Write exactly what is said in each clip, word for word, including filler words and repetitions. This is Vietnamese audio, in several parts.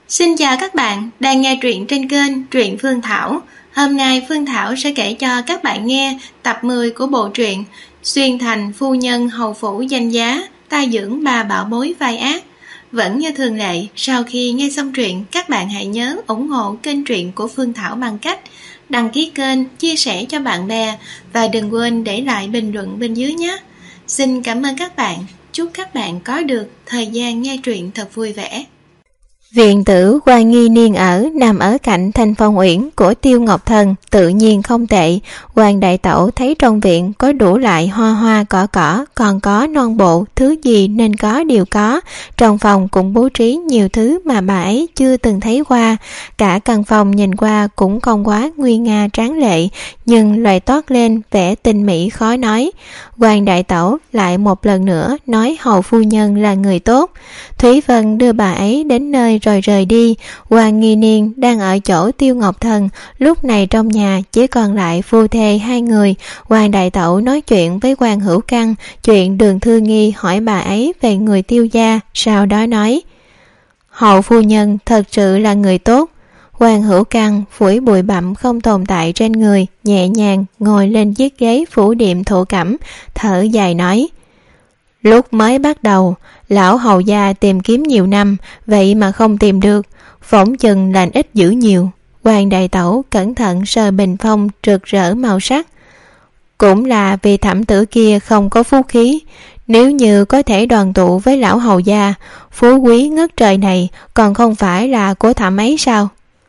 Xin chào các bạn đang nghe truyện trên kênh Truyện Phương Thảo. Hôm nay Phương Thảo sẽ kể cho các bạn nghe tập mười của bộ truyện Xuyên Thành Phu Nhân Hầu Phủ Danh Giá, ta dưỡng bà bảo bối vai ác. Vẫn như thường lệ, sau khi nghe xong truyện, các bạn hãy nhớ ủng hộ kênh truyện của Phương Thảo bằng cách đăng ký kênh, chia sẻ cho bạn bè và đừng quên để lại bình luận bên dưới nhé. Xin cảm ơn các bạn, chúc các bạn có được thời gian nghe truyện thật vui vẻ. Viện tử Quan Nghi Niên ở nằm ở cạnh Thanh Phong Uyển của Tiêu Ngọc Thần, tự nhiên không tệ. Quan đại tẩu thấy trong viện có đủ loại hoa hoa cỏ cỏ, còn có non bộ, thứ gì nên có đều có. Trong phòng cũng bố trí nhiều thứ mà bà ấy chưa từng thấy qua. Cả căn phòng nhìn qua cũng không quá nguy nga tráng lệ, nhưng lại toát lên vẻ tinh mỹ khó nói. Quan đại tẩu lại một lần nữa nói hầu phu nhân là người tốt. Thúy Vân đưa bà ấy đến nơi rồi rời đi. Quan Nghi Niên đang ở chỗ Tiêu Ngọc Thần, lúc này trong nhà chỉ còn lại phu thê hai người. Quan đại tẩu nói chuyện với Quan Hữu Căn chuyện Đường Thư Nghi hỏi bà ấy về người Tiêu gia, sau đó nói hầu phu nhân thật sự là người tốt. Quan Hữu Căn phủi bụi bặm không tồn tại trên người, nhẹ nhàng ngồi lên chiếc ghế phủ điệm thổ cẩm, thở dài nói: lúc mới bắt đầu, lão hầu gia tìm kiếm nhiều năm, vậy mà không tìm được, phỏng chừng lành ít dữ nhiều. Quan đại tẩu cẩn thận sờ bình phong rực rỡ màu sắc. Cũng là vì thẩm tử kia không có phú khí, nếu như có thể đoàn tụ với lão hầu gia, phú quý ngất trời này còn không phải là của thẩm ấy sao?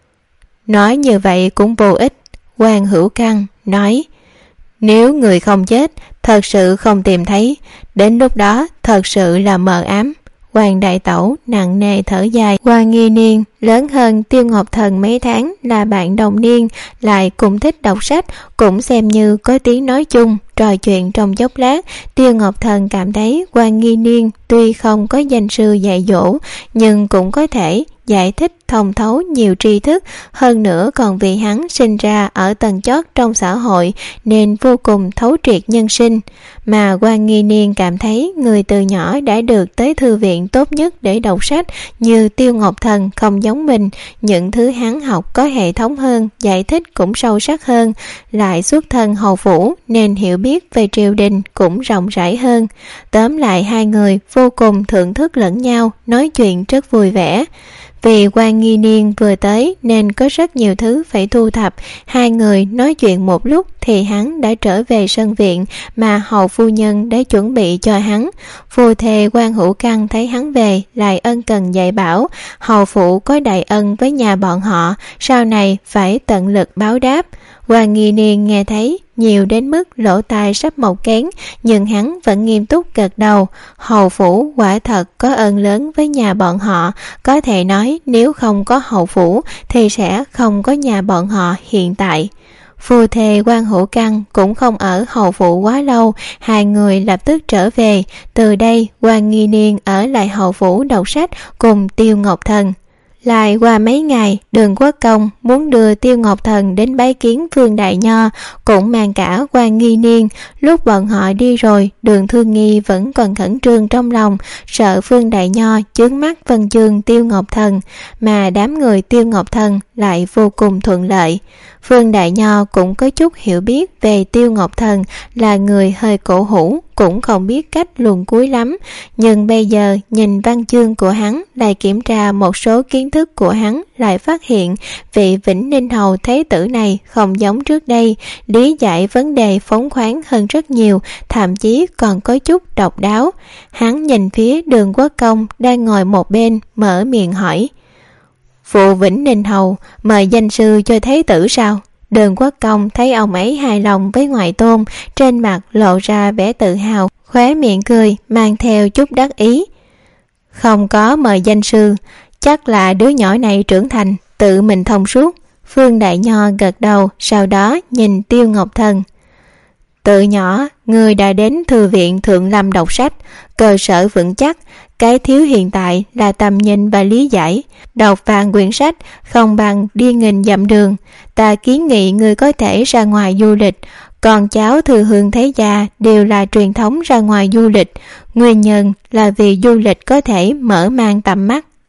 Nói như vậy cũng vô ích. Quan Hữu Căn nói: nếu người không chết, thật sự không tìm thấy, đến lúc đó thật sự là mờ ám. Quan đại tẩu nặng nề thở dài. Quan Nghi Niên lớn hơn Tiêu Ngọc Thần mấy tháng, là bạn đồng niên, lại cũng thích đọc sách, cũng xem như có tiếng nói chung. Trò chuyện trong chốc lát, Tiêu Ngọc Thần cảm thấy Quan Nghi Niên tuy không có danh sư dạy dỗ, nhưng cũng có thể giải thích thông thấu nhiều tri thức, hơn nữa còn vì hắn sinh ra ở tầng chót trong xã hội nên vô cùng thấu triệt nhân sinh. Mà Quan Nghi Niên cảm thấy người từ nhỏ đã được tới thư viện tốt nhất để đọc sách như Tiêu Ngọc Thần không giống mình, những thứ hắn học có hệ thống hơn, giải thích cũng sâu sắc hơn, lại xuất thân hầu phủ nên hiểu biết về triều đình cũng rộng rãi hơn. Tóm lại hai người vô cùng thưởng thức lẫn nhau, nói chuyện rất vui vẻ. Vì Quan Nghi Niên vừa tới nên có rất nhiều thứ phải thu thập. Hai người nói chuyện một lúc thì hắn đã trở về sân viện mà hầu phu nhân đã chuẩn bị cho hắn. Phu thê Quan Hữu Căn thấy hắn về lại ân cần dạy bảo, hầu phụ có đại ân với nhà bọn họ, sau này phải tận lực báo đáp. Quan Nghi Niên nghe thấy nhiều đến mức lỗ tai sắp mọc kén, nhưng hắn vẫn nghiêm túc gật đầu. Hầu phủ quả thật có ơn lớn với nhà bọn họ, có thể nói nếu không có hầu phủ thì sẽ không có nhà bọn họ hiện tại. Phu thê Quan Hữu Căn cũng không ở hầu phủ quá lâu, hai người lập tức trở về. Từ đây Quan Nghi Niên ở lại hầu phủ đọc sách cùng Tiêu Ngọc Thần. Lại qua mấy ngày, Đường Quốc Công muốn đưa Tiêu Ngọc Thần đến bái kiến Phương Đại Nho, cũng mang cả Quan Nghi Niên. Lúc bọn họ đi rồi, Đường Thư Nghi vẫn còn khẩn trương trong lòng, sợ Phương Đại Nho chướng mắt Vân Chương Tiêu Ngọc Thần, mà đám người Tiêu Ngọc Thần lại vô cùng thuận lợi. Phương Đại Nho cũng có chút hiểu biết về Tiêu Ngọc Thần, là người hơi cổ hủ, cũng không biết cách luồn cuối lắm, nhưng bây giờ nhìn văn chương của hắn, lại kiểm tra một số kiến thức của hắn, lại phát hiện vị Vĩnh Ninh Hầu Thế Tử này không giống trước đây, lý giải vấn đề phóng khoáng hơn rất nhiều, thậm chí còn có chút độc đáo. Hắn nhìn phía Đường Quốc Công đang ngồi một bên, mở miệng hỏi: phụ Vĩnh Ninh Hầu mời danh sư cho Thế Tử sao? Đường Quốc Công thấy ông ấy hài lòng với ngoại tôn, trên mặt lộ ra vẻ tự hào, khóe miệng cười mang theo chút đắc ý. Không có mời danh sư, chắc là đứa nhỏ này trưởng thành tự mình thông suốt. Phương Đại Nho gật đầu, sau đó nhìn Tiêu Ngọc Thần. Từ nhỏ người đã đến thư viện Thượng Lâm đọc sách, cơ sở vững chắc, cái thiếu hiện tại là tầm nhìn và lý giải. Đọc vài quyển sách không bằng đi nghìn dặm đường. Ta kiến nghị người có thể ra ngoài du lịch, còn cháu Thừa Hương Thế Gia đều là truyền thống ra ngoài du lịch, nguyên nhân là vì du lịch có thể mở mang tầm mắt.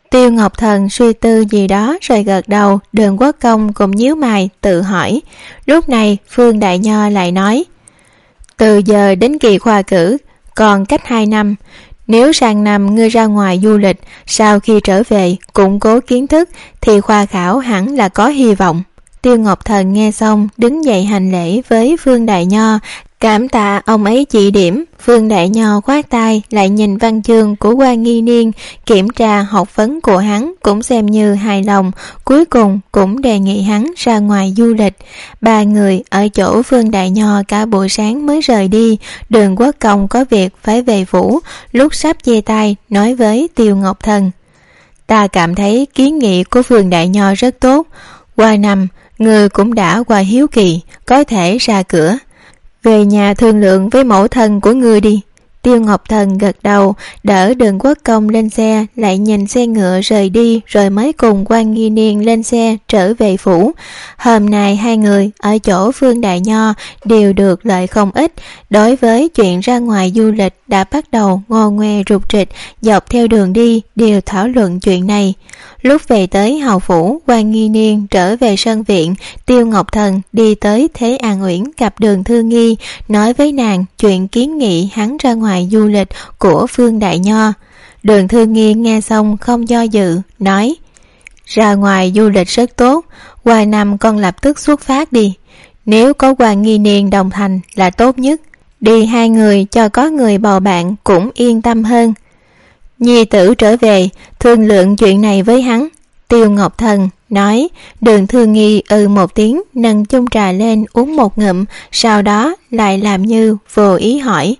Tiêu Ngọc Thần suy tư gì đó rồi gật đầu. Đường Quốc Công cũng nhíu mày tự hỏi. Lúc này Phương Đại Nho lại nói: từ giờ đến kỳ khoa cử còn cách hai năm, nếu sang năm ngươi ra ngoài du lịch, sau khi trở về củng cố kiến thức thì khoa khảo hẳn là có hy vọng. Tiêu Ngọc Thần nghe xong đứng dậy hành lễ với Phương Đại Nho, cảm tạ ông ấy chỉ điểm. Phương Đại Nho khoát tay lại nhìn văn chương của Quan Nghi Niên, kiểm tra học vấn của hắn cũng xem như hài lòng, cuối cùng cũng đề nghị hắn ra ngoài du lịch. Ba người ở chỗ Phương Đại Nho cả buổi sáng mới rời đi. Đường Quốc Công có việc phải về phủ, lúc sắp chia tay nói với Tiêu Ngọc Thần: ta cảm thấy kiến nghị của Phương Đại Nho rất tốt. Qua năm người cũng đã qua hiếu kỳ, có thể ra cửa. Về nhà thương lượng với mẫu thân của ngươi đi. Tiêu Ngọc Thần gật đầu, đỡ Đường Quốc Công lên xe, lại nhìn xe ngựa rời đi, rồi mới cùng Quan Nghi Niên lên xe trở về phủ. Hôm nay hai người ở chỗ Phương Đại Nho đều được lợi không ít. Đối với chuyện ra ngoài du lịch đã bắt đầu ngô ngoe rục rịch, dọc theo đường đi đều thảo luận chuyện này. Lúc về tới hầu phủ, Quan Nghi Niên trở về sân viện. Tiêu Ngọc Thần đi tới Thế An Uyển gặp Đường Thư Nghi, nói với nàng chuyện kiến nghị hắn ra ngoài du lịch của Phương Đại Nho. Đường Thư Nghi nghe xong không do dự, nói: ra ngoài du lịch rất tốt, qua năm con lập tức xuất phát đi. Nếu có Quan Nghi Niên đồng hành là tốt nhất, đi hai người cho có người bầu bạn cũng yên tâm hơn. Nhi tử trở về thương lượng chuyện này với hắn. Tiêu Ngọc Thần nói. Đường Thư Nghi ừ một tiếng, nâng chung trà lên uống một ngụm, sau đó lại làm như vô ý hỏi: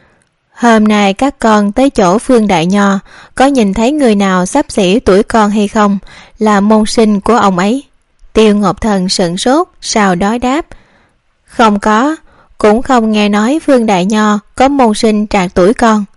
hôm nay các con tới chỗ Phương Đại Nho, có nhìn thấy người nào xấp xỉ tuổi con hay không, là môn sinh của ông ấy? Tiêu Ngọc Thần sửng sốt, sau đó đáp: không có, cũng không nghe nói Phương Đại Nho có môn sinh trạc tuổi con.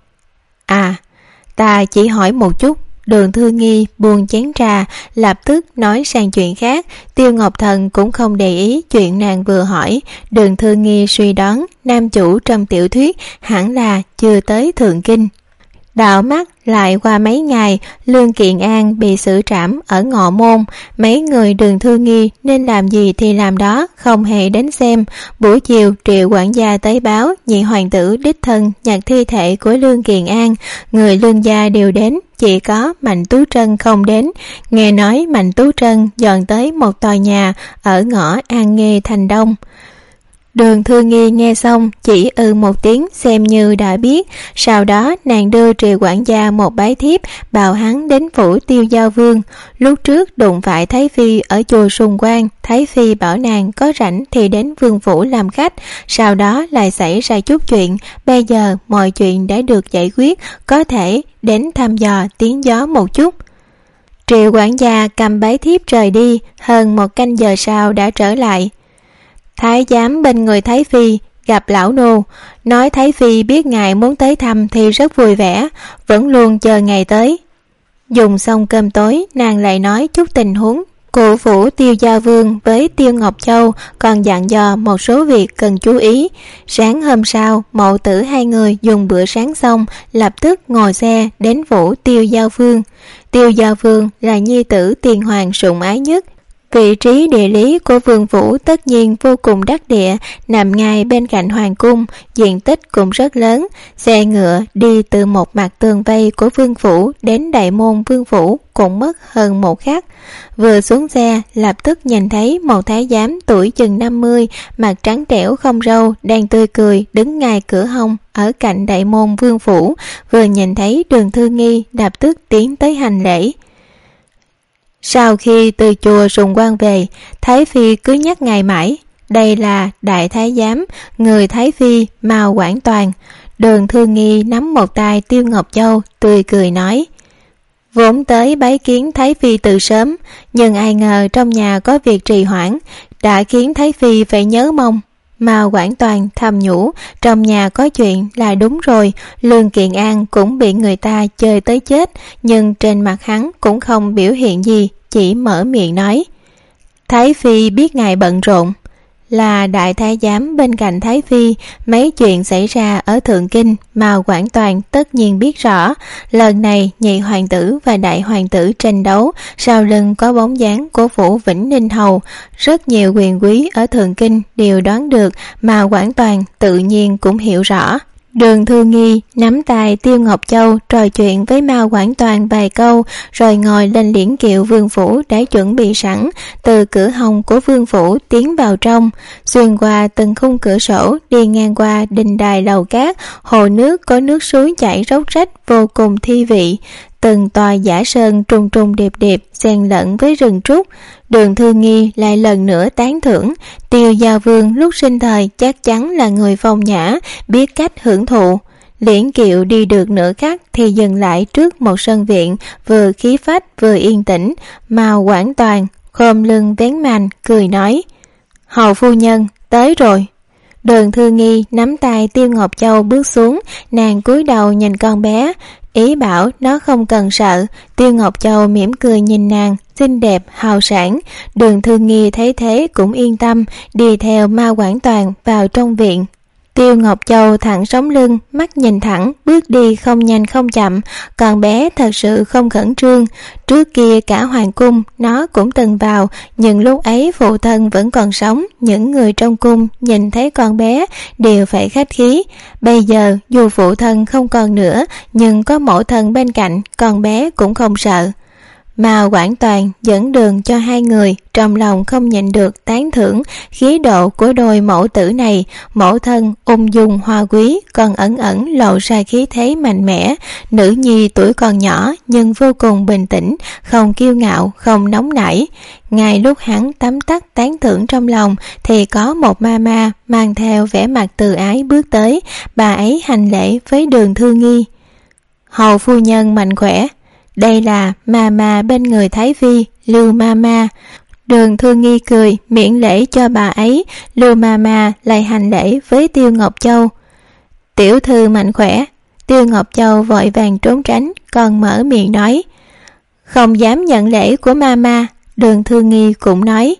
À, ta chỉ hỏi một chút. Đường Thư Nghi buông chén trà, lập tức nói sang chuyện khác. Tiêu Ngọc Thần cũng không để ý chuyện nàng vừa hỏi. Đường Thư Nghi suy đoán nam chủ trong tiểu thuyết hẳn là chưa tới Thượng Kinh. Đạo mắt lại qua mấy ngày, Lương Kiện An bị xử trảm ở Ngọ Môn. Mấy người Đường Thư Nghi nên làm gì thì làm đó, không hề đến xem. Buổi chiều Triệu quản gia tới báo nhị hoàng tử đích thân nhặt thi thể của Lương Kiện An. Người Lương gia đều đến, chỉ có Mạnh Tú Trân không đến. Nghe nói Mạnh Tú Trân dọn tới một tòa nhà ở ngõ An Nghê thành Đông. Đường Thư Nghi nghe xong chỉ ừ một tiếng xem như đã biết. Sau đó nàng đưa Triệu quản gia một bái thiếp, bảo hắn đến phủ Tiêu Giao Vương. Lúc trước đụng phải Thái Phi ở chùa Sùng Quan, Thái Phi bảo nàng có rảnh thì đến vương phủ làm khách. Sau đó lại xảy ra chút chuyện, bây giờ mọi chuyện đã được giải quyết, có thể đến thăm dò tiếng gió một chút. Triệu quản gia cầm bái thiếp rời đi, hơn một canh giờ sau đã trở lại. Thái giám bên người Thái Phi gặp lão nô, nói Thái Phi biết ngài muốn tới thăm thì rất vui vẻ, vẫn luôn chờ ngày tới. Dùng xong cơm tối, nàng lại nói chút tình huống của phủ Tiêu Giao Vương với Tiêu Ngọc Châu, còn dặn dò một số việc cần chú ý. Sáng hôm sau, mẫu tử hai người dùng bữa sáng xong, lập tức ngồi xe đến phủ Tiêu Giao Vương. Tiêu Giao Vương là nhi tử tiền hoàng sủng ái nhất. Vị trí địa lý của vương phủ tất nhiên vô cùng đắc địa, nằm ngay bên cạnh hoàng cung, diện tích cũng rất lớn. Xe ngựa đi từ một mặt tường vây của vương phủ đến đại môn vương phủ cũng mất hơn một khắc. Vừa xuống xe, lập tức nhìn thấy một thái giám tuổi chừng năm mươi, mặt trắng trẻo không râu, đang tươi cười đứng ngay cửa hông ở cạnh đại môn vương phủ. Vừa nhìn thấy Đường Thư Nghi, lập tức tiến tới hành lễ. Sau khi từ chùa Sùng Quan về, Thái Phi cứ nhắc ngài mãi. Đây là đại thái giám, người Thái Phi Mao Quảng Toàn. Đường Thư Nghi nắm một tay Tiêu Ngọc Châu, tươi cười nói: vốn tới bái kiến Thái Phi từ sớm, nhưng ai ngờ trong nhà có việc trì hoãn, đã khiến Thái Phi phải nhớ mong. Mao Quảng Toàn thầm nhủ, trong nhà có chuyện là đúng rồi. Lương Kiện An cũng bị người ta chơi tới chết, nhưng trên mặt hắn cũng không biểu hiện gì, chỉ mở miệng nói: Thái Phi biết ngài bận rộn. là đại thái giám bên cạnh Thái Phi, mấy chuyện xảy ra ở Thượng Kinh Mao Quảng Toàn tất nhiên biết rõ. Lần này nhị hoàng tử và đại hoàng tử tranh đấu, sau lưng có bóng dáng của Phủ Vĩnh Ninh Hầu. Rất nhiều quyền quý ở Thượng Kinh đều đoán được, Mao Quảng Toàn tự nhiên cũng hiểu rõ. Đường Thư Nghi nắm tay Tiêu Ngọc Châu trò chuyện với Mao Quảng Toàn vài câu, rồi ngồi lên liễn kiệu vương phủ đã chuẩn bị sẵn, từ cửa hông của vương phủ tiến vào trong, xuyên qua từng khung cửa sổ, đi ngang qua đình đài lầu cát, hồ nước có nước suối chảy róc rách vô cùng thi vị, từng tòa giả sơn trùng trùng điệp điệp xen lẫn với rừng trúc. Đường Thư Nghi lại lần nữa tán thưởng, Tiêu gia vương lúc sinh thời chắc chắn là người phong nhã, biết cách hưởng thụ. Liễn kiệu đi được nửa khắc thì dừng lại trước một sân viện, vừa khí phách vừa yên tĩnh. Mao Quảng Toàn khom lưng vén màn cười nói: "Hầu phu nhân tới rồi." Đường Thư Nghi nắm tay Tiêu Ngọc Châu bước xuống, nàng cúi đầu nhìn con bé, ý bảo nó không cần sợ. Tiêu Ngọc Châu mỉm cười nhìn nàng, xinh đẹp hào sảng. Đường Thư Nghi thấy thế cũng yên tâm, đi theo Mao Quảng Toàn vào trong viện. Tiêu Ngọc Châu thẳng sống lưng, mắt nhìn thẳng, bước đi không nhanh không chậm. Con bé thật sự không khẩn trương. Trước kia cả hoàng cung nó cũng từng vào, nhưng lúc ấy phụ thân vẫn còn sống, những người trong cung nhìn thấy con bé đều phải khách khí. Bây giờ dù phụ thân không còn nữa, nhưng có mẫu thân bên cạnh, con bé cũng không sợ. Mao Quảng Toàn dẫn đường cho hai người, trong lòng không nhịn được tán thưởng khí độ của đôi mẫu tử này. Mẫu thân ung dung hoa quý, còn ẩn ẩn lộ ra khí thế mạnh mẽ. Nữ nhi tuổi còn nhỏ nhưng vô cùng bình tĩnh, không kiêu ngạo, không nóng nảy. Ngay lúc hắn tấm tắc tán thưởng trong lòng thì có một ma ma mang theo vẻ mặt từ ái bước tới. Bà ấy hành lễ với Đường Thư Nghi: "Hầu phu nhân mạnh khỏe." Đây là ma ma bên người Thái Phi, Lưu ma ma. Đường Thư Nghi cười miễn lễ cho bà ấy. Lưu ma ma lại hành lễ với Tiêu Ngọc Châu: "Tiểu thư mạnh khỏe." Tiêu Ngọc Châu vội vàng trốn tránh, còn mở miệng nói: "Không dám nhận lễ của ma ma." Đường Thư Nghi cũng nói: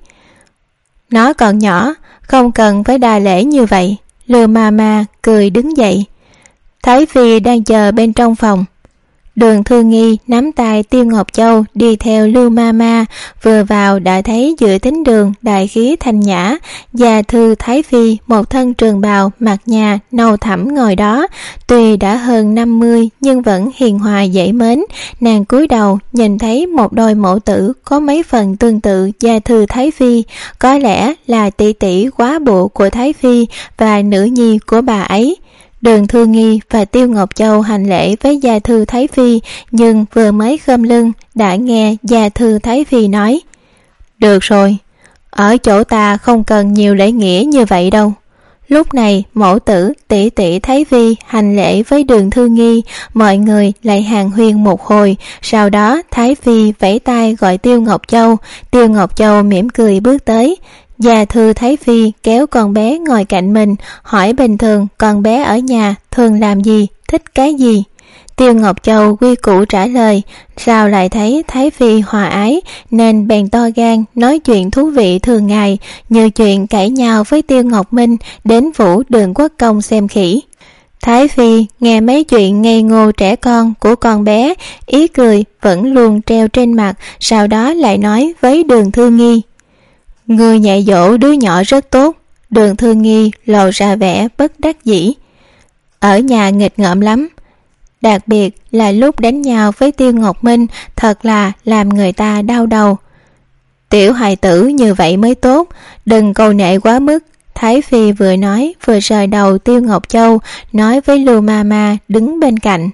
"Nó còn nhỏ, không cần phải đa lễ như vậy." Lưu ma ma cười đứng dậy: "Thái Phi đang chờ bên trong phòng." Đường Thư Nghi nắm tay Tiêu Ngọc Châu đi theo Lưu ma ma, vừa vào đã thấy giữa thính đường đại khí thanh nhã, gia thư Thái Phi một thân trường bào mặt nhà nâu thẳm ngồi đó. Tuy đã hơn năm mươi nhưng vẫn hiền hòa dễ mến. Nàng cúi đầu nhìn thấy một đôi mẫu tử có mấy phần tương tự gia thư Thái Phi, có lẽ là tỷ tỷ quá bộ của Thái Phi và nữ nhi của bà ấy. Đường Thư Nghi và Tiêu Ngọc Châu hành lễ với gia thư Thái Phi, nhưng vừa mới khom lưng đã nghe gia thư Thái Phi nói: "Được rồi, ở chỗ ta không cần nhiều lễ nghĩa như vậy đâu." Lúc này mẫu tử tỷ tỷ Thái Phi hành lễ với Đường Thư Nghi, mọi người lại hàn huyên một hồi. Sau đó Thái Phi vẫy tay gọi Tiêu Ngọc Châu. Tiêu Ngọc Châu mỉm cười bước tới. Gia thư Thái Phi kéo con bé ngồi cạnh mình, hỏi bình thường con bé ở nhà thường làm gì, thích cái gì. Tiêu Ngọc Châu quy củ trả lời, sao lại thấy Thái Phi hòa ái nên bèn to gan nói chuyện thú vị thường ngày, như chuyện cãi nhau với Tiêu Ngọc Minh đến phủ Đường Quốc Công xem khỉ. Thái Phi nghe mấy chuyện ngây ngô trẻ con của con bé, ý cười vẫn luôn treo trên mặt, sau đó lại nói với Đường Thư Nghi: "Người dạy dỗ đứa nhỏ rất tốt." Đường Thư Nghi lộ ra vẻ bất đắc dĩ: "Ở nhà nghịch ngợm lắm, đặc biệt là lúc đánh nhau với Tiêu Ngọc Minh, thật là làm người ta đau đầu." "Tiểu hài tử như vậy mới tốt, đừng cầu nệ quá mức." Thái Phi vừa nói vừa sờ đầu Tiêu Ngọc Châu, nói với Lưu ma ma đứng bên cạnh: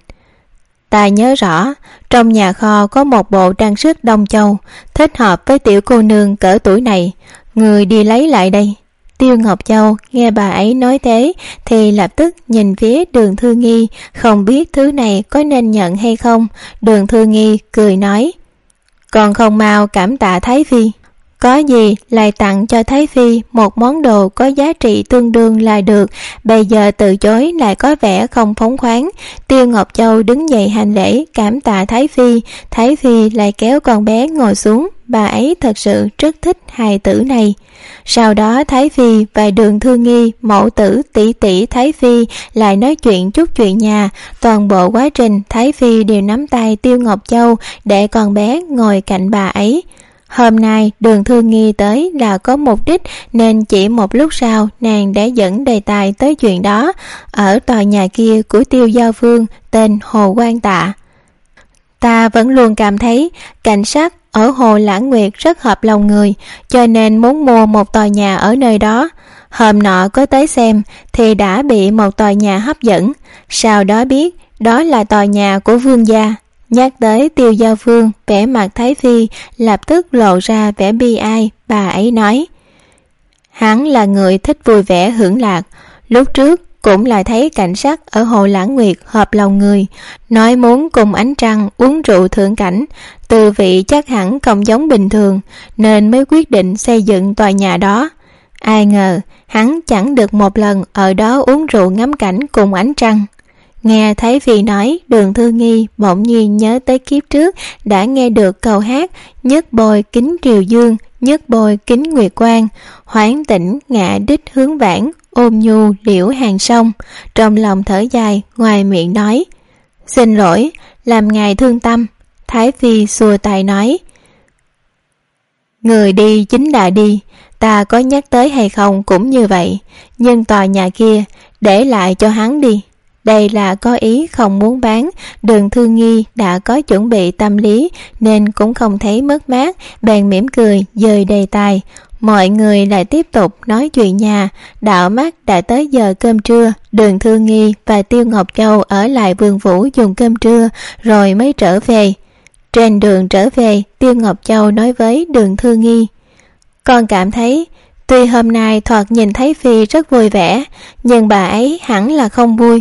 "Ta nhớ rõ, trong nhà kho có một bộ trang sức Đông Châu, thích hợp với tiểu cô nương cỡ tuổi này, người đi lấy lại đây." Tiêu Ngọc Châu nghe bà ấy nói thế thì lập tức nhìn phía Đường Thư Nghi, không biết thứ này có nên nhận hay không. Đường Thư Nghi cười nói: "Còn không mau cảm tạ Thái Phi." có gì lại tặng cho Thái Phi một món đồ có giá trị tương đương là được, bây giờ từ chối lại có vẻ không phóng khoáng. Tiêu Ngọc Châu đứng dậy hành lễ cảm tạ Thái Phi, Thái Phi lại kéo con bé ngồi xuống, bà ấy thật sự rất thích hài tử này. Sau đó Thái Phi và Đường Thư Nghi, mẫu tử tỷ tỷ Thái Phi lại nói chuyện chút chuyện nhà. Toàn bộ quá trình Thái Phi đều nắm tay Tiêu Ngọc Châu để con bé ngồi cạnh bà ấy. Hôm nay Đường Thư Nghi tới là có mục đích, nên chỉ một lúc sau nàng đã dẫn đề tài tới chuyện đó. Ở tòa nhà kia của Tiêu Giao Vương tên Hồ Quan Tạ, ta vẫn luôn cảm thấy cảnh sát ở Hồ Lãng Nguyệt rất hợp lòng người, cho nên muốn mua một tòa nhà ở nơi đó. Hôm nọ có tới xem thì đã bị một tòa nhà hấp dẫn, sau đó biết đó là tòa nhà của Vương gia. Nhắc tới Tiêu Giao Vương, vẻ mặt Thái Phi lập tức lộ ra vẻ bi ai. Bà ấy nói, hắn là người thích vui vẻ hưởng lạc, lúc trước cũng là thấy cảnh sát ở Hồ Lãng Nguyệt hợp lòng người, nói muốn cùng ánh trăng uống rượu thượng cảnh, từ vị chắc hẳn không giống bình thường, nên mới quyết định xây dựng tòa nhà đó. Ai ngờ hắn chẳng được một lần ở đó uống rượu ngắm cảnh cùng ánh trăng. Nghe Thái Phi nói, Đường Thư Nghi bỗng nhiên nhớ tới kiếp trước đã nghe được câu hát nhất bồi kính triều dương, nhất bồi kính nguyệt quang, hoán tỉnh ngạ đích hướng vãn, ôm nhu liễu hàng sông. Trong lòng thở dài, ngoài miệng nói, xin lỗi, làm ngài thương tâm. Thái Phi xua tay nói, người đi chính là đi, ta có nhắc tới hay không cũng như vậy, nhưng tòa nhà kia để lại cho hắn đi. Đây là có ý không muốn bán. Đường Thư Nghi đã có chuẩn bị tâm lý nên cũng không thấy mất mát, bèn mỉm cười dời đề tài. Mọi người lại tiếp tục nói chuyện nhà. Đảo mắt đã tới giờ cơm trưa, Đường Thư Nghi và Tiêu Ngọc Châu ở lại vườn vũ dùng cơm trưa rồi mới trở về. Trên đường trở về, Tiêu Ngọc Châu nói với Đường Thư Nghi, con cảm thấy tuy hôm nay thoạt nhìn thấy Phi rất vui vẻ, nhưng bà ấy hẳn là không vui.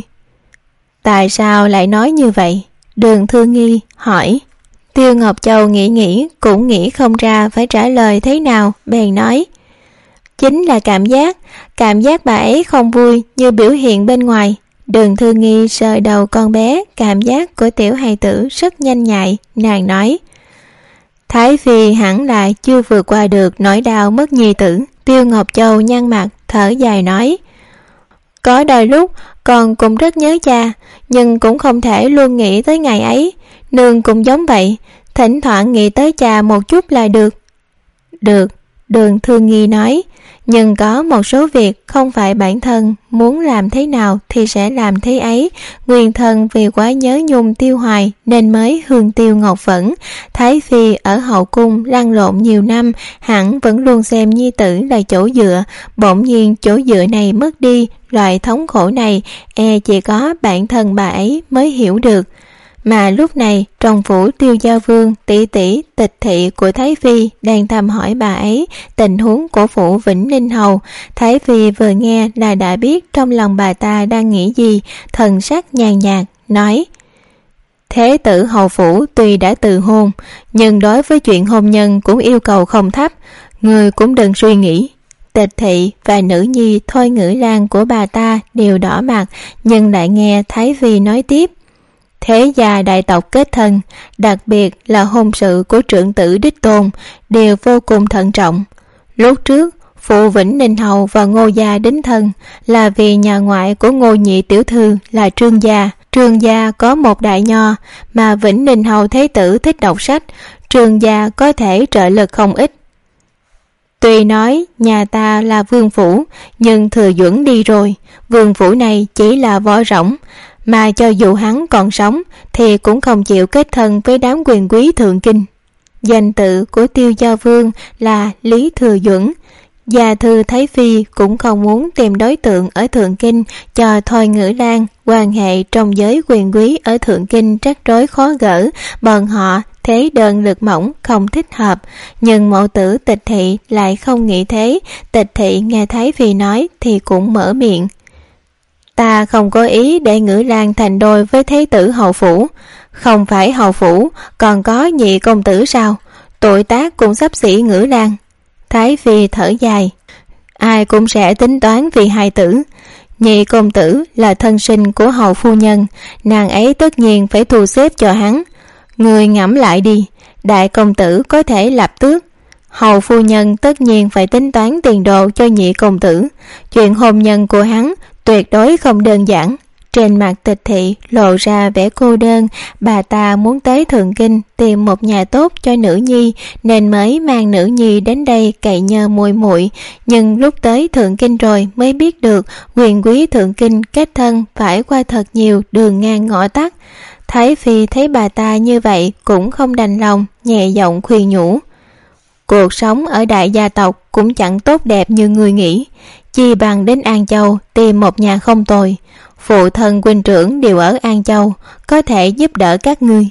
Tại sao lại nói như vậy? Đường Thư Nghi hỏi. Tiêu Ngọc Châu nghĩ nghĩ cũng nghĩ không ra phải trả lời thế nào, bèn nói, chính là cảm giác, cảm giác bà ấy không vui như biểu hiện bên ngoài. Đường Thư Nghi sờ đầu con bé, cảm giác của tiểu hài tử rất nhanh nhạy, nàng nói, Thái Phi hẳn là chưa vượt qua được nỗi đau mất nhi tử. Tiêu Ngọc Châu nhăn mặt thở dài nói, có đôi lúc con cũng rất nhớ cha, nhưng cũng không thể luôn nghĩ tới ngày ấy. Nương cũng giống vậy, thỉnh thoảng nghĩ tới cha một chút là được. Được, Đường Thư Nghi nói, nhưng có một số việc không phải bản thân muốn làm thế nào thì sẽ làm thế ấy. Nguyên thân vì quá nhớ nhung Tiêu Hoài nên mới hương tiêu ngọc vẫn. Thái Phi ở hậu cung lăn lộn nhiều năm, hẳn vẫn luôn xem nhi tử là chỗ dựa. Bỗng nhiên chỗ dựa này mất đi, loại thống khổ này e chỉ có bản thân bà ấy mới hiểu được. Mà lúc này trong phủ Tiêu Giao Vương, tỷ tỷ Tịch thị của Thái Phi đang thăm hỏi bà ấy tình huống của phủ Vĩnh Ninh Hầu. Thái Phi vừa nghe là đã biết trong lòng bà ta đang nghĩ gì, thần sắc nhàn nhạt nói, thế tử hầu phủ tuy đã từ hôn, nhưng đối với chuyện hôn nhân cũng yêu cầu không thấp, người cũng đừng suy nghĩ. Tịch thị và nữ nhi Thôi Ngữ Lan của bà ta đều đỏ mặt, nhưng lại nghe Thái Phi nói tiếp, thế gia đại tộc kết thân, đặc biệt là hôn sự của trưởng tử đích tôn, đều vô cùng thận trọng. Lúc trước phụ Vĩnh Ninh Hầu và Ngô gia đính thân là vì nhà ngoại của Ngô nhị tiểu thư là Trương gia. Trương gia có một đại nho, mà Vĩnh Ninh Hầu thế tử thích đọc sách, Trương gia có thể trợ lực không ít. Tuy nói nhà ta là vương phủ, nhưng Thừa Duẩn đi rồi, vương phủ này chỉ là vỏ rỗng, mà cho dù hắn còn sống thì cũng không chịu kết thân với đám quyền quý thượng kinh. Danh tự của Tiêu Giao Vương là Lý Thừa Duẩn. Gia thư Thái Phi cũng không muốn tìm đối tượng ở thượng kinh cho Thôi Ngữ Lan. Quan hệ trong giới quyền quý ở thượng kinh rắc rối khó gỡ, bọn họ thế đơn lực mỏng không thích hợp. Nhưng mẫu tử Tịch thị lại không nghĩ thế. Tịch thị nghe Thái Phi nói thì cũng mở miệng, ta không có ý để Ngữ Lan thành đôi với thế tử hậu phủ. Không phải hậu phủ còn có nhị công tử sao? Tuổi tác cũng xấp xỉ Ngữ Lan. Thái phi thở dài, ai cũng sẽ tính toán vì hài tử. Nhị công tử là thân sinh của hầu phu nhân, nàng ấy tất nhiên phải thu xếp cho hắn. Người ngẫm lại đi, đại công tử có thể lập tước, hầu phu nhân tất nhiên phải tính toán tiền đồ cho nhị công tử. Chuyện hôn nhân của hắn tuyệt đối không đơn giản. Trên mặt Tịch thị lộ ra vẻ cô đơn, bà ta muốn tới Thượng Kinh tìm một nhà tốt cho nữ nhi nên mới mang nữ nhi đến đây cậy nhờ muội muội. Nhưng lúc tới Thượng Kinh rồi mới biết được quyền quý Thượng Kinh kết thân phải qua thật nhiều đường ngang ngõ tắt. Thái phi thấy bà ta như vậy cũng không đành lòng, nhẹ giọng khuyên nhủ, cuộc sống ở đại gia tộc cũng chẳng tốt đẹp như người nghĩ, chi bằng đến An Châu tìm một nhà không tồi. Phụ thân huynh trưởng đều ở An Châu, có thể giúp đỡ các ngươi.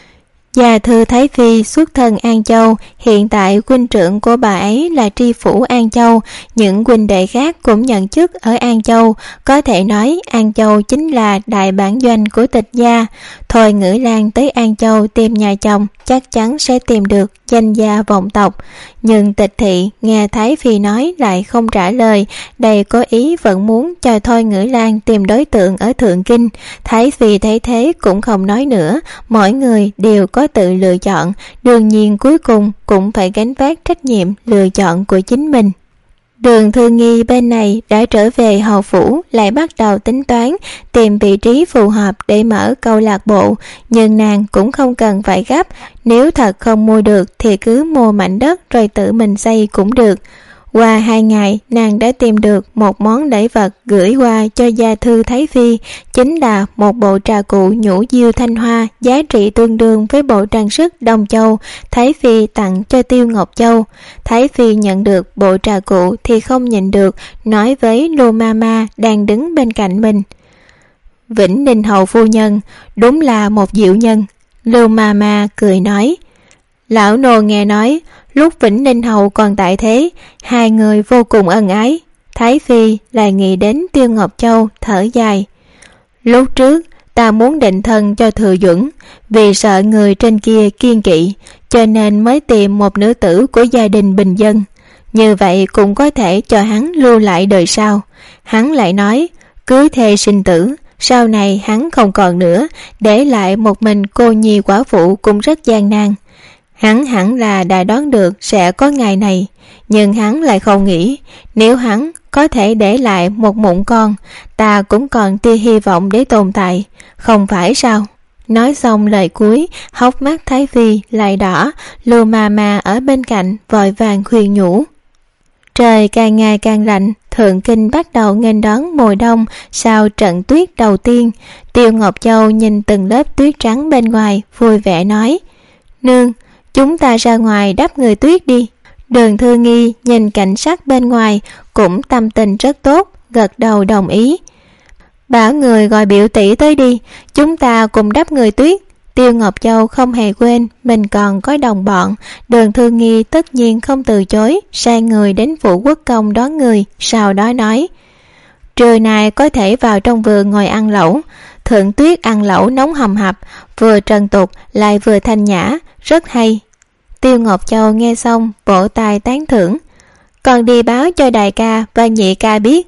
Gia thư Thái phi xuất thân An Châu, hiện tại huynh trưởng của bà ấy là tri phủ An Châu, những huynh đệ khác cũng nhận chức ở An Châu, có thể nói An Châu chính là đại bản doanh của Tịch gia. Thôi Ngữ Lan tới An Châu tìm nhà chồng chắc chắn sẽ tìm được danh gia vọng tộc. Nhưng Tịch thị nghe Thái phi nói lại không trả lời, đầy có ý vẫn muốn cho Thôi Ngữ Lan tìm đối tượng ở Thượng Kinh. Thái phi thấy thế cũng không nói nữa, mỗi người đều có tự lựa chọn, đương nhiên cuối cùng cũng phải gánh vác trách nhiệm lựa chọn của chính mình. Đường Thư Nghi bên này đã trở về hầu phủ, lại bắt đầu tính toán tìm vị trí phù hợp để mở câu lạc bộ, nhưng nàng cũng không cần phải gấp, nếu thật không mua được thì cứ mua mảnh đất rồi tự mình xây cũng được. Qua hai ngày, nàng đã tìm được một món lễ vật gửi qua cho gia thư Thái phi, chính là một bộ trà cụ nhũ diêu thanh hoa, giá trị tương đương với bộ trang sức Đông Châu Thái phi tặng cho Tiêu Ngọc Châu. Thái phi nhận được bộ trà cụ thì không nhịn được, nói với Lô Mama đang đứng bên cạnh mình, Vĩnh Ninh hầu phu nhân đúng là một diệu nhân. Lô Mama cười nói, lão nô nghe nói lúc Vĩnh Ninh hầu còn tại thế, hai người vô cùng ân ái. Thái phi lại nghĩ đến Tiêu Ngọc Châu, thở dài, lúc trước ta muốn định thân cho Thừa Duẩn, vì sợ người trên kia kiên kỵ, cho nên mới tìm một nữ tử của gia đình bình dân, như vậy cũng có thể cho hắn lưu lại đời sau. Hắn lại nói cưới thê sinh tử, sau này hắn không còn nữa, để lại một mình cô nhi quả phụ cũng rất gian nan. Hắn hẳn là đã đoán được sẽ có ngày này, nhưng hắn lại không nghĩ nếu hắn có thể để lại một mụn con, ta cũng còn tia hy vọng để tồn tại, không phải sao? Nói xong lời cuối, hốc mắt Thái phi lại đỏ. Lô Mama ở bên cạnh vội vàng khuyên nhủ. Trời càng ngày càng lạnh, Thượng Kinh bắt đầu nghênh đón mùa đông sau trận tuyết đầu tiên. Tiêu Ngọc Châu nhìn từng lớp tuyết trắng bên ngoài, vui vẻ nói, nương, chúng ta ra ngoài đắp người tuyết đi. Đường Thư Nghi nhìn cảnh sắc bên ngoài cũng tâm tình rất tốt, gật đầu đồng ý. Bảo người gọi biểu tỷ tới đi, chúng ta cùng đắp người tuyết. Tiêu Ngọc Châu không hề quên mình còn có đồng bọn. Đường Thư Nghi tất nhiên không từ chối, sai người đến Vũ Quốc Công đón người, sau đó nói, trưa nay có thể vào trong vườn ngồi ăn lẩu. Thượng tuyết ăn lẩu nóng hầm hập, vừa trần tục lại vừa thanh nhã, rất hay. Tiêu Ngọc Châu nghe xong vỗ tay tán thưởng, còn đi báo cho đại ca và nhị ca biết.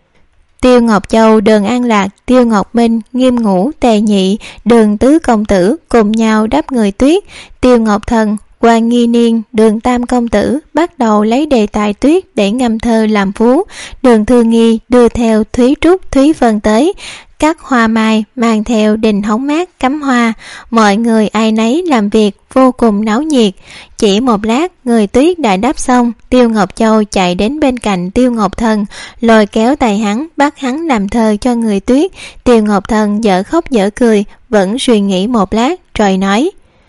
Tiêu Ngọc Châu, Đường An Lạc, Tiêu Ngọc Minh, Nghiêm Ngũ, Tề Nhị, Đường Tứ Công Tử cùng nhau đắp người tuyết. Tiêu Ngọc Thần, Quan Nghi Niên, Đường Tam Công Tử bắt đầu lấy đề tài tuyết để ngâm thơ làm phú. Đường Thư Nghi đưa theo Thúy Trúc, Thúy Vân tới, cắt hoa mai, mang theo đình hóng mát cắm hoa. Mọi người ai nấy làm việc vô cùng náo nhiệt. Chỉ một lát người tuyết đã đắp xong, Tiêu Ngọc Châu chạy đến bên cạnh Tiêu Ngọc Thần, lôi kéo tay hắn, bắt hắn làm thơ cho người tuyết. Tiêu Ngọc Thần dở khóc dở cười, vẫn suy nghĩ một lát rồi nói,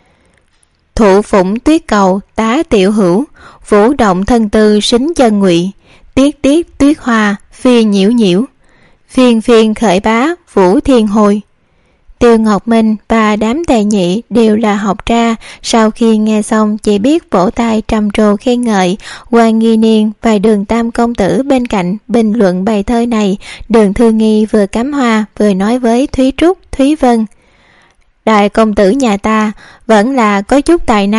thụ phụng tuyết cầu tá tiểu hữu, vũ động thân tư sính chân ngụy, tiết tiết tuyết hoa phi nhiễu nhiễu, phiên phiên khởi bá vũ thiên hồi. Tiêu Ngọc Minh và đám Tề Nhị đều là học tra, sau khi nghe xong chỉ biết vỗ tay trầm trồ khen ngợi. Quan Nghi Niên và Đường Tam Công Tử bên cạnh bình luận bài thơ này. Đường Thư Nghi vừa cắm hoa vừa nói với Thúy Trúc, Thúy Vân, đại công tử nhà ta vẫn là có chút tài năng,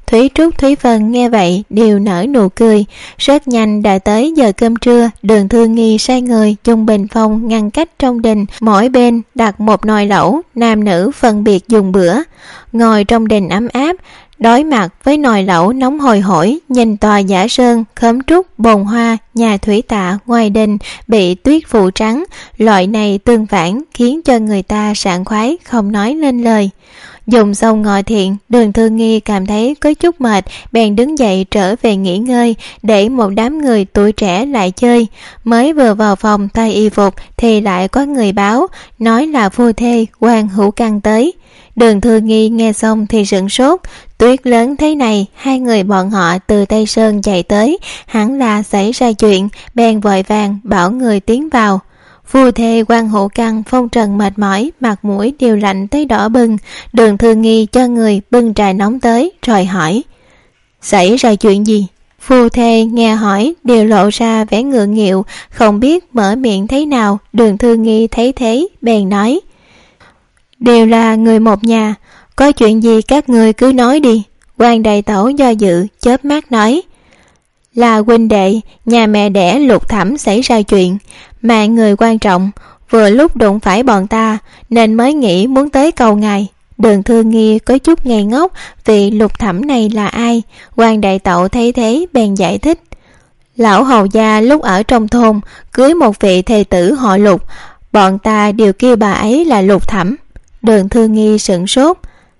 Thúy Trúc, Thúy Vân nghe vậy đều nở nụ cười. Rất nhanh đã tới giờ cơm trưa. Đường Thư Nghi sai người dùng bình phong ngăn cách trong đình, mỗi bên đặt một nồi lẩu, nam nữ phân biệt dùng bữa. Ngồi trong đình ấm áp, đối mặt với nồi lẩu nóng hôi hổi, nhìn tòa Giả Sơn, khóm trúc, bồn hoa, nhà thủy tạ ngoài đình bị tuyết phủ trắng, loại này tương phản khiến cho người ta sảng khoái không nói lên lời. Dùng xong ngọ thiện, Đường Thư Nghi cảm thấy có chút mệt, bèn đứng dậy trở về nghỉ ngơi, để một đám người tuổi trẻ lại chơi. Mới vừa vào phòng thay y phục thì lại có người báo, nói là phu thê Quan Hữu Căn tới. Đường Thư Nghi nghe xong thì sửng sốt, tuyết lớn thế này, hai người bọn họ từ Tây Sơn chạy tới, hẳn là xảy ra chuyện, bèn vội vàng bảo người tiến vào. Phu thê Quan Hữu Căn phong trần mệt mỏi, mặt mũi đều lạnh tới đỏ bừng. Đường Thư Nghi cho người bưng trà nóng tới rồi hỏi, xảy ra chuyện gì? Phu thê nghe hỏi đều lộ ra vẻ ngượng nghịu, không biết mở miệng thế nào. Đường Thư Nghi thấy thế bèn nói, đều là người một nhà, có chuyện gì các người cứ nói đi. Quan đại tẩu do dự chớp mắt nói, là huynh đệ nhà mẹ đẻ Lục Thẩm xảy ra chuyện, mạng người quan trọng, vừa lúc đụng phải bọn ta nên mới nghĩ muốn tới cầu ngài. Đường Thư Nghi có chút ngây ngốc, vì Lục Thẩm này là ai? Quan đại tẩu thấy thế bèn giải thích, lão hầu gia lúc ở trong thôn cưới một vị thê tử họ Lục, bọn ta đều kêu bà ấy là Lục Thẩm. Đường Thư Nghi sửng sốt,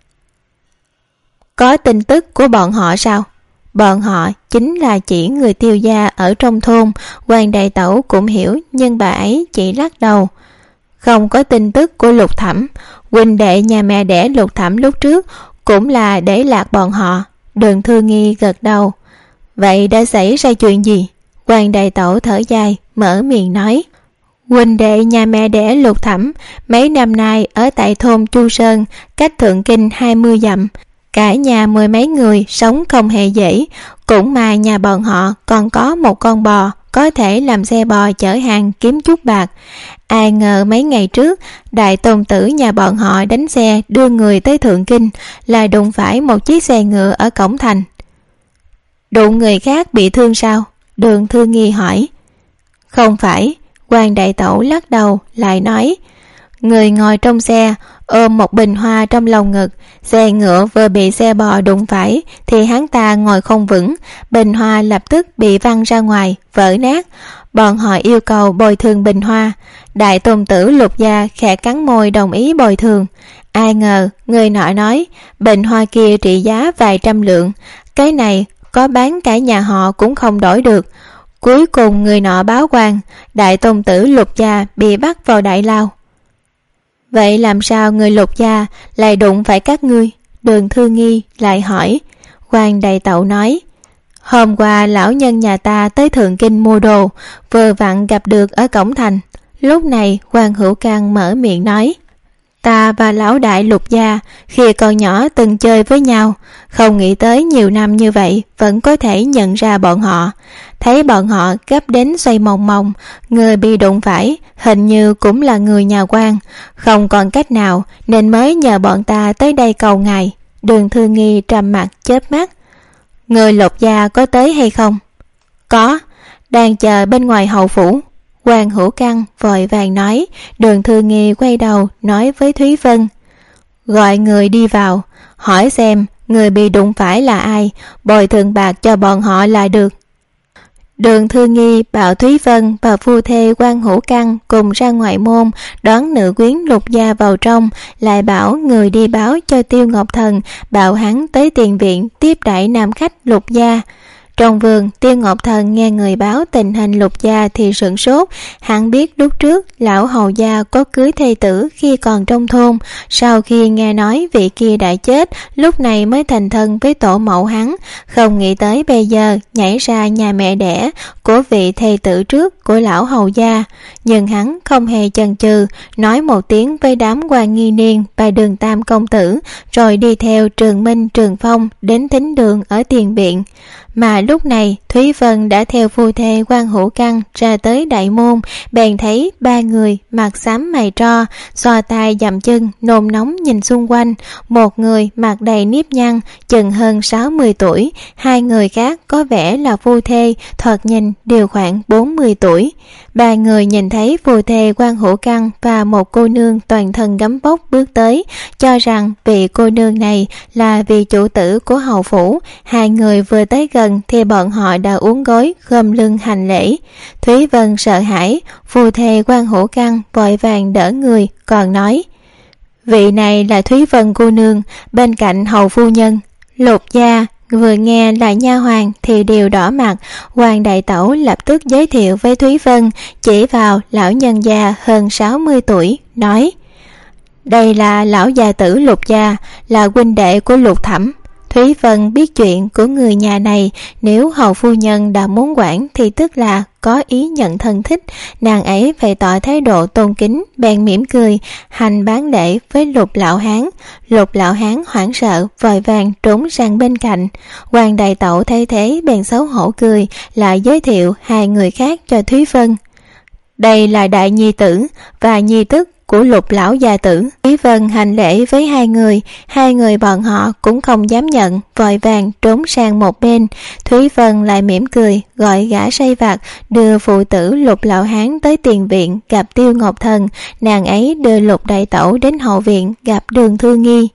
có tin tức của bọn họ sao? Bọn họ chính là chỉ người Tiêu gia ở trong thôn. Quan đại tẩu cũng hiểu, nhưng bà ấy chỉ lắc đầu, không có tin tức của Lục Thẩm. Huynh đệ nhà mẹ đẻ Lục Thẩm lúc trước cũng là để lạc bọn họ. Đường Thư Nghi gật đầu, vậy đã xảy ra chuyện gì? Quan đại tẩu thở dài mở miệng nói, huynh đệ nhà mẹ đẻ Lục Thẩm mấy năm nay ở tại thôn Chu Sơn, cách Thượng Kinh hai mươi dặm, cả nhà mười mấy người sống không hề dễ. Cũng mà nhà bọn họ còn có một con bò, có thể làm xe bò chở hàng kiếm chút bạc. Ai ngờ mấy ngày trước đại tôn tử nhà bọn họ đánh xe đưa người tới Thượng Kinh, là đụng phải một chiếc xe ngựa ở cổng thành. Đụng người khác bị thương sao? Đường Thư Nghi hỏi. Không phải. Quan đại tẩu lắc đầu lại nói, người ngồi trong xe ôm một bình hoa trong lòng ngực, xe ngựa vừa bị xe bò đụng phải thì hắn ta ngồi không vững, bình hoa lập tức bị văng ra ngoài vỡ nát. Bọn họ yêu cầu bồi thường bình hoa. Đại tôn tử Lục gia khẽ cắn môi đồng ý bồi thường. Ai ngờ người nọ nói bình hoa kia trị giá vài trăm lượng, cái này có bán cả nhà họ cũng không đổi được. Cuối cùng người nọ báo quan, đại tôn tử Lục gia bị bắt vào đại lao. Vậy làm sao người Lục gia lại đụng phải các ngươi? Đường Thư Nghi lại hỏi. Quan đại tẩu nói, hôm qua lão nhân nhà ta tới Thượng Kinh mua đồ, vừa vặn gặp được ở cổng thành. Lúc này Quan Hữu Căn mở miệng nói, ta và lão đại Lục gia khi còn nhỏ từng chơi với nhau, không nghĩ tới nhiều năm như vậy vẫn có thể nhận ra bọn họ. Thấy bọn họ gấp đến xoay mòng mòng, người bị đụng phải hình như cũng là người nhà quan, không còn cách nào nên mới nhờ bọn ta tới đây cầu ngài. Đường Thư Nghi trầm mặt chớp mắt, người Lục gia có tới hay không? Có, đang chờ bên ngoài hậu phủ. Quan Hữu Căn vội vàng nói. Đường Thư Nghi quay đầu nói với Thúy Vân, gọi người đi vào, hỏi xem người bị đụng phải là ai, bồi thường bạc cho bọn họ là được. Đường Thư Nghi bảo Thúy Vân và phu thê Quan Hữu Căn cùng ra ngoài môn đón nữ quyến Lục gia vào trong, lại bảo người đi báo cho Tiêu Ngọc Thần, bảo hắn tới tiền viện tiếp đãi nam khách Lục gia. Trong vườn, Tiêu Ngọc Thần nghe người báo tình hình Lục gia thì sửng sốt. Hắn biết lúc trước lão hầu gia có cưới thê tử khi còn trong thôn, sau khi nghe nói vị kia đã chết, lúc này mới thành thân với tổ mẫu hắn. Không nghĩ tới bây giờ nhảy ra nhà mẹ đẻ của vị thê tử trước của lão hầu gia, nhưng hắn không hề chần chừ, nói một tiếng với đám quan nghi niên và Đường Tam công tử, rồi đi theo Trường Minh, Trường Phong đến thính đường ở tiền viện. Mà lúc này Thúy Vân đã theo phu thê Quan Hữu Căn ra tới đại môn, bèn thấy ba người mặt xám mày tro, xoa tay dậm chân, nôn nóng nhìn xung quanh. Một người mặt đầy nếp nhăn, chừng hơn sáu mươi tuổi, hai người khác có vẻ là phu thê, thoạt nhìn đều khoảng bốn mươi tuổi. Ba người nhìn thấy phu thê Quan Hữu Căn và một cô nương toàn thân gấm vóc bước tới, cho rằng vị cô nương này là vị chủ tử của hầu phủ. Hai người vừa tới gần thì bọn họ đã uốn gối khom lưng hành lễ. Thúy Vân sợ hãi, phu thê Quan Hữu Căn vội vàng đỡ người, còn nói: vị này là Thúy Vân cô nương, bên cạnh hầu phu nhân. Lục gia vừa nghe là nha hoàn thì đều đỏ mặt. Hoàng đại tẩu lập tức giới thiệu với Thúy Vân, chỉ vào lão nhân gia hơn sáu mươi tuổi, nói: đây là lão gia tử Lục gia, là huynh đệ của Lục thẩm. Thúy Vân biết chuyện của người nhà này, nếu hầu phu nhân đã muốn quản thì tức là có ý nhận thân thích, nàng ấy phải tỏ thái độ tôn kính, bèn mỉm cười hành bán lễ với Lục lão hán. Lục lão hán hoảng sợ vội vàng trốn sang bên cạnh. Hoàng đại tẩu thấy thế bèn xấu hổ cười, lại giới thiệu hai người khác cho Thúy Vân: đây là đại nhi tử và nhi tức của Lục lão gia tử. Thúy Vân hành lễ với hai người, hai người bọn họ cũng không dám nhận, vội vàng trốn sang một bên. Thúy Vân lại mỉm cười gọi gã say vặt đưa phụ tử Lục lão hán tới tiền viện gặp Tiêu Ngọc Thần, nàng ấy đưa Lục đại tẩu đến hậu viện gặp Đường Thư Nghi.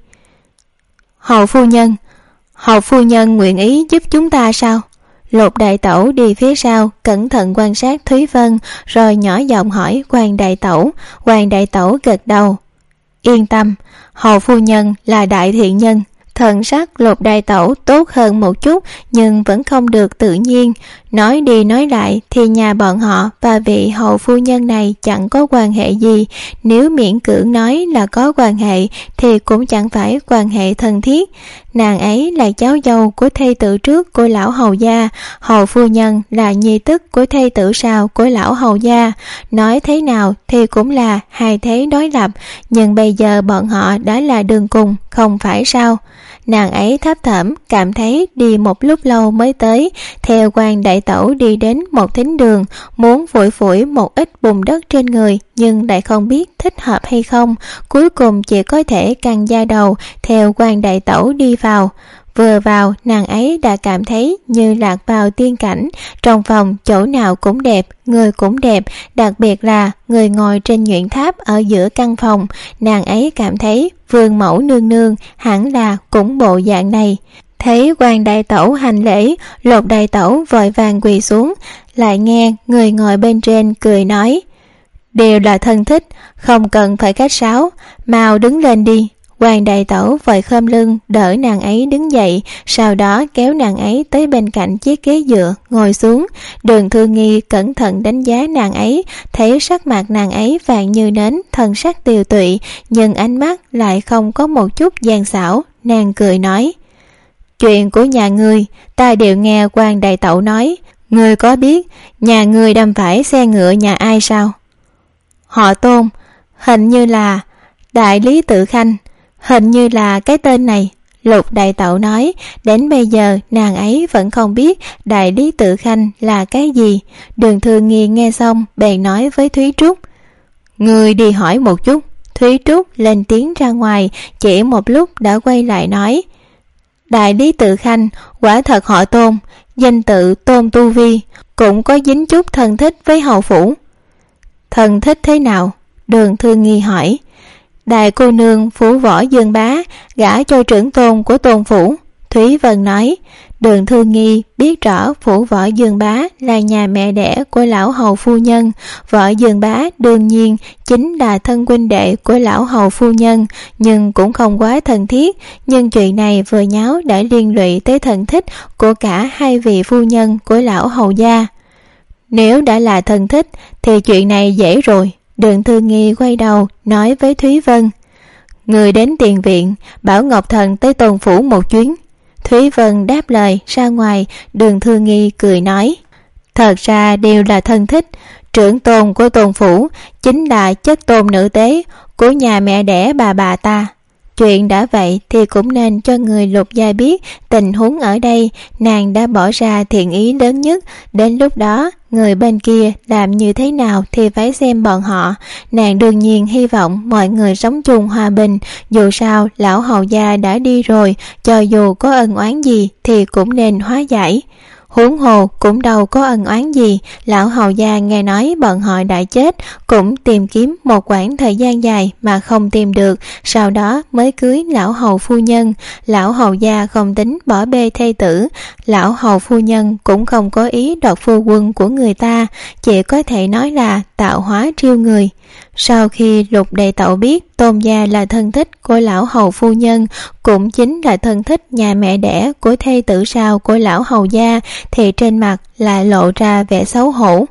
hầu phu nhân hầu phu nhân nguyện ý giúp chúng ta sao? Lục đại tẩu đi phía sau cẩn thận quan sát Thúy Vân, rồi nhỏ giọng hỏi Hoàng đại tẩu. Hoàng đại tẩu gật đầu: yên tâm, hầu phu nhân là đại thiện nhân. Thần sắc Lục đại tẩu tốt hơn một chút, nhưng vẫn không được tự nhiên. Nói đi nói lại thì nhà bọn họ và vị hầu phu nhân này chẳng có quan hệ gì. Nếu miễn cưỡng nói là có quan hệ thì cũng chẳng phải quan hệ thân thiết. Nàng ấy là cháu dâu của thê tử trước của lão hầu gia, hầu phu nhân là nhi tức của thê tử sau của lão hầu gia. Nói thế nào thì cũng là hai thế đối lập, nhưng bây giờ bọn họ đã là đường cùng, không phải sao? Nàng ấy thấp thỏm cảm thấy đi một lúc lâu mới tới, theo Quan đại tẩu đi đến một thính đường, muốn phủi phủi một ít bùn đất trên người, nhưng lại không biết thích hợp hay không, cuối cùng chỉ có thể căng da đầu theo Quan đại tẩu đi vào. Vừa vào, nàng ấy đã cảm thấy như lạc vào tiên cảnh. Trong phòng chỗ nào cũng đẹp, người cũng đẹp, đặc biệt là người ngồi trên nhuyễn tháp ở giữa căn phòng. Nàng ấy cảm thấy vương mẫu nương nương hẳn là cũng bộ dạng này. Thấy Quan đại tẩu hành lễ, Lục đại tẩu vội vàng quỳ xuống, lại nghe người ngồi bên trên cười nói: đều là thân thích, không cần phải khách sáo, mau đứng lên đi. Hoàng đại tẩu vội khom lưng đỡ nàng ấy đứng dậy, sau đó kéo nàng ấy tới bên cạnh chiếc ghế dựa ngồi xuống. Đường Thư Nghi cẩn thận đánh giá nàng ấy, thấy sắc mặt nàng ấy vàng như nến, thần sắc tiều tụy, nhưng ánh mắt lại không có một chút gian xảo. Nàng cười nói: chuyện của nhà ngươi ta đều nghe Quan đại tẩu nói, ngươi có biết nhà ngươi đâm phải xe ngựa nhà ai sao? Họ Tôn, hình như là Đại Lý Tự Khanh, hình như là cái tên này. Lục đại tẩu nói, đến bây giờ nàng ấy vẫn không biết Đại Lý Tự Khanh là cái gì. Đường Thư Nghi nghe xong bèn nói với Thúy Trúc: ngươi đi hỏi một chút. Thúy Trúc lên tiếng ra ngoài, chỉ một lúc đã quay lại nói: Đại Lý Tự Khanh quả thật họ Tôn, danh tự Tôn Tu Vi, cũng có dính chút thân thích với hầu phủ. Thân thích thế nào? Đường Thư Nghi hỏi. Đại cô nương phủ võ Dương Bá gả cho trưởng tôn của tôn phủ. Thúy Vân nói. Đường Thư Nghi biết rõ phủ võ Dương Bá là nhà mẹ đẻ của lão hầu phu nhân. Võ Dương Bá đương nhiên chính là thân huynh đệ của lão hầu phu nhân, nhưng cũng không quá thân thiết. Nhưng chuyện này vừa nháo đã liên lụy tới thân thích của cả hai vị phu nhân của lão hầu gia. Nếu đã là thân thích thì chuyện này dễ rồi. Đường Thư Nghi quay đầu nói với Thúy Vân: người đến tiền viện bảo Ngọc Thần tới tôn phủ một chuyến. Thúy Vân đáp lời ra ngoài. Đường Thư Nghi cười nói: thật ra đều là thân thích, Trưởng tôn của Tôn phủ chính là chất tôn nữ tế của nhà mẹ đẻ bà bà ta. Chuyện đã vậy thì cũng nên cho người Lục gia biết tình huống ở đây nàng đã bỏ ra thiện ý lớn nhất. Đến lúc đó người bên kia làm như thế nào thì phải xem bọn họ. Nàng đương nhiên hy vọng mọi người sống chung hòa bình. Dù sao lão hầu gia đã đi rồi, cho dù có ân oán gì thì cũng nên hóa giải. Huống hồ cũng đâu có ân oán gì. Lão hầu gia nghe nói bọn họ đã chết, cũng tìm kiếm một quãng thời gian dài mà không tìm được, sau đó mới cưới lão hầu phu nhân. Lão hầu gia không tính bỏ bê thê tử, lão hầu phu nhân cũng không có ý đoạt phu quân của người ta, chỉ có thể nói là tạo hóa trêu người. Sau khi Lục Đại Tẩu biết Tôn gia là thân thích của lão hầu phu nhân, cũng chính là thân thích nhà mẹ đẻ của thê tử sao của lão hầu gia, thì trên mặt lại lộ ra vẻ xấu hổ.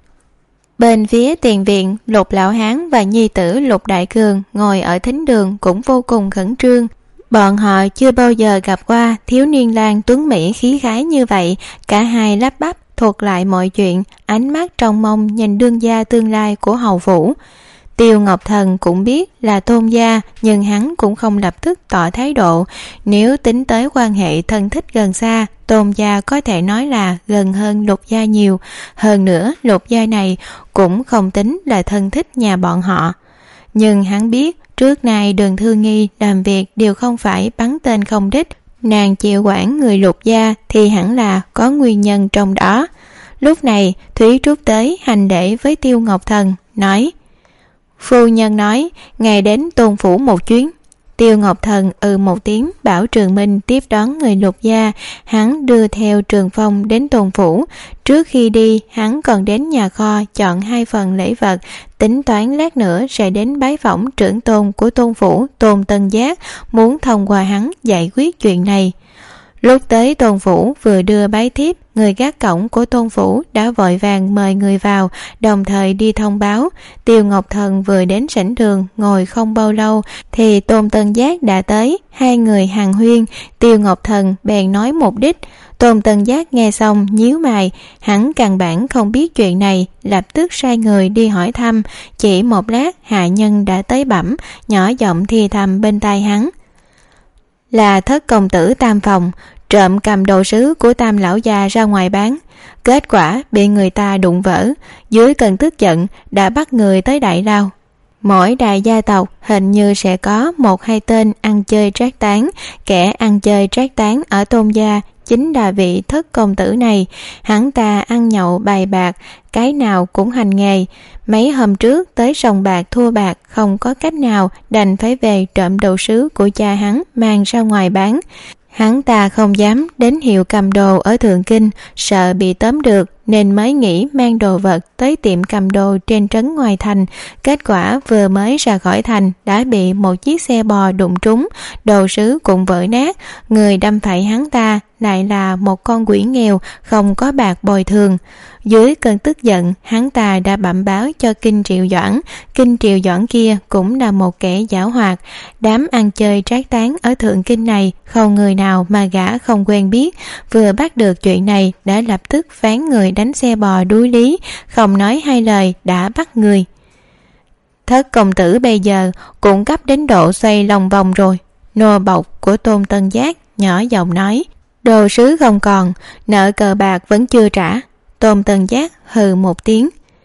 Bên phía tiền viện, Lục Lão Hán và nhi tử Lục Đại Cường ngồi ở thính đường cũng vô cùng khẩn trương. Bọn họ chưa bao giờ gặp qua thiếu niên lang tuấn mỹ khí khái như vậy. Cả hai lắp bắp thuật lại mọi chuyện, ánh mắt trong mong nhìn đương gia tương lai của hầu phủ. Tiêu Ngọc Thần cũng biết là Tôn gia, nhưng hắn cũng không lập tức tỏ thái độ. Nếu tính tới quan hệ thân thích gần xa, Tôn gia có thể nói là gần hơn Lục gia nhiều. Hơn nữa Lục gia này cũng không tính là thân thích nhà bọn họ. Nhưng hắn biết trước nay Đường Thư Nghi làm việc đều không phải bắn tên không đích. Nàng chịu quản người Lục gia thì hẳn là có nguyên nhân trong đó. Lúc này Thúy Trúc tới hành lễ với Tiêu Ngọc Thần, nói: Phu nhân nói ngày đến Tôn phủ một chuyến. Tiêu Ngọc Thần ừ một tiếng bảo Trường Minh tiếp đón người Lục gia. Hắn đưa theo Trường Phong đến Tôn phủ. Trước khi đi hắn còn đến nhà kho chọn hai phần lễ vật, tính toán lát nữa sẽ đến bái phỏng trưởng tôn của Tôn phủ Tôn Tân Giác, muốn thông qua hắn giải quyết chuyện này. Lúc tới Tôn phủ vừa đưa bái thiếp, người gác cổng của Tôn phủ đã vội vàng mời người vào, đồng thời đi thông báo. Tiêu Ngọc Thần vừa đến sảnh đường ngồi không bao lâu thì Tôn Tân Giác đã tới. Hai người hàn huyên, Tiêu Ngọc Thần bèn nói mục đích. Tôn Tân Giác nghe xong nhíu mày, hắn căn bản không biết chuyện này, lập tức sai người đi hỏi thăm. Chỉ một lát hạ nhân đã tới bẩm, nhỏ giọng thì thầm bên tai hắn: Là thất công tử Tam Phòng trộm cầm đồ sứ của Tam lão gia ra ngoài bán, kết quả bị người ta đụng vỡ. Dưới cơn tức giận đã bắt người tới đại lao. Mỗi đại gia tộc hình như sẽ có một hai tên ăn chơi trác tán. Kẻ ăn chơi trác tán ở Tôn gia chính là vị thất công tử này. Hắn ta ăn nhậu bài bạc, cái nào cũng hành nghề. Mấy hôm trước tới sòng bạc thua bạc, không có cách nào đành phải về trộm đồ sứ của cha hắn mang ra ngoài bán. Hắn ta không dám đến hiệu cầm đồ ở Thượng Kinh, sợ bị tóm được nên mới nghĩ mang đồ vật tới tiệm cầm đồ trên trấn ngoài thành. Kết quả vừa mới ra khỏi thành đã bị một chiếc xe bò đụng trúng, đồ sứ cũng vỡ nát. Người đâm phải hắn ta lại là một con quỷ nghèo, không có bạc bồi thường. Dưới cơn tức giận, hắn ta đã bẩm báo cho Kinh Triệu Doãn. Kinh Triệu Doãn kia cũng là một kẻ giảo hoạt. Đám ăn chơi trác tán ở Thượng Kinh này không người nào mà gã không quen biết. Vừa bắt được chuyện này đã lập tức phán người đánh xe bò đuối lý, không nói hai lời đã bắt người. Thất công tử bây giờ cũng cấp đến độ xoay lòng vòng rồi. Nô bộc của Tôn Tân Giác nhỏ giọng nói: Đồ sứ không còn, nợ cờ bạc vẫn chưa trả. Tôn Tân Giác hừ một tiếng.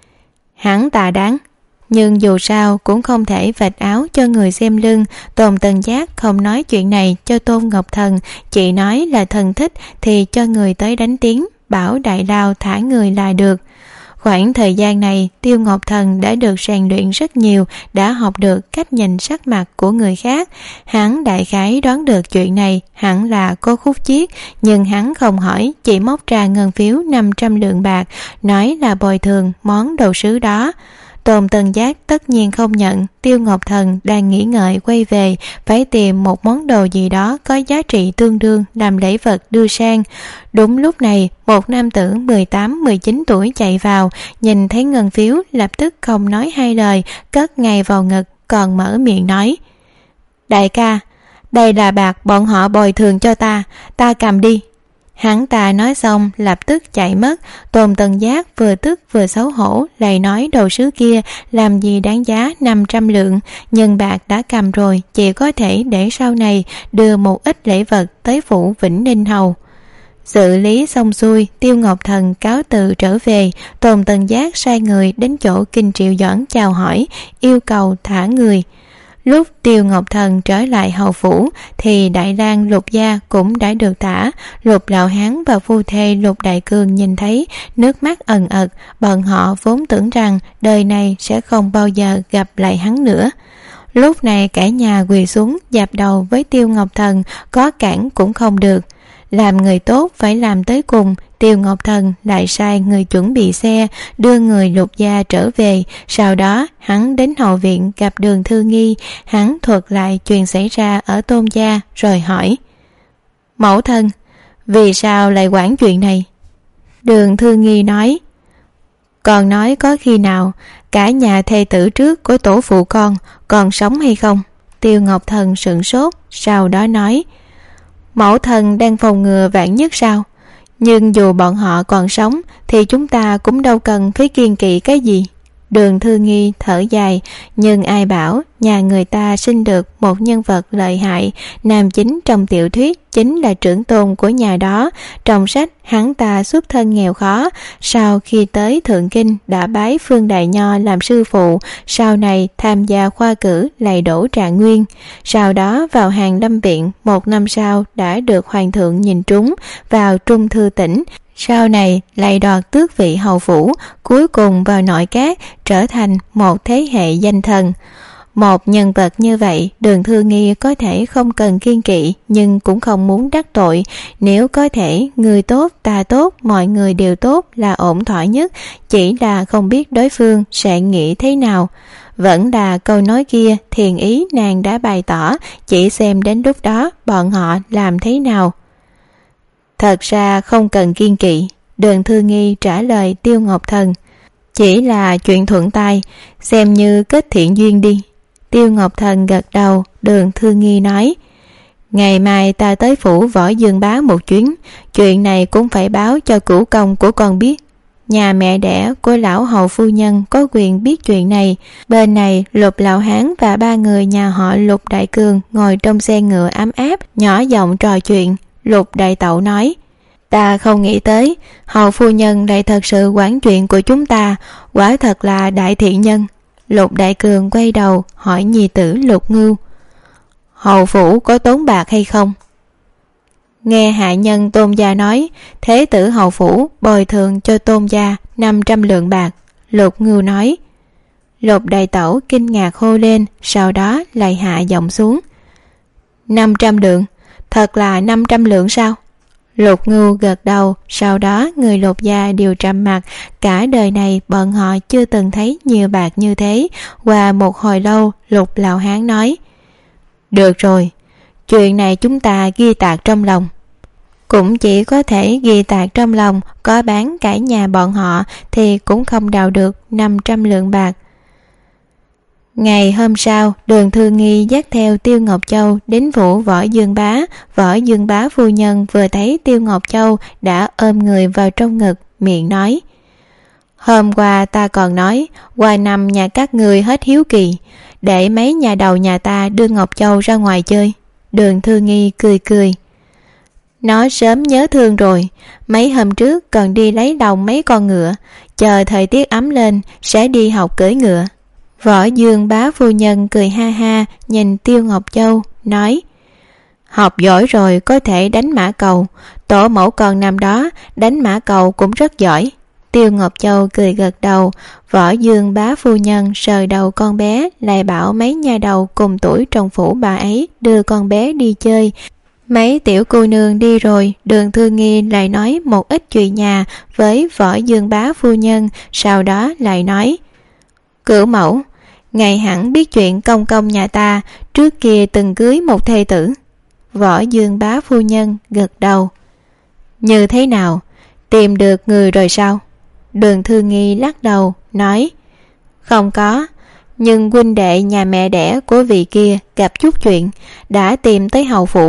Hắn tà đáng, nhưng dù sao cũng không thể vạch áo cho người xem lưng. Tôn Tân Giác không nói chuyện này cho Tôn Ngọc Thần, chỉ nói là thần thích thì cho người tới đánh tiếng, bảo đại lao thả người là được. Khoảng thời gian này Tiêu Ngọc Thần đã được rèn luyện rất nhiều, đã học được cách nhìn sắc mặt của người khác. Hắn đại khái đoán được chuyện này hẳn là có khúc chiết, nhưng hắn không hỏi, chỉ móc ra ngân phiếu năm trăm lượng bạc, nói là bồi thường món đồ sứ đó. Tôn Tân Giác tất nhiên không nhận. Tiêu Ngọc Thần đang nghĩ ngợi quay về, phải tìm một món đồ gì đó có giá trị tương đương làm lễ vật đưa sang. Đúng lúc này một nam tử mười tám mười chín tuổi chạy vào, nhìn thấy ngân phiếu lập tức không nói hai lời, cất ngay vào ngực, còn mở miệng nói: Đại ca, đây là bạc bọn họ bồi thường cho ta, ta cầm đi. Hắn ta nói xong lập tức chạy mất. Tôn Tân Giác vừa tức vừa xấu hổ, lại nói đầu sứ kia làm gì đáng giá năm trăm lượng, nhưng bạc đã cầm rồi, chỉ có thể để sau này đưa một ít lễ vật tới phủ Vĩnh Ninh Hầu. Xử lý xong xuôi, Tiêu Ngọc Thần cáo từ trở về. Tôn Tân Giác sai người đến chỗ Kinh Triệu Doãn chào hỏi, yêu cầu thả người. Lúc Tiêu Ngọc Thần trở lại hầu phủ thì Đại Lang Lục gia cũng đã được thả. Lục Lão Hán và phu thê Lục Đại Cường nhìn thấy nước mắt ẩn ật, bọn họ vốn tưởng rằng đời này sẽ không bao giờ gặp lại hắn nữa. Lúc này cả nhà quỳ xuống dập đầu với Tiêu Ngọc Thần, có cản cũng không được. Làm người tốt phải làm tới cùng. Tiêu Ngọc Thần lại sai người chuẩn bị xe đưa người Lục gia trở về. Sau đó hắn đến hậu viện gặp Đường Thư Nghi. Hắn thuật lại chuyện xảy ra ở Tôn gia rồi hỏi: Mẫu thân, vì sao lại quản chuyện này? Đường Thư Nghi nói: Con nói có khi nào cả nhà thê tử trước của tổ phụ con còn sống hay không? Tiêu Ngọc Thần sửng sốt, sau đó nói: Mẫu thân đang phòng ngừa vạn nhất sao? Nhưng dù bọn họ còn sống thì chúng ta cũng đâu cần phải kiêng kỵ cái gì. Đường Thư Nghi thở dài, nhưng ai bảo nhà người ta sinh được một nhân vật lợi hại, nam chính trong tiểu thuyết chính là trưởng tôn của nhà đó. Trong sách hắn ta xuất thân nghèo khó, sau khi tới Thượng Kinh đã bái Phương Đại Nho làm sư phụ, sau này tham gia khoa cử lại đỗ trạng nguyên, sau đó vào Hàn Lâm Viện, một năm sau đã được hoàng thượng nhìn trúng vào Trung Thư Tỉnh, sau này lại đoạt tước vị hầu phủ, cuối cùng vào nội các trở thành một thế hệ danh thần. Một nhân vật như vậy, Đường Thư Nghi có thể không cần kiêng kỵ, nhưng cũng không muốn đắc tội. Nếu có thể người tốt ta tốt, mọi người đều tốt là ổn thỏa nhất, chỉ là không biết đối phương sẽ nghĩ thế nào. Vẫn là câu nói kia, thiền ý nàng đã bày tỏ, chỉ xem đến lúc đó bọn họ làm thế nào. Thật ra không cần kiêng kỵ, Đường Thư Nghi trả lời Tiêu Ngọc Thần. Chỉ là chuyện thuận tay, xem như kết thiện duyên đi. Tiêu Ngọc Thần gật đầu. Đường Thư Nghi nói: Ngày mai ta tới phủ Võ Dương Bá một chuyến, chuyện này cũng phải báo cho cửu công của con biết. Nhà mẹ đẻ của lão hầu phu nhân có quyền biết chuyện này. Bên này Lục Lão Hán và ba người nhà họ Lục Đại Cường ngồi trong xe ngựa ấm áp, nhỏ giọng trò chuyện. Lục Đại Tẩu nói: Ta không nghĩ tới hầu phu nhân lại thật sự quản chuyện của chúng ta, quả thật là đại thiện nhân. Lục Đại Cường quay đầu hỏi nhi tử Lục Ngưu: Hầu phủ có tốn bạc hay không? Nghe hạ nhân Tôn gia nói thế tử hầu phủ bồi thường cho Tôn gia năm trăm lượng bạc. Lục Ngưu nói. Lục Đại Tẩu kinh ngạc hô lên, sau đó lại hạ giọng xuống: Năm trăm lượng? Thật là năm trăm lượng sao? Lục Ngưu gật đầu, sau đó người Lục gia đều trầm mặt. Cả đời này bọn họ chưa từng thấy nhiều bạc như thế. Qua một hồi lâu, Lục Lão Hán nói: Được rồi, chuyện này chúng ta ghi tạc trong lòng. Cũng chỉ có thể ghi tạc trong lòng, có bán cả nhà bọn họ thì cũng không đào được năm trăm lượng bạc. Ngày hôm sau, Đường Thư Nghi dắt theo Tiêu Ngọc Châu đến phủ Võ Dương Bá. Võ Dương Bá phu nhân vừa thấy Tiêu Ngọc Châu đã ôm người vào trong ngực, miệng nói: Hôm qua ta còn nói qua năm nhà các người hết hiếu kỳ, để mấy nhà đầu nhà ta đưa Ngọc Châu ra ngoài chơi. Đường Thư Nghi cười cười: Nó sớm nhớ thương rồi, mấy hôm trước còn đi lấy đồng mấy con ngựa, chờ thời tiết ấm lên sẽ đi học cưỡi ngựa. Võ Dương Bá phu nhân cười ha ha nhìn Tiêu Ngọc Châu, nói: Học giỏi rồi có thể đánh mã cầu, tổ mẫu con năm đó đánh mã cầu cũng rất giỏi. Tiêu Ngọc Châu cười gật đầu. Võ Dương Bá phu nhân sờ đầu con bé, lại bảo mấy nhà đầu cùng tuổi trong phủ bà ấy đưa con bé đi chơi. Mấy tiểu cô nương đi rồi, Đường Thư Nghi lại nói một ít chuyện nhà với Võ Dương Bá phu nhân, sau đó lại nói: Cửu mẫu, ngài hẳn biết chuyện công công nhà ta trước kia từng cưới một thê tử. Võ Dương Bá phu nhân gật đầu. Như thế nào, tìm được người rồi sao? Đường Thư Nghi lắc đầu, nói: Không có, nhưng huynh đệ nhà mẹ đẻ của vị kia gặp chút chuyện, đã tìm tới hầu phủ.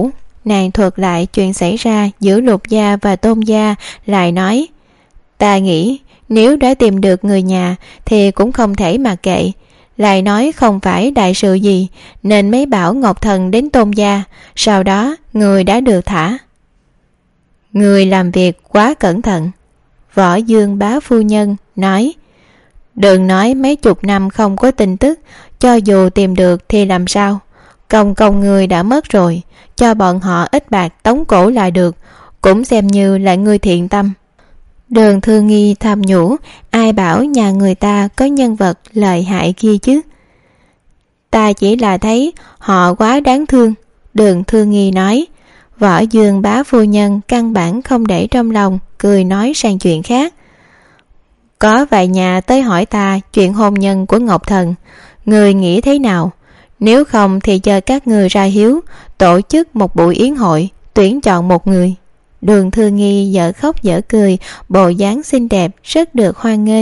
nàng thuật lại chuyện xảy ra giữa Lục gia và Tôn gia, lại nói: ta nghĩ nếu đã tìm được người nhà thì cũng không thể mặc kệ, lại nói không phải đại sự gì, nên mới bảo Ngọc Thần đến Tôn gia, sau đó người đã được thả. Người làm việc quá cẩn thận. Võ Dương bá phu nhân nói: đừng nói mấy chục năm không có tin tức, cho dù tìm được thì làm sao? Công công người đã mất rồi, cho bọn họ ít bạc tống cổ là được, cũng xem như là người thiện tâm. Đường Thư Nghi thầm nhủ, ai bảo nhà người ta có nhân vật lợi hại kia chứ. Ta chỉ là thấy họ quá đáng thương, Đường Thư Nghi nói. Võ Dương bá phu nhân căn bản không để trong lòng, cười nói sang chuyện khác. Có vài nhà tới hỏi ta chuyện hôn nhân của Ngọc Thần, người nghĩ thế nào? Nếu không thì chờ các người ra hiếu, tổ chức một buổi yến hội, tuyển chọn một người. Đường Thư Nghi dở khóc dở cười, bộ dáng xinh đẹp rất được hoan nghênh.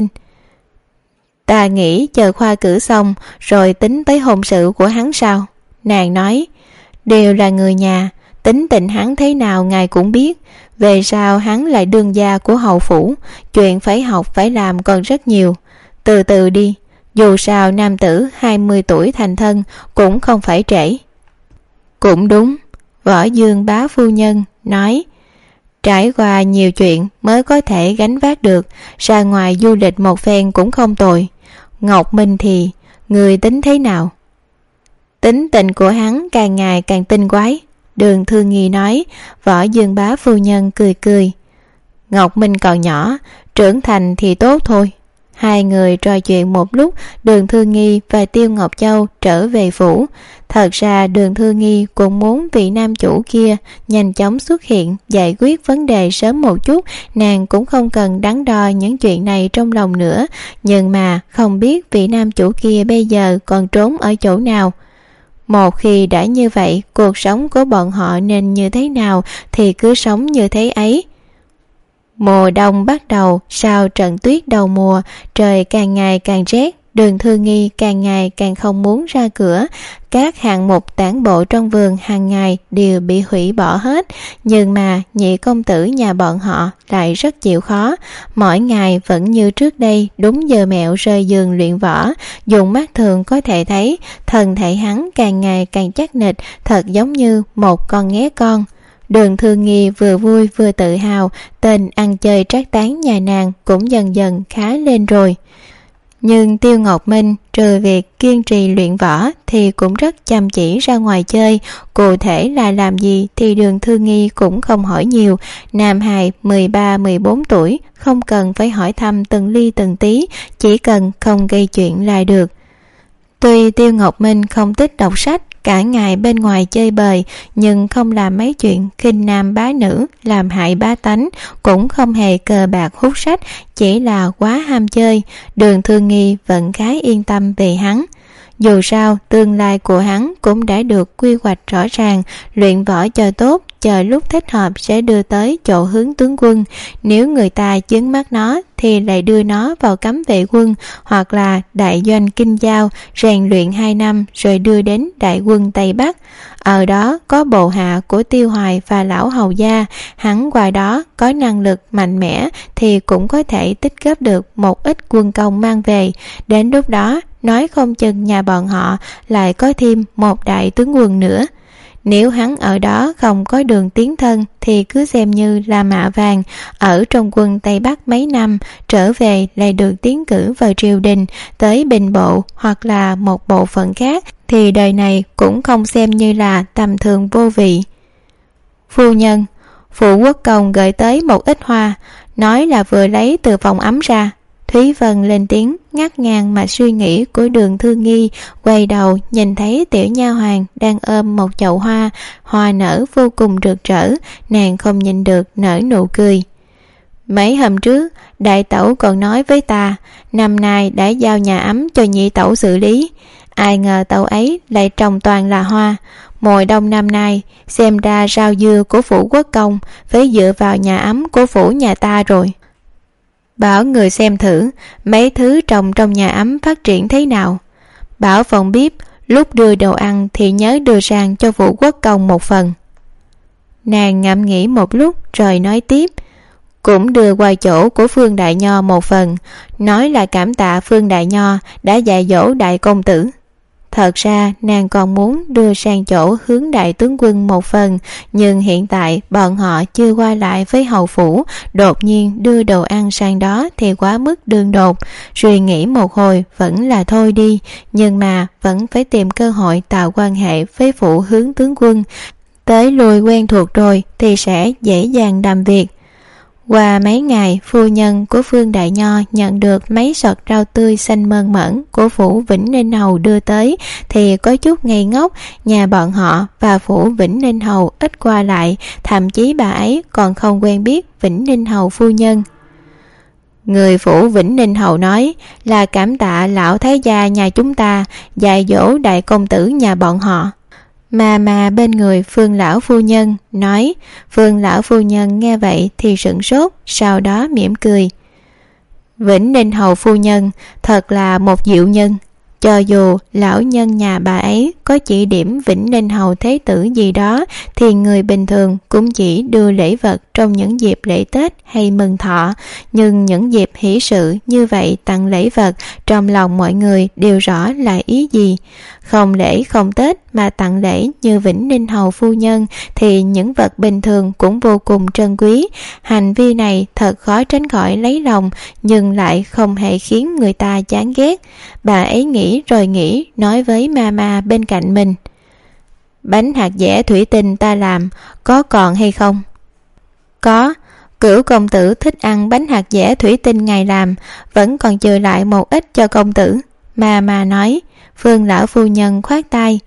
Ta nghĩ chờ khoa cử xong rồi tính tới hôn sự của hắn sao? Nàng nói, đều là người nhà, tính tình hắn thế nào ngài cũng biết. Về sau hắn lại đương gia của hầu phủ, chuyện phải học phải làm còn rất nhiều. Từ từ đi, dù sao nam tử hai mươi tuổi thành thân cũng không phải trễ. Cũng đúng, Võ Dương bá phu nhân nói. Trải qua nhiều chuyện mới có thể gánh vác được, ra ngoài du lịch một phen cũng không tồi. Ngọc Minh thì, người tính thế nào? Tính tình của hắn càng ngày càng tinh quái, Đường Thư Nghi nói. Võ Dương bá phu nhân cười cười. Ngọc Minh còn nhỏ, trưởng thành thì tốt thôi. Hai người trò chuyện một lúc, Đường Thư Nghi và Tiêu Ngọc Châu trở về phủ. Thật ra Đường Thư Nghi cũng muốn vị nam chủ kia nhanh chóng xuất hiện, giải quyết vấn đề sớm một chút, nàng cũng không cần đắn đo những chuyện này trong lòng nữa. Nhưng mà không biết vị nam chủ kia bây giờ còn trốn ở chỗ nào. Một khi đã như vậy, cuộc sống của bọn họ nên như thế nào thì cứ sống như thế ấy. Mùa đông bắt đầu, sau trận tuyết đầu mùa, trời càng ngày càng rét, Đường Thư Nghi càng ngày càng không muốn ra cửa. Các hạng mục tản bộ trong vườn hàng ngày đều bị hủy bỏ hết, nhưng mà nhị công tử nhà bọn họ lại rất chịu khó. Mỗi ngày vẫn như trước đây, đúng giờ mẹo rời giường luyện võ. Dùng mắt thường có thể thấy thân thể hắn càng ngày càng chắc nịch, thật giống như một con nghé con. Đường Thư Nghi vừa vui vừa tự hào, tên ăn chơi trác tán nhà nàng cũng dần dần khá lên rồi. Nhưng Tiêu Ngọc Minh trừ việc kiên trì luyện võ thì cũng rất chăm chỉ ra ngoài chơi. Cụ thể là làm gì thì Đường Thư Nghi cũng không hỏi nhiều. Nam hài mười ba mười bốn tuổi, không cần phải hỏi thăm từng ly từng tí, chỉ cần không gây chuyện là được. Tuy Tiêu Ngọc Minh không thích đọc sách, cả ngày bên ngoài chơi bời, nhưng không làm mấy chuyện khinh nam bá nữ, làm hại bá tánh, cũng không hề cờ bạc hút sách, chỉ là quá ham chơi. Đường Thư Nghi vẫn khá yên tâm về hắn. Dù sao, tương lai của hắn cũng đã được quy hoạch rõ ràng, luyện võ cho tốt, chờ lúc thích hợp sẽ đưa tới chỗ hướng tướng quân. Nếu người ta chướng mắt nó thì lại đưa nó vào cấm vệ quân hoặc là đại doanh Kinh Giao, rèn luyện hai năm rồi đưa đến đại quân Tây Bắc. Ở đó có bộ hạ của Tiêu Hoài và lão hầu gia, hắn qua đó có năng lực mạnh mẽ thì cũng có thể tích góp được một ít quân công mang về. Đến lúc đó nói không chừng nhà bọn họ lại có thêm một đại tướng quân nữa. Nếu hắn ở đó không có đường tiến thân thì cứ xem như là mạ vàng, ở trong quân Tây Bắc mấy năm, trở về lại được tiến cử vào triều đình, tới binh bộ hoặc là một bộ phận khác, thì đời này cũng không xem như là tầm thường vô vị. Phu nhân, phụ quốc công gửi tới một ít hoa, nói là vừa lấy từ phòng ấm ra. Thúy Vân lên tiếng ngắt ngang mà suy nghĩ của Đường Thư Nghi, quay đầu nhìn thấy tiểu nha hoàn đang ôm một chậu hoa, hoa nở vô cùng rực rỡ, nàng không nhìn được nở nụ cười. Mấy hôm trước, đại tẩu còn nói với ta, năm nay đã giao nhà ấm cho nhị tẩu xử lý. Ai ngờ tẩu ấy lại trồng toàn là hoa. Mùa đông năm nay, xem ra rau dưa của phủ quốc công phải dựa vào nhà ấm của phủ nhà ta rồi. Bảo người xem thử mấy thứ trồng trong nhà ấm phát triển thế nào. Bảo phòng bếp lúc đưa đồ ăn thì nhớ đưa sang cho phủ quốc công một phần. Nàng ngẫm nghĩ một lúc rồi nói tiếp, cũng đưa qua chỗ của Phương Đại Nho một phần, nói là cảm tạ Phương Đại Nho đã dạy dỗ đại công tử. Thật ra nàng còn muốn đưa sang chỗ Hướng đại tướng quân một phần, nhưng hiện tại bọn họ chưa qua lại với hầu phủ, đột nhiên đưa đồ ăn sang đó thì quá mức đường đột. Suy nghĩ một hồi vẫn là thôi đi, nhưng mà vẫn phải tìm cơ hội tạo quan hệ với phủ Hướng tướng quân. Tới lui quen thuộc rồi thì sẽ dễ dàng đàm việc. Qua mấy ngày, phu nhân của Phương Đại Nho nhận được mấy sọt rau tươi xanh mơn mởn của phủ Vĩnh Ninh Hầu đưa tới thì có chút ngây ngốc. Nhà bọn họ và phủ Vĩnh Ninh Hầu ít qua lại, thậm chí bà ấy còn không quen biết Vĩnh Ninh Hầu phu nhân. Người phủ Vĩnh Ninh Hầu nói là cảm tạ lão thái gia nhà chúng ta dạy dỗ đại công tử nhà bọn họ. Mà mà bên người Phương lão phu nhân nói. Phương lão phu nhân nghe vậy thì sửng sốt, sau đó mỉm cười. Vĩnh Ninh Hầu phu nhân thật là một diệu nhân. Cho dù lão nhân nhà bà ấy có chỉ điểm Vĩnh Ninh Hầu thế tử gì đó thì người bình thường cũng chỉ đưa lễ vật trong những dịp lễ Tết hay mừng thọ, nhưng những dịp hỷ sự như vậy tặng lễ vật, trong lòng mọi người đều rõ là ý gì. Không lễ không Tết mà tặng lễ như Vĩnh Ninh Hầu phu nhân thì những vật bình thường cũng vô cùng trân quý. Hành vi này thật khó tránh khỏi lấy lòng, nhưng lại không hề khiến người ta chán ghét. Bà ấy nghĩ rồi nghĩ, nói với mama bên cạnh mình, bánh hạt dẻ thủy tinh ta làm có còn hay không? Có. Cửu công tử thích ăn bánh hạt dẻ thủy tinh ngài làm, vẫn còn trừ lại một ít cho công tử, mama nói. Phương lão phu nhân khoát tay,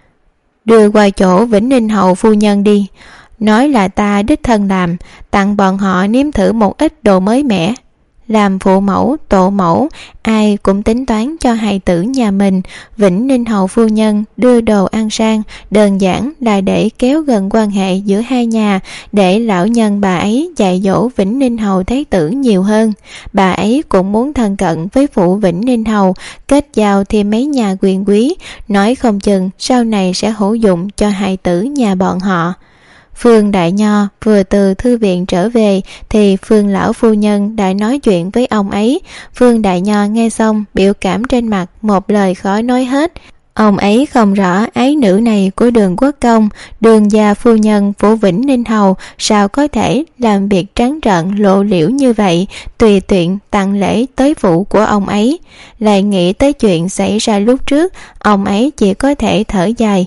đưa qua chỗ Vĩnh Ninh Hầu phu nhân đi, nói là ta đích thân làm, tặng bọn họ nếm thử một ít đồ mới mẻ. Làm phụ mẫu, tổ mẫu, ai cũng tính toán cho hài tử nhà mình. Vĩnh Ninh Hầu phu nhân đưa đồ ăn sang, đơn giản là để kéo gần quan hệ giữa hai nhà, để lão nhân bà ấy dạy dỗ Vĩnh Ninh Hầu thế tử nhiều hơn. Bà ấy cũng muốn thân cận với phụ Vĩnh Ninh Hầu, kết giao thêm mấy nhà quyền quý, nói không chừng sau này sẽ hữu dụng cho hài tử nhà bọn họ. Phương Đại Nho vừa từ thư viện trở về thì Phương lão phu nhân đã nói chuyện với ông ấy. Phương Đại Nho nghe xong, biểu cảm trên mặt một lời khó nói hết. Ông ấy không rõ ái nữ này của Đường Quốc Công, Đường gia phu nhân phủ Vĩnh Ninh Hầu sao có thể làm việc trắng trợn lộ liễu như vậy, tùy tiện tặng lễ tới phủ của ông ấy. Lại nghĩ tới chuyện xảy ra lúc trước, ông ấy chỉ có thể thở dài.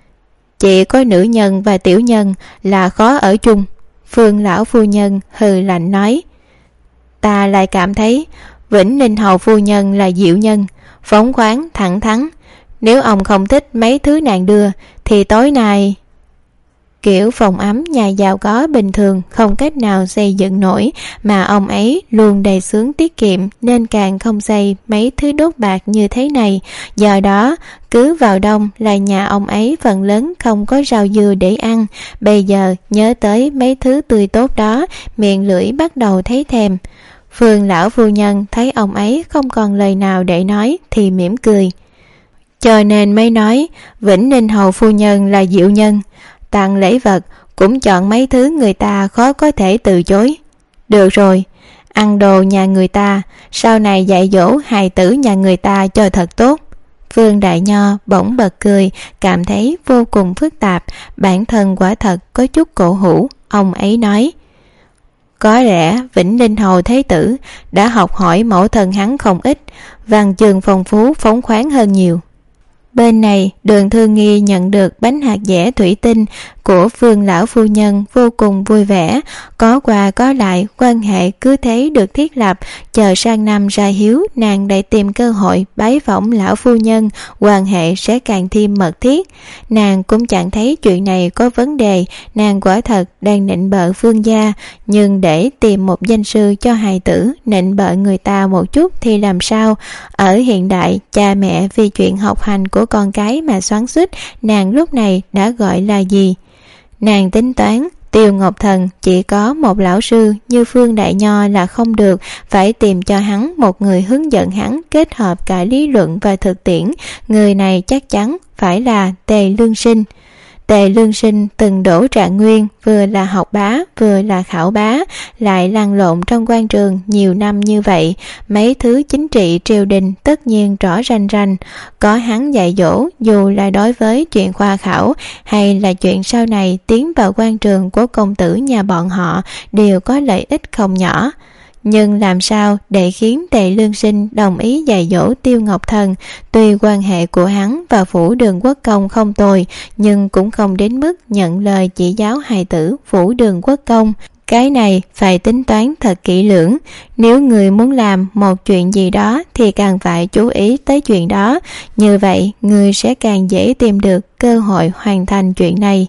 Chỉ có nữ nhân và tiểu nhân là khó ở chung. Phương lão phu nhân hừ lạnh nói, ta lại cảm thấy Vĩnh Ninh Hầu phu nhân là diệu nhân, phóng khoáng thẳng thắn. Nếu ông không thích mấy thứ nàng đưa thì tối nay... Kiểu phòng ấm nhà giàu có bình thường không cách nào xây dựng nổi, mà ông ấy luôn đầy xướng tiết kiệm nên càng không xây mấy thứ đốt bạc như thế này. Do đó cứ vào đông là nhà ông ấy phần lớn không có rau dưa để ăn. Bây giờ nhớ tới mấy thứ tươi tốt đó, miệng lưỡi bắt đầu thấy thèm. Phương lão phu nhân thấy ông ấy không còn lời nào để nói thì mỉm cười, cho nên mới nói Vĩnh Ninh Hầu phu nhân là diệu nhân. Tặng lễ vật cũng chọn mấy thứ người ta khó có thể từ chối. Được rồi, ăn đồ nhà người ta, sau này dạy dỗ hài tử nhà người ta cho thật tốt. Phương Đại Nho bỗng bật cười, cảm thấy vô cùng phức tạp, bản thân quả thật có chút cổ hủ. Ông ấy nói, có lẽ Vĩnh Ninh Hầu thế tử đã học hỏi mẫu thân hắn không ít, văn chương phong phú phóng khoáng hơn nhiều. Bên này, Đường Thư Nghi nhận được bánh hạt dẻ thủy tinh của Phương lão phu nhân vô cùng vui vẻ, có qua có lại, quan hệ cứ thế được thiết lập. Chờ sang năm ra hiếu, nàng lại tìm cơ hội bái phỏng lão phu nhân, quan hệ sẽ càng thêm mật thiết. Nàng cũng chẳng thấy chuyện này có vấn đề, nàng quả thật đang nịnh bợ Phương gia, nhưng để tìm một danh sư cho hài tử, nịnh bợ người ta một chút thì làm sao? Ở hiện đại, cha mẹ vì chuyện học hành của con cái mà xoắn xuýt, nàng lúc này đã gọi là gì? Nàng tính toán Tiêu Ngọc Thần chỉ có một lão sư như Phương Đại Nho là không được, phải tìm cho hắn một người hướng dẫn hắn kết hợp cả lý luận và thực tiễn. Người này chắc chắn phải là Tề Lương Sinh. Tề Lương Sinh từng đỗ trạng nguyên, vừa là học bá vừa là khảo bá, lại lăn lộn trong quan trường nhiều năm như vậy, mấy thứ chính trị triều đình tất nhiên rõ rành rành. Có hắn dạy dỗ, dù là đối với chuyện khoa khảo hay là chuyện sau này tiến vào quan trường của công tử nhà bọn họ đều có lợi ích không nhỏ. Nhưng làm sao để khiến Tề Lương Sinh đồng ý dạy dỗ Tiêu Ngọc Thần? Tuy quan hệ của hắn và Phủ Đường Quốc Công không tồi, nhưng cũng không đến mức nhận lời chỉ giáo hài tử Phủ Đường Quốc Công. Cái này phải tính toán thật kỹ lưỡng. Nếu người muốn làm một chuyện gì đó thì càng phải chú ý tới chuyện đó. Như vậy người sẽ càng dễ tìm được cơ hội hoàn thành chuyện này.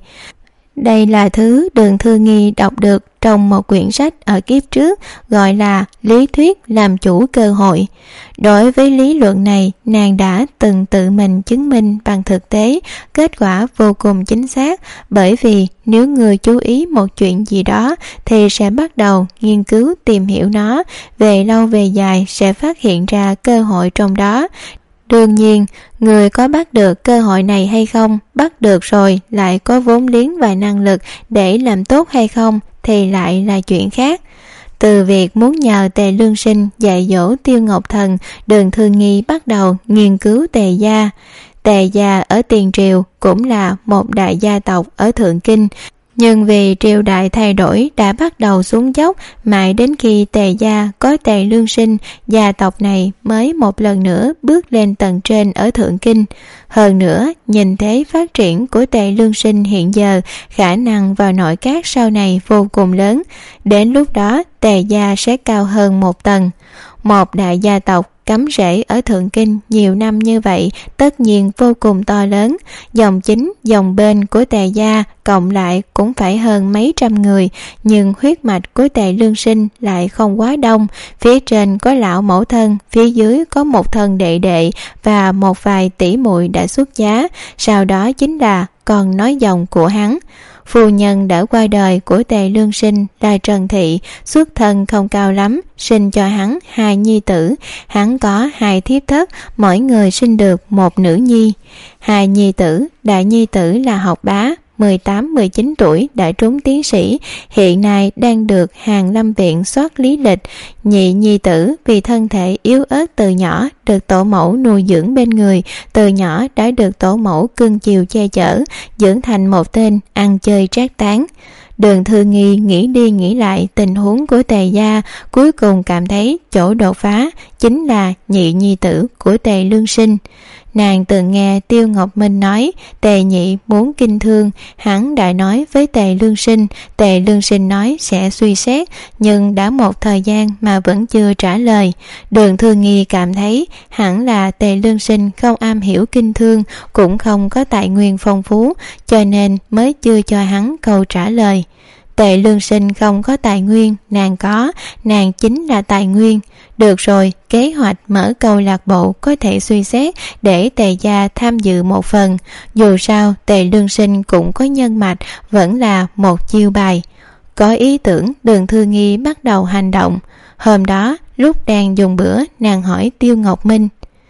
Đây là thứ Đường Thư Nghi đọc được trong một quyển sách ở kiếp trước, gọi là Lý thuyết làm chủ cơ hội. Đối với lý luận này, nàng đã từng tự mình chứng minh bằng thực tế, kết quả vô cùng chính xác, bởi vì nếu người chú ý một chuyện gì đó thì sẽ bắt đầu nghiên cứu tìm hiểu nó, về lâu về dài sẽ phát hiện ra cơ hội trong đó. Đương nhiên, người có bắt được cơ hội này hay không, bắt được rồi lại có vốn liếng và năng lực để làm tốt hay không thì lại là chuyện khác. Từ việc muốn nhờ Tề Lương Sinh dạy dỗ Tiêu Ngọc Thần, Đường Thư Nghi bắt đầu nghiên cứu Tề gia. Tề gia ở tiền triều cũng là một đại gia tộc ở Thượng Kinh, nhưng vì triều đại thay đổi đã bắt đầu xuống dốc, mãi đến khi Tề gia có Tề Lương Sinh, gia tộc này mới một lần nữa bước lên tầng trên ở Thượng Kinh. Hơn nữa, nhìn thế phát triển của Tề Lương Sinh hiện giờ, khả năng vào nội các sau này vô cùng lớn. Đến lúc đó, Tề gia sẽ cao hơn một tầng. Một đại gia tộc cắm rễ ở Thượng Kinh nhiều năm như vậy tất nhiên vô cùng to lớn. Dòng chính, dòng bên của Tề gia cộng lại cũng phải hơn mấy trăm người, nhưng huyết mạch của Tề Lương Sinh lại không quá đông. Phía trên có lão mẫu thân, phía dưới có một thân đệ đệ và một vài tỷ muội đã xuất giá, sau đó chính là còn nói dòng của hắn. Phu nhân đã qua đời của Tề Lương Sinh là Trần Thị, xuất thân không cao lắm, sinh cho hắn hai nhi tử. Hắn có hai thiếp thất, mỗi người sinh được một nữ nhi. Hai nhi tử, đại nhi tử là học bá, mười tám mười chín tuổi đã trúng tiến sĩ, hiện nay đang được Hàn Lâm Viện soát lý lịch. Nhị nhi tử vì thân thể yếu ớt từ nhỏ, được tổ mẫu nuôi dưỡng bên người, từ nhỏ đã được tổ mẫu cưng chiều che chở, dưỡng thành một tên ăn chơi trác tán. Đường Thư Nghi nghĩ đi nghĩ lại tình huống của Tề gia, cuối cùng cảm thấy chỗ đột phá chính là nhị nhi tử của Tề Lương Sinh. Nàng từng nghe Tiêu Ngọc Minh nói Tề nhị muốn kinh thương, hắn đã nói với Tề Lương Sinh, Tề Lương Sinh nói sẽ suy xét, nhưng đã một thời gian mà vẫn chưa trả lời. Đường Thư Nghi cảm thấy hẳn là Tề Lương Sinh không am hiểu kinh thương, cũng không có tài nguyên phong phú, cho nên mới chưa cho hắn câu trả lời. Tề Lương Sinh không có tài nguyên, nàng có, nàng chính là tài nguyên. Được rồi, kế hoạch mở câu lạc bộ có thể suy xét để Tề gia tham dự một phần. Dù sao Tề Lương Sinh cũng có nhân mạch, vẫn là một chiêu bài. Có ý tưởng, Đường Thư Nghi bắt đầu hành động. Hôm đó, lúc đang dùng bữa, nàng hỏi Tiêu Ngọc Minh: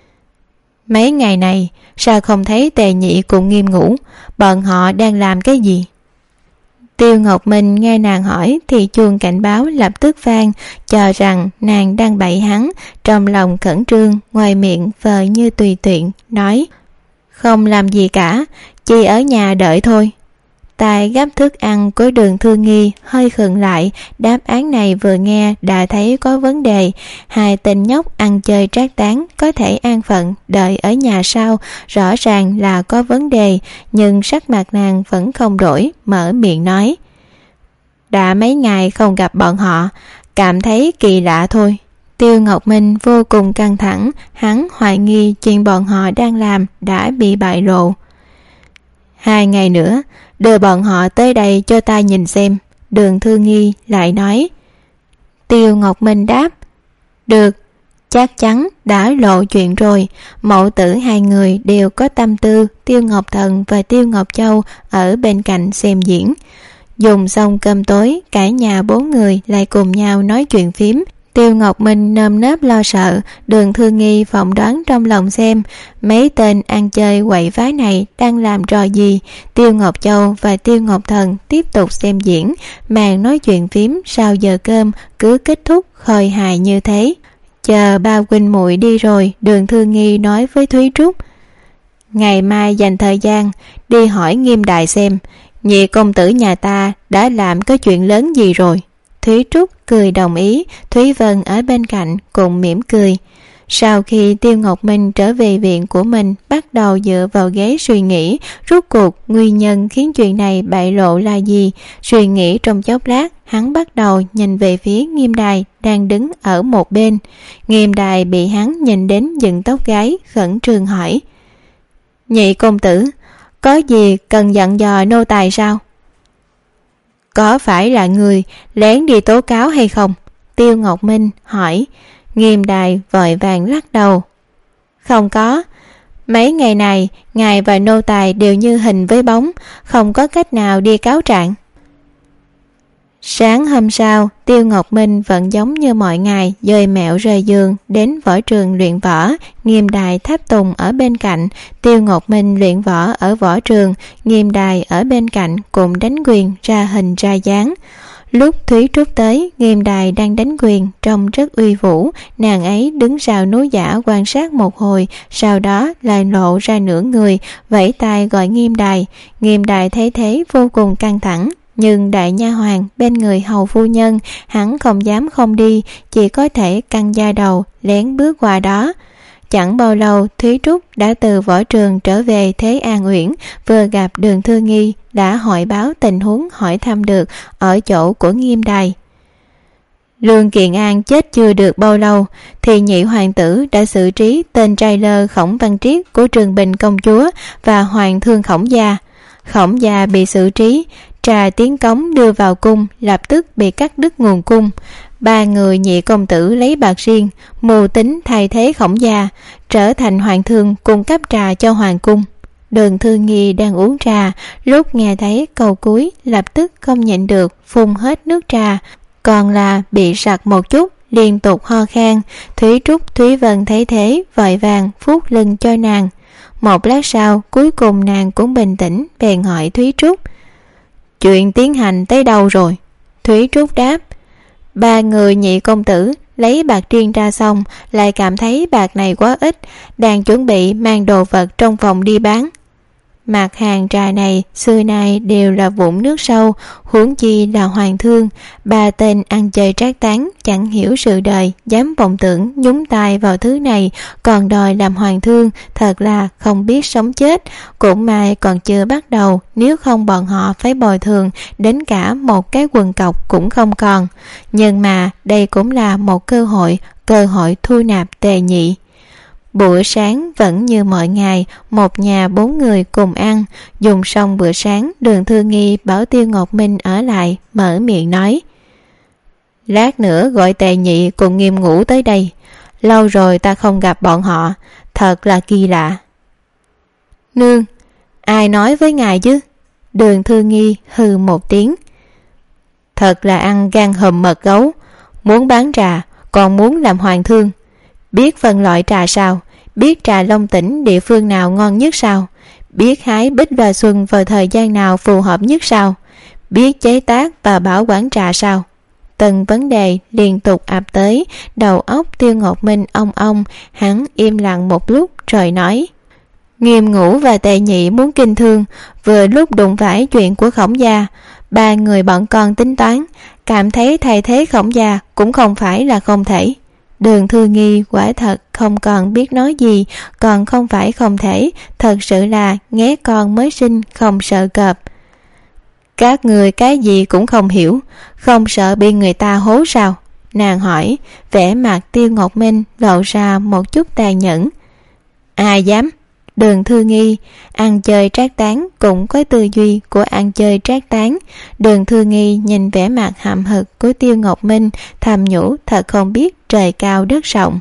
mấy ngày này sao không thấy Tề nhị cùng Nghiêm Ngũ, bọn họ đang làm cái gì? Tiêu Ngọc Minh nghe nàng hỏi thì chuông cảnh báo lập tức vang, cho rằng nàng đang bậy hắn, trong lòng khẩn trương, ngoài miệng vờ như tùy tiện nói: không làm gì cả, chỉ ở nhà đợi thôi. Tài gắp thức ăn của Đường Thư Nghi hơi khựng lại, đáp án này vừa nghe đã thấy có vấn đề. Hai tên nhóc ăn chơi trác tán có thể an phận đợi ở nhà sau, rõ ràng là có vấn đề, nhưng sắc mặt nàng vẫn không đổi, mở miệng nói: đã mấy ngày không gặp bọn họ, cảm thấy kỳ lạ thôi. Tiêu Ngọc Minh vô cùng căng thẳng, hắn hoài nghi chuyện bọn họ đang làm đã bị bại lộ. Hai ngày nữa đưa bọn họ tới đây cho ta nhìn xem, Đường Thư Nghi lại nói. Tiêu Ngọc Minh đáp: được, chắc chắn đã lộ chuyện rồi. Mẫu tử hai người đều có tâm tư, Tiêu Ngọc Thần và Tiêu Ngọc Châu ở bên cạnh xem diễn. Dùng xong cơm tối, cả nhà bốn người lại cùng nhau nói chuyện phím. Tiêu Ngọc Minh nơm nớp lo sợ. Đường Thư Nghi phỏng đoán trong lòng xem mấy tên ăn chơi quậy phá này đang làm trò gì. Tiêu Ngọc Châu và Tiêu Ngọc Thần tiếp tục xem diễn, màn nói chuyện phím sau giờ cơm cứ kết thúc khôi hài như thế. Chờ ba huynh muội đi rồi, Đường Thư Nghi nói với Thúy Trúc: ngày mai dành thời gian đi hỏi Nghiêm Đại xem nhị công tử nhà ta đã làm cái chuyện lớn gì rồi. Thúy Trúc cười đồng ý. Thúy Vân ở bên cạnh cùng mỉm cười. Sau khi Tiêu Ngọc Minh trở về viện của mình, bắt đầu dựa vào ghế suy nghĩ rốt cuộc nguyên nhân khiến chuyện này bại lộ là gì. Suy nghĩ trong chốc lát, hắn bắt đầu nhìn về phía Nghiêm Đài đang đứng ở một bên. Nghiêm Đài bị hắn nhìn đến dựng tóc gáy, khẩn trương hỏi: nhị công tử, có gì cần dặn dò nô tài sao? Có phải là người lén đi tố cáo hay không? Tiêu Ngọc Minh hỏi. Nghiêm Đài vội vàng lắc đầu: không có. Mấy ngày này ngài và nô tài đều như hình với bóng, không có cách nào đi cáo trạng. Sáng hôm sau, Tiêu Ngọc Minh vẫn giống như mọi ngày dời mẹo rời giường đến võ trường luyện võ. Nghiêm Đài tháp tùng ở bên cạnh. Tiêu Ngọc Minh luyện võ ở võ trường, Nghiêm Đài ở bên cạnh cùng đánh quyền ra hình ra dáng. Lúc Thúy Trúc tới, Nghiêm Đài đang đánh quyền trông rất uy vũ. Nàng ấy đứng sau núi giả quan sát một hồi, sau đó lại lộ ra nửa người, vẫy tay gọi Nghiêm Đài. Nghiêm Đài thấy thế vô cùng căng thẳng, nhưng đại nha hoàn bên người hầu phu nhân, hắn không dám không đi, chỉ có thể căng da đầu lén bước qua đó. Chẳng bao lâu, Thúy Trúc đã từ võ trường trở về Thế An Uyển, vừa gặp Đường Thư Nghi đã hỏi báo tình huống hỏi thăm được ở chỗ của Nghiêm Đài. Lương Kiện An chết chưa được bao lâu thì nhị hoàng tử đã xử trí tên trai lơ Khổng Văn Triết của Trường Bình công chúa và hoàng thương Khổng gia. Khổng gia bị xử trí, trà tiến cống đưa vào cung lập tức bị cắt đứt nguồn cung. Ba người nhị công tử lấy bạc riêng mưu tính thay thế Khổng gia, trở thành hoàng thương cung cấp trà cho hoàng cung. Đường Thư Nghi đang uống trà, lúc nghe thấy câu cuối lập tức không nhịn được phun hết nước trà, còn là bị sặc một chút, liên tục ho khan. Thúy Trúc, Thúy Vân thấy thế vội vàng vuốt lưng cho nàng. Một lát sau, cuối cùng nàng cũng bình tĩnh, bèn hỏi Thúy Trúc: chuyện tiến hành tới đâu rồi? Thúy Trúc đáp: ba người nhị công tử lấy bạc riêng ra xong, lại cảm thấy bạc này quá ít, đang chuẩn bị mang đồ vật trong phòng đi bán. Mặt hàng trà này xưa nay đều là vũng nước sâu, huống chi là hoàng thương. Ba tên ăn chơi trác tán chẳng hiểu sự đời, dám vọng tưởng nhúng tay vào thứ này, còn đòi làm hoàng thương, thật là không biết sống chết. Cũng may còn chưa bắt đầu, nếu không bọn họ phải bồi thường đến cả một cái quần cọc cũng không còn. Nhưng mà đây cũng là một cơ hội, cơ hội thu nạp Tề Nhị. Bữa sáng vẫn như mọi ngày, một nhà bốn người cùng ăn. Dùng xong bữa sáng, Đường Thư Nghi bảo Tiêu Ngọc Minh ở lại, mở miệng nói: lát nữa gọi Tề Nhị cùng Nghiêm Ngũ tới đây. Lâu rồi ta không gặp bọn họ, thật là kỳ lạ. Nương, ai nói với ngài chứ? Đường Thư Nghi hừ một tiếng. Thật là ăn gan hùm mật gấu, muốn bán trà còn muốn làm hoàng thương. Biết phân loại trà sao? Biết trà Long Tỉnh địa phương nào ngon nhất sao? Biết hái bích và xuân vào thời gian nào phù hợp nhất sao? Biết chế tác và bảo quản trà sao? Từng vấn đề liên tục ập tới, đầu óc Tiêu Ngọc Minh ong ong. Hắn im lặng một lúc rồi nói: Nghiêm Ngũ và Tề Nhị muốn kinh thương, vừa lúc đụng phải chuyện của Khổng gia. Ba người bọn con tính toán, cảm thấy thay thế Khổng gia cũng không phải là không thể. Đường Thư Nghi quả thật không còn biết nói gì, còn không phải không thể, thật sự là nghé con mới sinh không sợ cọp. Các người cái gì cũng không hiểu, không sợ bị người ta hố sao? Nàng hỏi, vẻ mặt Tiêu Ngọc Minh lộ ra một chút tàn nhẫn. Ai dám? Đường Thư Nghi, ăn chơi trác tán cũng có tư duy của ăn chơi trác tán. Đường Thư Nghi nhìn vẻ mặt hậm hực của Tiêu Ngọc Minh, thầm nhủ thật không biết trời cao đất rộng.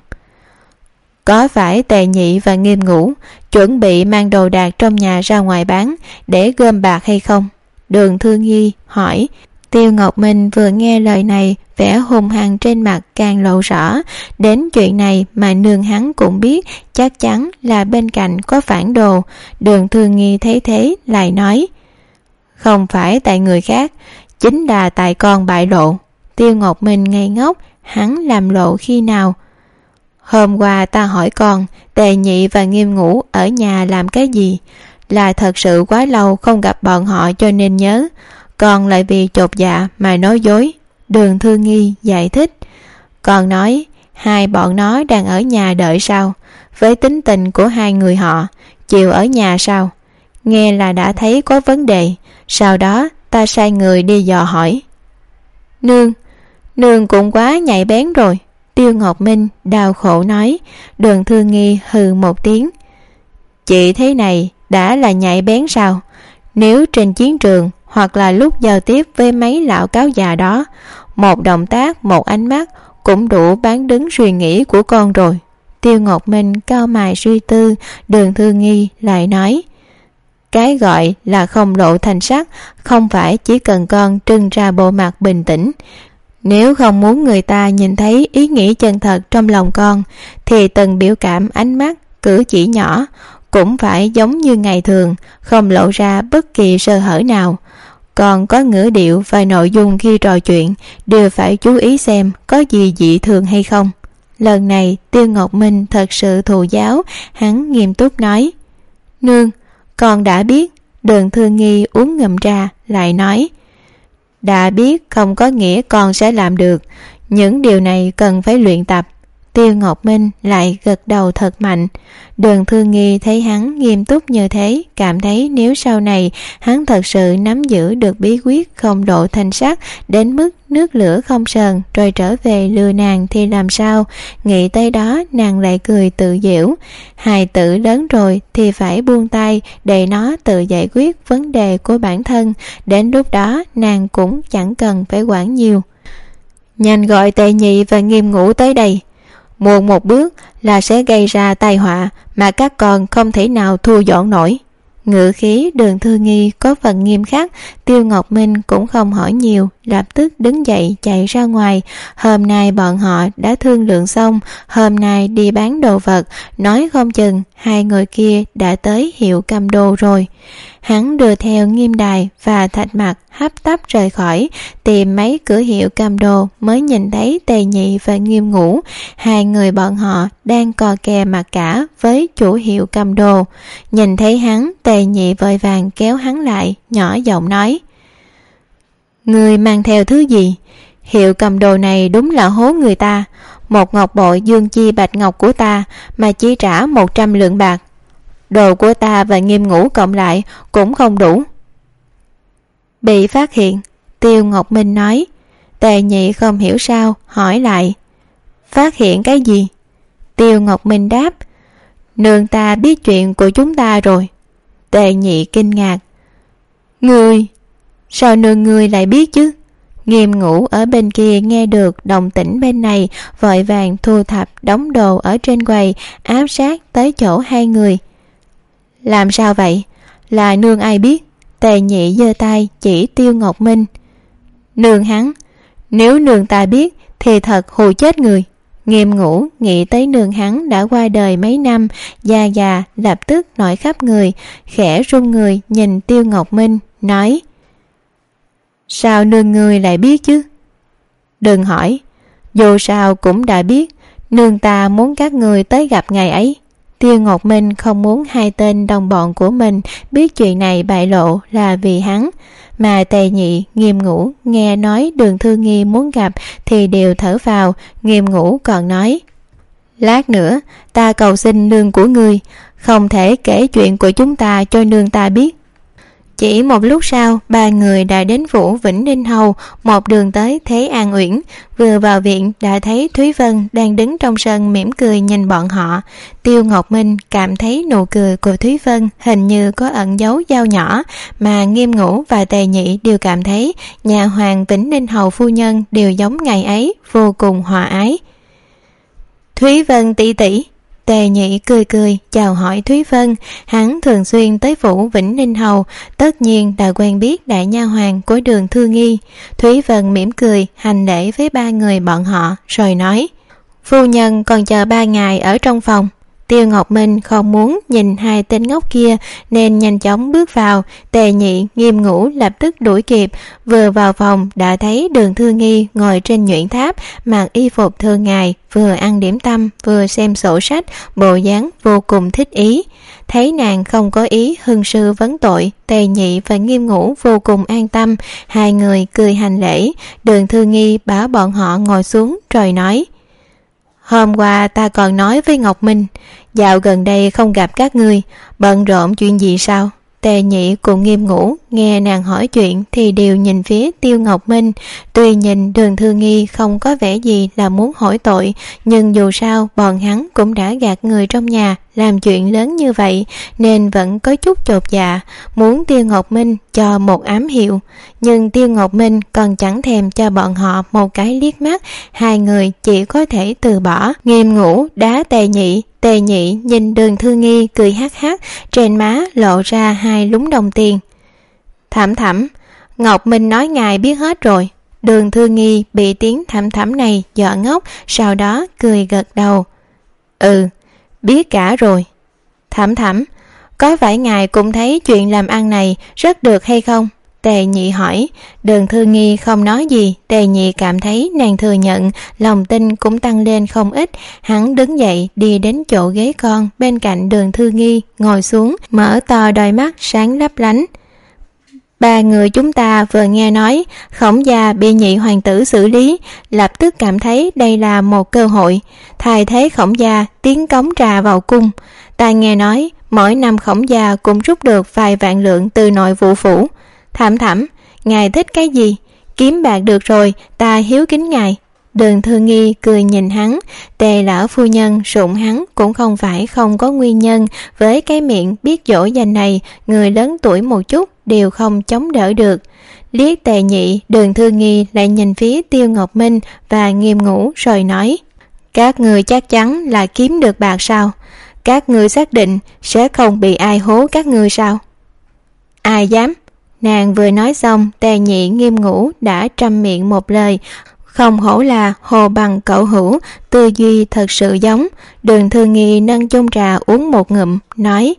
Có phải Tề Nhị và Nghiêm Ngũ chuẩn bị mang đồ đạc trong nhà ra ngoài bán để gom bạc hay không? Đường Thư Nghi hỏi. Tiêu Ngọc Minh vừa nghe lời này, vẻ hung hăng trên mặt càng lộ rõ. Đến chuyện này mà nương hắn cũng biết, chắc chắn là bên cạnh có phản đồ. Đường Thương Nghi thấy thế lại nói: không phải tại người khác, chính là tại con bại lộ. Tiêu Ngọc Minh ngây ngốc, hắn làm lộ khi nào? Hôm qua ta hỏi con, Tề Nhị và Nghiêm Ngũ ở nhà làm cái gì? Là thật sự quá lâu không gặp bọn họ cho nên nhớ. Con lại vì chột dạ mà nói dối. Đường Thương Nghi giải thích. Con nói hai bọn nó đang ở nhà đợi sao? Với tính tình của hai người họ, chịu ở nhà sao? Nghe là đã thấy có vấn đề. Sau đó ta sai người đi dò hỏi. Nương, nương cũng quá nhạy bén rồi. Tiêu Ngọc Minh đau khổ nói. Đường Thương Nghi hừ một tiếng. Chị thế này đã là nhạy bén sao? Nếu trên chiến trường hoặc là lúc giao tiếp với mấy lão cáo già đó, một động tác, một ánh mắt cũng đủ bán đứng suy nghĩ của con rồi. Tiêu Ngọc Minh cau mày suy tư. Đường Thương Nghi lại nói: cái gọi là không lộ thành sắc không phải chỉ cần con trưng ra bộ mặt bình tĩnh. Nếu không muốn người ta nhìn thấy ý nghĩ chân thật trong lòng con, thì từng biểu cảm, ánh mắt, cử chỉ nhỏ cũng phải giống như ngày thường, không lộ ra bất kỳ sơ hở nào. Còn có ngữ điệu và nội dung khi trò chuyện đều phải chú ý xem có gì dị thường hay không. Lần này Tiêu Ngọc Minh thật sự thụ giáo, hắn nghiêm túc nói: nương, con đã biết. Đường Thương Nghi uống ngụm trà lại nói: đã biết không có nghĩa con sẽ làm được, những điều này cần phải luyện tập. Tiêu Ngọc Minh lại gật đầu thật mạnh. Đường Thương Nghi thấy hắn nghiêm túc như thế, cảm thấy nếu sau này hắn thật sự nắm giữ được bí quyết không độ thanh sắc đến mức nước lửa không sờn rồi trở về lừa nàng thì làm sao? Nghĩ tới đó nàng lại cười tự giễu. Hài tử lớn rồi thì phải buông tay để nó tự giải quyết vấn đề của bản thân. Đến lúc đó nàng cũng chẳng cần phải quản nhiều. Nhanh gọi Tề Nhị và Nghiêm Ngũ tới đây. Muộn một bước là sẽ gây ra tai họa mà các con không thể nào thu dọn nổi. Ngữ khí Đường Thương Nghi có phần nghiêm khắc. Tiêu Ngọc Minh cũng không hỏi nhiều, lập tức đứng dậy chạy ra ngoài. Hôm nay bọn họ đã thương lượng xong, hôm nay đi bán đồ vật, nói không chừng hai người kia đã tới Hiệu Cầm Đồ rồi. Hắn đưa theo Nghiêm Đài và Thạch Mặc hấp tấp rời khỏi, tìm mấy cửa hiệu cầm đồ mới nhìn thấy Tề Nhị và Nghiêm Ngũ. Hai người bọn họ đang cò kè mặt cả với chủ hiệu cầm đồ. Nhìn thấy hắn, Tề Nhị vội vàng kéo hắn lại, nhỏ giọng nói: người mang theo thứ gì? Hiệu cầm đồ này đúng là hố người ta. Một ngọc bội dương chi bạch ngọc của ta mà chỉ trả một trăm lượng bạc. Đồ của ta và Nghiêm Ngũ cộng lại cũng không đủ. Bị phát hiện, Tiêu Ngọc Minh nói. Tề Nhị không hiểu sao, hỏi lại: phát hiện cái gì? Tiêu Ngọc Minh đáp: nương ta biết chuyện của chúng ta rồi. Tề Nhị kinh ngạc: ngươi, sao nương ngươi lại biết chứ? Nghiêm Ngũ ở bên kia nghe được động tĩnh bên này, vội vàng thu thập đống đồ ở trên quầy, áp sát tới chỗ hai người. Làm sao vậy? Là nương ai biết? Tề Nhị giơ tay chỉ Tiêu Ngọc Minh. Nương hắn. Nếu nương ta biết thì thật hù chết người. Nghiêm Ngũ nghĩ tới nương hắn đã qua đời mấy năm, già già lập tức nổi khắp người, khẽ run người nhìn Tiêu Ngọc Minh, nói: sao nương ngươi lại biết chứ? Đừng hỏi, dù sao cũng đã biết. Nương ta muốn các người tới gặp ngày ấy. Tiêu Ngọc Minh không muốn hai tên đồng bọn của mình biết chuyện này bại lộ là vì hắn. Mà Tề Nhị, Nghiêm Ngũ nghe nói Đường Thương Nghi muốn gặp thì đều thở vào. Nghiêm Ngũ còn nói: lát nữa ta cầu xin nương của ngươi không thể kể chuyện của chúng ta cho nương ta biết. Chỉ một lúc sau, ba người đã đến phủ Vĩnh Ninh Hầu, một đường tới Thế An Uyển. Vừa vào viện đã thấy Thúy Vân đang đứng trong sân mỉm cười nhìn bọn họ. Tiêu Ngọc Minh cảm thấy nụ cười của Thúy Vân hình như có ẩn dấu dao nhỏ, mà Nghiêm Ngũ và Tề Nhị đều cảm thấy nhà hoàng Vĩnh Ninh Hầu phu nhân đều giống ngày ấy, vô cùng hòa ái. Thúy Vân tỷ tỷ, Tề Nhị cười cười chào hỏi Thúy Vân. Hắn thường xuyên tới phủ Vĩnh Ninh Hầu, tất nhiên đã quen biết đại nha hoàn của Đường Thư Nghi. Thúy Vân mỉm cười hành lễ với ba người bọn họ rồi nói: phu nhân còn chờ ba ngày ở trong phòng. Tiêu Ngọc Minh không muốn nhìn hai tên ngốc kia nên nhanh chóng bước vào. Tề Nhị, Nghiêm Ngũ lập tức đuổi kịp, vừa vào phòng đã thấy Đường Thư Nghi ngồi trên nhuyễn tháp, mặc y phục thường ngày, vừa ăn điểm tâm vừa xem sổ sách, bộ dáng vô cùng thích ý. Thấy nàng không có ý hưng sư vấn tội, Tề Nhị và Nghiêm Ngũ vô cùng an tâm, hai người cười hành lễ. Đường Thư Nghi bảo bọn họ ngồi xuống rồi nói: hôm qua ta còn nói với Ngọc Minh, dạo gần đây không gặp các ngươi, bận rộn chuyện gì sao? Tề Nhị cùng Nghiêm Ngũ nghe nàng hỏi chuyện thì đều nhìn phía Tiêu Ngọc Minh. Tuy nhìn Đường Thư Nghi không có vẻ gì là muốn hỏi tội, nhưng dù sao bọn hắn cũng đã gạt người trong nhà làm chuyện lớn như vậy, nên vẫn có chút chột dạ, muốn Tiêu Ngọc Minh cho một ám hiệu. Nhưng Tiêu Ngọc Minh còn chẳng thèm cho bọn họ một cái liếc mắt, hai người chỉ có thể từ bỏ. Nghiêm Ngũ đá Tề Nhị. Tề Nhị nhìn Đường Thư Nghi cười hắc hắc, trên má lộ ra hai lúm đồng tiền. Thẩm thẩm, Ngọc Minh nói ngài biết hết rồi. Đường Thư Nghi bị tiếng thẩm thẩm này dọa ngốc, sau đó cười gật đầu. Ừ, biết cả rồi. Thẩm thẩm, có phải ngài cũng thấy chuyện làm ăn này rất được hay không? Tề Nhị hỏi. Đường Thư Nghi không nói gì. Tề Nhị cảm thấy nàng thừa nhận, lòng tin cũng tăng lên không ít. Hắn đứng dậy đi đến chỗ ghế con bên cạnh Đường Thư Nghi, ngồi xuống, mở to đôi mắt sáng lấp lánh. Ba người chúng ta vừa nghe nói Khổng gia bị Nhị hoàng tử xử lý, lập tức cảm thấy đây là một cơ hội, thay thế Khổng gia tiến cống trà vào cung. Ta nghe nói mỗi năm Khổng gia cũng rút được vài vạn lượng từ nội vụ phủ. Thẩm thẩm, ngài thích cái gì? Kiếm bạc được rồi, ta hiếu kính ngài. Đường Thư Nghi cười nhìn hắn. Tề lão phu nhân sủng hắn cũng không phải không có nguyên nhân. Với cái miệng biết dỗ dành này, người lớn tuổi một chút đều không chống đỡ được. Liếc Tề Nhị, Đường Thư Nghi lại nhìn phía Tiêu Ngọc Minh và Nghiêm Ngũ rồi nói: các người chắc chắn là kiếm được bạc sao? Các người xác định sẽ không bị ai hố các người sao? Ai dám? Nàng vừa nói xong, Tề Nhị, Nghiêm Ngũ đã trăm miệng một lời, không hổ là hồ bằng cậu hữu, tư duy thật sự giống. Đường Thư Nghi nâng chung trà uống một ngụm, nói: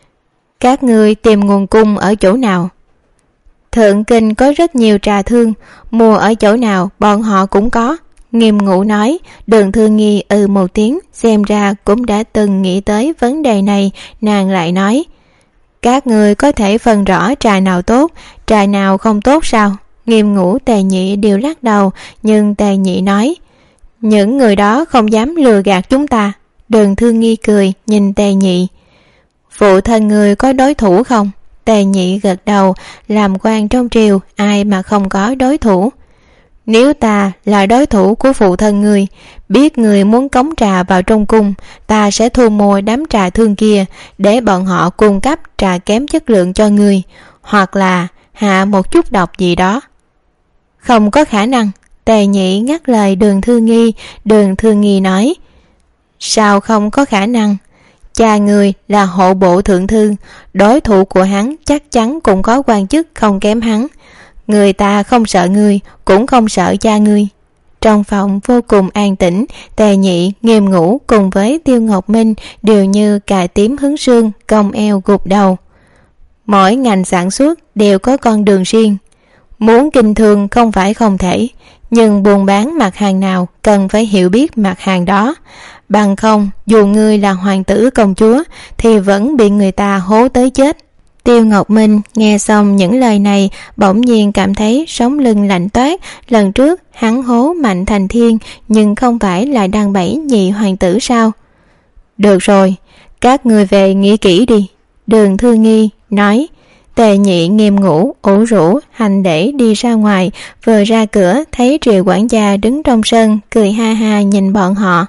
các ngươi tìm nguồn cung ở chỗ nào? Thượng kinh có rất nhiều trà thương, mua ở chỗ nào bọn họ cũng có. Nghiêm Ngũ nói. Đường Thư Nghi ừ một tiếng, xem ra cũng đã từng nghĩ tới vấn đề này. Nàng lại nói: các người có thể phân rõ trà nào tốt, trà nào không tốt sao? Nghiêm Ngũ, Tề Nhị đều lắc đầu, nhưng Tề Nhị nói: những người đó không dám lừa gạt chúng ta. Đường Thư Nghi cười nhìn Tề Nhị: phụ thân người có đối thủ không? Tề Nhị gật đầu, làm quan trong triều ai mà không có đối thủ. Nếu ta là đối thủ của phụ thân người, biết người muốn cống trà vào trong cung, ta sẽ thu mua đám trà thương kia để bọn họ cung cấp trà kém chất lượng cho người, hoặc là hạ một chút độc gì đó. Không có khả năng. Tề Nhị ngắt lời Đường Thư Nghi. Đường Thư Nghi nói: sao không có khả năng? Cha người là hộ bộ thượng thư, đối thủ của hắn chắc chắn cũng có quan chức không kém hắn. Người ta không sợ ngươi, cũng không sợ cha ngươi. Trong phòng vô cùng an tĩnh. Tề Nhị, Nghiêm Ngũ cùng với Tiêu Ngọc Minh đều như cà tím hứng sương, cong eo gục đầu. Mỗi ngành sản xuất đều có con đường riêng. Muốn kinh thương không phải không thể, nhưng buôn bán mặt hàng nào cần phải hiểu biết mặt hàng đó. Bằng không, dù ngươi là hoàng tử công chúa thì vẫn bị người ta hố tới chết. Tiêu Ngọc Minh nghe xong những lời này, bỗng nhiên cảm thấy sống lưng lạnh toát. Lần trước hắn hố Mạnh Thành Thiên, nhưng không phải là đang bẫy Nhị hoàng tử sao? Được rồi, các người về nghĩ kỹ đi. Đường Thư Nghi nói. Tề Nhị, Nghiêm Ngũ ủ rũ hành để đi ra ngoài. Vừa ra cửa thấy Triệu quản gia đứng trong sân, cười ha ha nhìn bọn họ.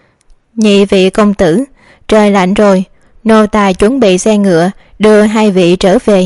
Nhị vị công tử, trời lạnh rồi, nô tài chuẩn bị xe ngựa đưa hai vị trở về.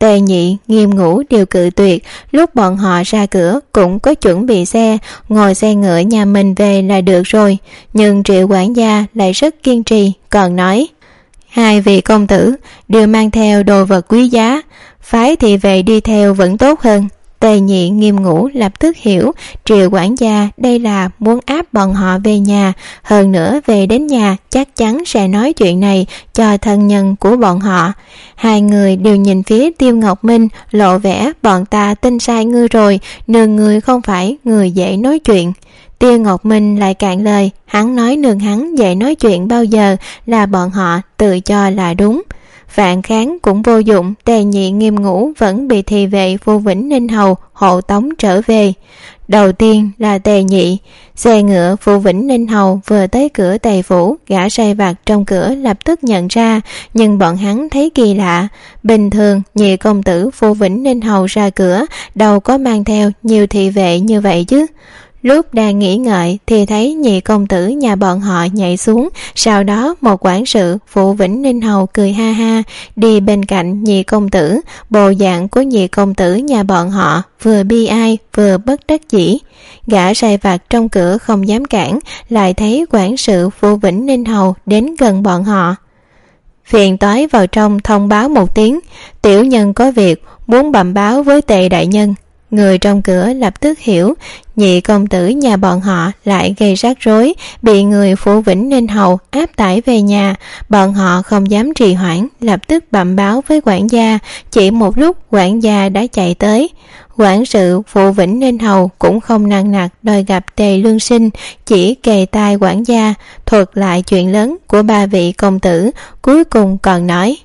Tề Nhị, Nghiêm Ngũ đều cự tuyệt. Lúc bọn họ ra cửa cũng có chuẩn bị xe, ngồi xe ngựa nhà mình về là được rồi. Nhưng Triệu quản gia lại rất kiên trì, còn nói: hai vị công tử đều mang theo đồ vật quý giá, phái thị vệ đi theo vẫn tốt hơn. Tề Nhị, Nghiêm Ngũ lập tức hiểu Triệu quản gia đây là muốn áp bọn họ về nhà, hơn nữa về đến nhà chắc chắn sẽ nói chuyện này cho thân nhân của bọn họ. Hai người đều nhìn phía Tiêu Ngọc Minh, lộ vẻ bọn ta tin sai ngươi rồi, nương ngươi không phải người dễ nói chuyện. Tiêu Ngọc Minh lại cạn lời, hắn nói nương hắn dễ nói chuyện bao giờ, là bọn họ tự cho là đúng. Phản kháng cũng vô dụng, Tề Nhị, Nghiêm Ngũ vẫn bị thị vệ Vu Vĩnh Ninh Hầu hộ tống trở về. Đầu tiên là Tề Nhị. Xe ngựa Vu Vĩnh Ninh Hầu vừa tới cửa Tề phủ, gã sai vặt trong cửa lập tức nhận ra, nhưng bọn hắn thấy kỳ lạ. Bình thường nhị công tử Vu Vĩnh Ninh Hầu ra cửa đâu có mang theo nhiều thị vệ như vậy chứ. Lúc đang nghĩ ngợi thì thấy nhị công tử nhà bọn họ nhảy xuống, sau đó một quản sự Phụ Vĩnh Ninh Hầu cười ha ha đi bên cạnh nhị công tử. Bộ dạng của nhị công tử nhà bọn họ vừa bi ai vừa bất đắc dĩ. Gã sai vặt trong cửa không dám cản, lại thấy quản sự Phụ Vĩnh Ninh Hầu đến gần bọn họ. Phiền toái vào trong thông báo một tiếng, tiểu nhân có việc muốn bẩm báo với Tề đại nhân. Người trong cửa lập tức hiểu nhị công tử nhà bọn họ lại gây rắc rối, bị người Phủ Vĩnh Ninh Hầu áp tải về nhà. Bọn họ không dám trì hoãn, lập tức bẩm báo với quản gia. Chỉ một lúc quản gia đã chạy tới. Quản sự Phủ Vĩnh Ninh Hầu cũng không nặng nặc đòi gặp Tề Lương Sinh, chỉ kề tai quản gia thuật lại chuyện lớn của ba vị công tử, cuối cùng còn nói: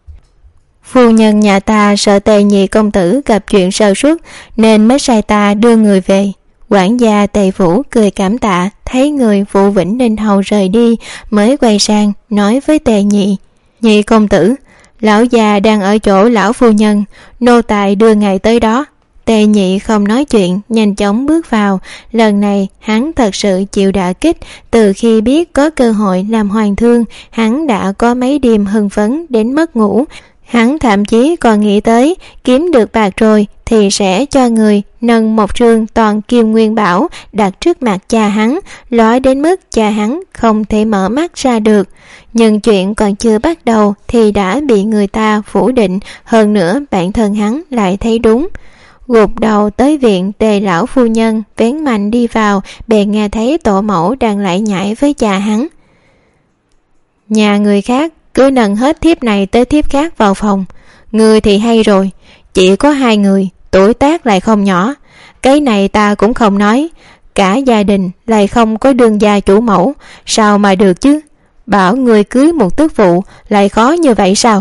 phu nhân nhà ta sợ Tề nhị công tử gặp chuyện sơ suất nên mới sai ta đưa người về. Quản gia Tề phủ cười cảm tạ, thấy người Phụ Vĩnh Ninh Hầu rời đi mới quay sang nói với Tề Nhị: nhị công tử, lão già đang ở chỗ lão phu nhân, nô tài đưa ngài tới đó. Tề Nhị không nói chuyện, nhanh chóng bước vào. Lần này hắn thật sự chịu đả kích. Từ khi biết có cơ hội làm hoàng thương, hắn đã có mấy đêm hưng phấn đến mất ngủ. Hắn thậm chí còn nghĩ tới kiếm được bạc rồi thì sẽ cho người nâng một trương toàn kim nguyên bảo đặt trước mặt cha hắn, lói đến mức cha hắn không thể mở mắt ra được. Nhưng chuyện còn chưa bắt đầu thì đã bị người ta phủ định, hơn nữa bản thân hắn lại thấy đúng. Gục đầu tới viện, Tề lão phu nhân vén mạnh đi vào, bèn nghe thấy tổ mẫu đang lải nhải với cha hắn: nhà người khác cứ nâng hết thiếp này tới thiếp khác vào phòng, người thì hay rồi, chỉ có hai người, tuổi tác lại không nhỏ. Cái này ta cũng không nói, cả gia đình lại không có đương gia chủ mẫu, sao mà được chứ? Bảo người cưới một tức phụ lại khó như vậy sao?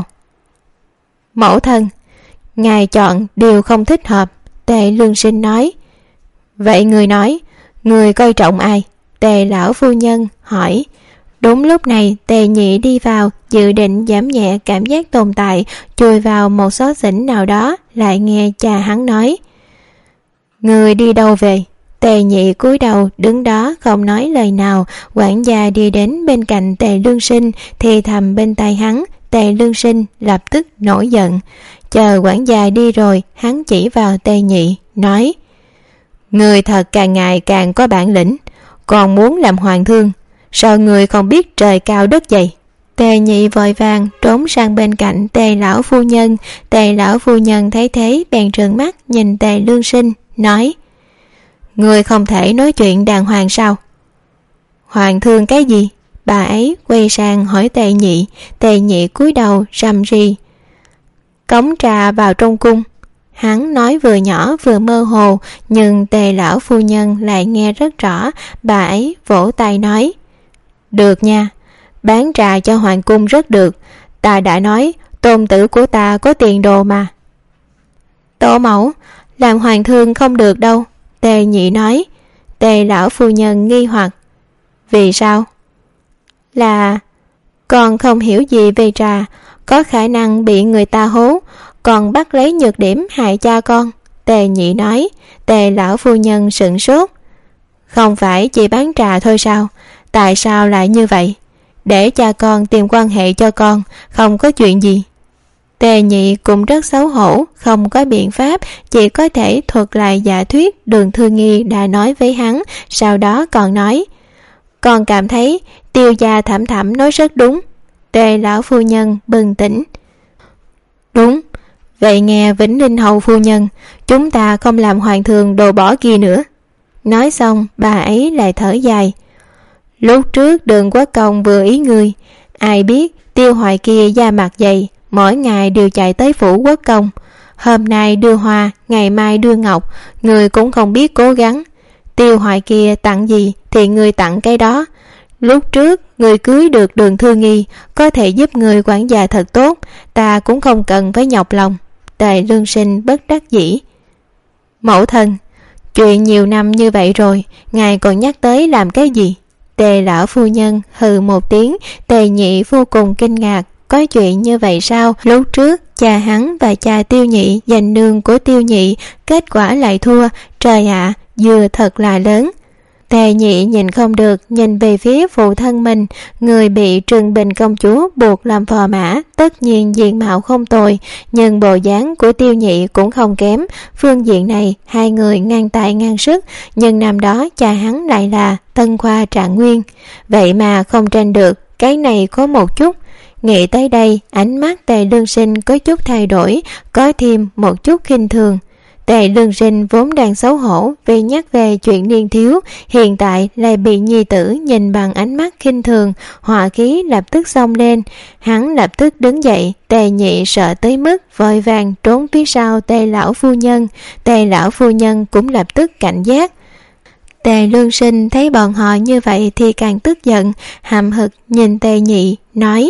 Mẫu thân, ngài chọn điều không thích hợp. Tề Lương Sinh nói. Vậy người nói, người coi trọng ai? Tề lão phu nhân hỏi. Đúng lúc này Tề Nhị đi vào, dự định giảm nhẹ cảm giác tồn tại, chui vào một xó xỉnh nào đó, lại nghe cha hắn nói: người đi đâu về? Tề Nhị cúi đầu đứng đó không nói lời nào. Quản gia đi đến bên cạnh Tề Lương Sinh, thì thầm bên tai hắn. Tề Lương Sinh lập tức nổi giận. Chờ quản gia đi rồi, hắn chỉ vào Tề Nhị nói: người thật càng ngày càng có bản lĩnh, còn muốn làm hoàng thương, sao người không biết trời cao đất dày? Tề Nhị vội vàng trốn sang bên cạnh Tề lão phu nhân. Tề lão phu nhân thấy thế bèn trợn mắt nhìn Tề Lương Sinh nói: người không thể nói chuyện đàng hoàng sao? Hoàng thương cái gì? Bà ấy quay sang hỏi Tề Nhị. Tề Nhị cúi đầu rầm rì: cống trà vào trong cung. Hắn nói vừa nhỏ vừa mơ hồ, nhưng Tề lão phu nhân lại nghe rất rõ. Bà ấy vỗ tay nói: được nha, bán trà cho hoàng cung rất được. Ta đã nói tôn tử của ta có tiền đồ mà. Tổ mẫu, làm hoàng thương không được đâu. Tề Nhị nói. Tề lão phu nhân nghi hoặc: vì sao? Là con không hiểu gì về trà, có khả năng bị người ta hố, còn bắt lấy nhược điểm hại cha con. Tề Nhị nói. Tề lão phu nhân sửng sốt: không phải chỉ bán trà thôi sao? Tại sao lại như vậy? Để cha con tìm quan hệ cho con, không có chuyện gì. Tề Nhị cũng rất xấu hổ, không có biện pháp, chỉ có thể thuật lại giả thuyết Đường Thư Nghi đã nói với hắn, sau đó còn nói: Con cảm thấy Tiêu gia Thẩm Thẩm nói rất đúng. Tề lão phu nhân bừng tỉnh: Đúng, vậy nghe Vĩnh Ninh hầu phu nhân, chúng ta không làm hoàng thượng đồ bỏ kia nữa. Nói xong bà ấy lại thở dài: Lúc trước Đường Quốc Công vừa ý người, ai biết Tiêu Hoài kia da mặt dày, mỗi ngày đều chạy tới phủ Quốc Công, hôm nay đưa hoa, ngày mai đưa ngọc, người cũng không biết cố gắng. Tiêu Hoài kia tặng gì thì người tặng cái đó. Lúc trước người cưới được Đường Thư Nghi, có thể giúp người quản gia thật tốt, ta cũng không cần phải nhọc lòng. Tề Lương Sinh bất đắc dĩ: Mẫu thân, chuyện nhiều năm như vậy rồi, ngài còn nhắc tới làm cái gì? Tề lão phu nhân hừ một tiếng. Tề Nhị vô cùng kinh ngạc: Có chuyện như vậy sao? Lúc trước cha hắn và cha Tiêu Nhị giành nương của Tiêu Nhị, kết quả lại thua. Trời ạ, à, dừa thật là lớn. Tề Nhị nhìn không được, nhìn về phía phụ thân mình, người bị Trừng Bình công chúa buộc làm phò mã, tất nhiên diện mạo không tồi, nhưng bộ dáng của Tiêu Nhị cũng không kém. Phương diện này hai người ngang tài ngang sức, nhưng năm đó cha hắn lại là Tân Khoa Trạng Nguyên, vậy mà không tranh được, cái này có một chút. Nghĩ tới đây, ánh mắt Tề Lương Sinh có chút thay đổi, có thêm một chút khinh thường. Tề Lương Sinh vốn đang xấu hổ vì nhắc về chuyện niên thiếu, hiện tại lại bị nhi tử nhìn bằng ánh mắt khinh thường, hỏa khí lập tức xông lên. Hắn lập tức đứng dậy. Tề Nhị sợ tới mức vội vàng trốn phía sau Tề lão phu nhân. Tề lão phu nhân cũng lập tức cảnh giác. Tề Lương Sinh thấy bọn họ như vậy thì càng tức giận, hậm hực nhìn Tề Nhị nói: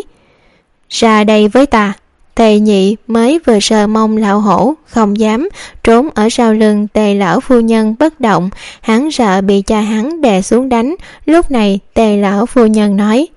Ra đây với ta. Tề Nhị mới vừa sờ mông lão hổ, không dám, trốn ở sau lưng Tề lão phu nhân bất động. Hắn sợ bị cha hắn đè xuống đánh. Lúc này Tề lão phu nhân nói: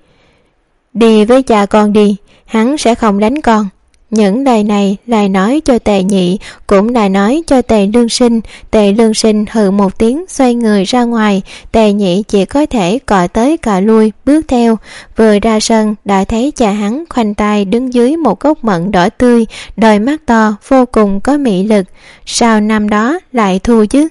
Đi với cha con đi, hắn sẽ không đánh con. Những lời này lại nói cho Tề Nhị, cũng là nói cho Tề Lương Sinh. Tề Lương Sinh hừ một tiếng xoay người ra ngoài. Tề Nhị chỉ có thể cọ tới cọ lui bước theo. Vừa ra sân đã thấy cha hắn khoanh tay đứng dưới một gốc mận đỏ tươi, đôi mắt to vô cùng có mị lực. Sao năm đó lại thua chứ?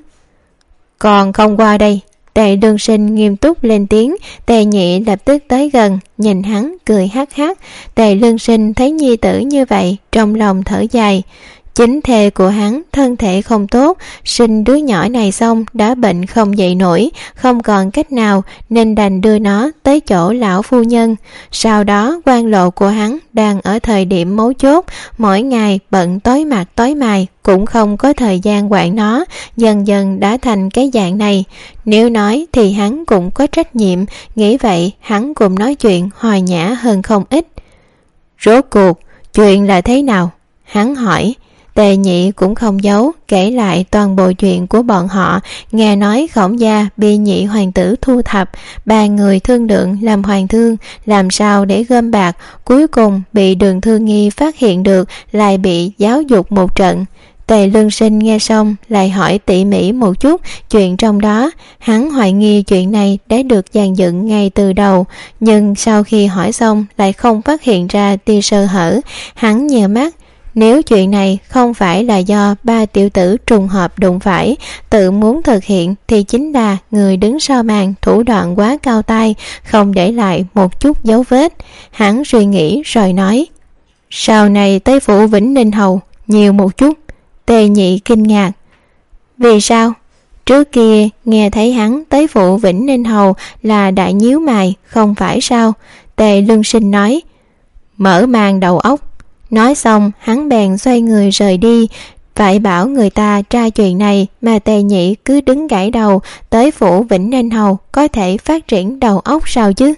Còn không qua đây. Tề Lương Sinh nghiêm túc lên tiếng. Tề Nhị lập tức tới gần, nhìn hắn cười hắc hắc. Tề Lương Sinh thấy nhi tử như vậy, trong lòng thở dài. Chính thê của hắn thân thể không tốt, sinh đứa nhỏ này xong đã bệnh không dậy nổi, không còn cách nào nên đành đưa nó tới chỗ lão phu nhân. Sau đó quan lộ của hắn đang ở thời điểm mấu chốt, mỗi ngày bận tối mặt tối mày, cũng không có thời gian quản nó, dần dần đã thành cái dạng này. Nếu nói thì hắn cũng có trách nhiệm, nghĩ vậy hắn cũng nói chuyện hòa nhã hơn không ít. Rốt cuộc chuyện là thế nào? Hắn hỏi. Tề Nhị cũng không giấu, kể lại toàn bộ chuyện của bọn họ. Nghe nói Khổng gia bị nhị hoàng tử thu thập, ba người thương lượng làm hoàng thương, làm sao để gom bạc, cuối cùng bị Đường Thư Nghi phát hiện được, lại bị giáo dục một trận. Tề Lương Sinh nghe xong lại hỏi tỉ mỉ một chút chuyện trong đó. Hắn hoài nghi chuyện này đã được dàn dựng ngay từ đầu, nhưng sau khi hỏi xong lại không phát hiện ra tia sơ hở. Hắn nhíu mắt. Nếu chuyện này không phải là do ba tiểu tử trùng hợp đụng phải, tự muốn thực hiện, thì chính là người đứng sau màn thủ đoạn quá cao tay, không để lại một chút dấu vết. Hắn suy nghĩ rồi nói: Sau này tới phủ Vĩnh Ninh hầu nhiều một chút. Tề Nhị kinh ngạc. Vì sao? Trước kia nghe thấy hắn tới phủ Vĩnh Ninh hầu là đại nhíu mày, không phải sao? Tề Lương Sinh nói: Mở mang đầu óc. Nói xong hắn bèn xoay người rời đi. Phải bảo người ta tra chuyện này mà Tề Nhị cứ đứng gãi đầu, tới phủ Vĩnh Ninh hầu có thể phát triển đầu óc sao chứ?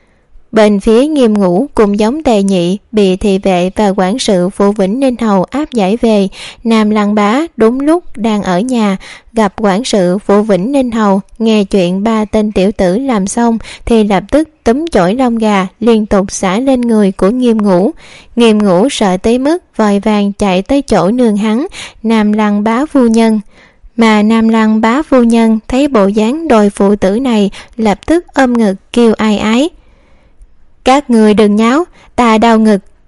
Bên phía Nghiêm Ngũ cũng giống Tề Nhị, bị thị vệ và quản sự phủ Vĩnh Ninh hầu áp giải về. Nam Lăng Bá đúng lúc đang ở nhà, gặp quản sự phủ Vĩnh Ninh hầu, nghe chuyện ba tên tiểu tử làm xong thì lập tức túm chổi lông gà liên tục xả lên người của Nghiêm Ngũ. Nghiêm Ngũ sợ tới mức vội vàng chạy tới chỗ nương hắn, Nam Lăng Bá phu nhân. Mà Nam Lăng Bá phu nhân thấy bộ dáng đôi phụ tử này, lập tức ôm ngực kêu ai ái: Các người đừng nháo, ta đau ngực.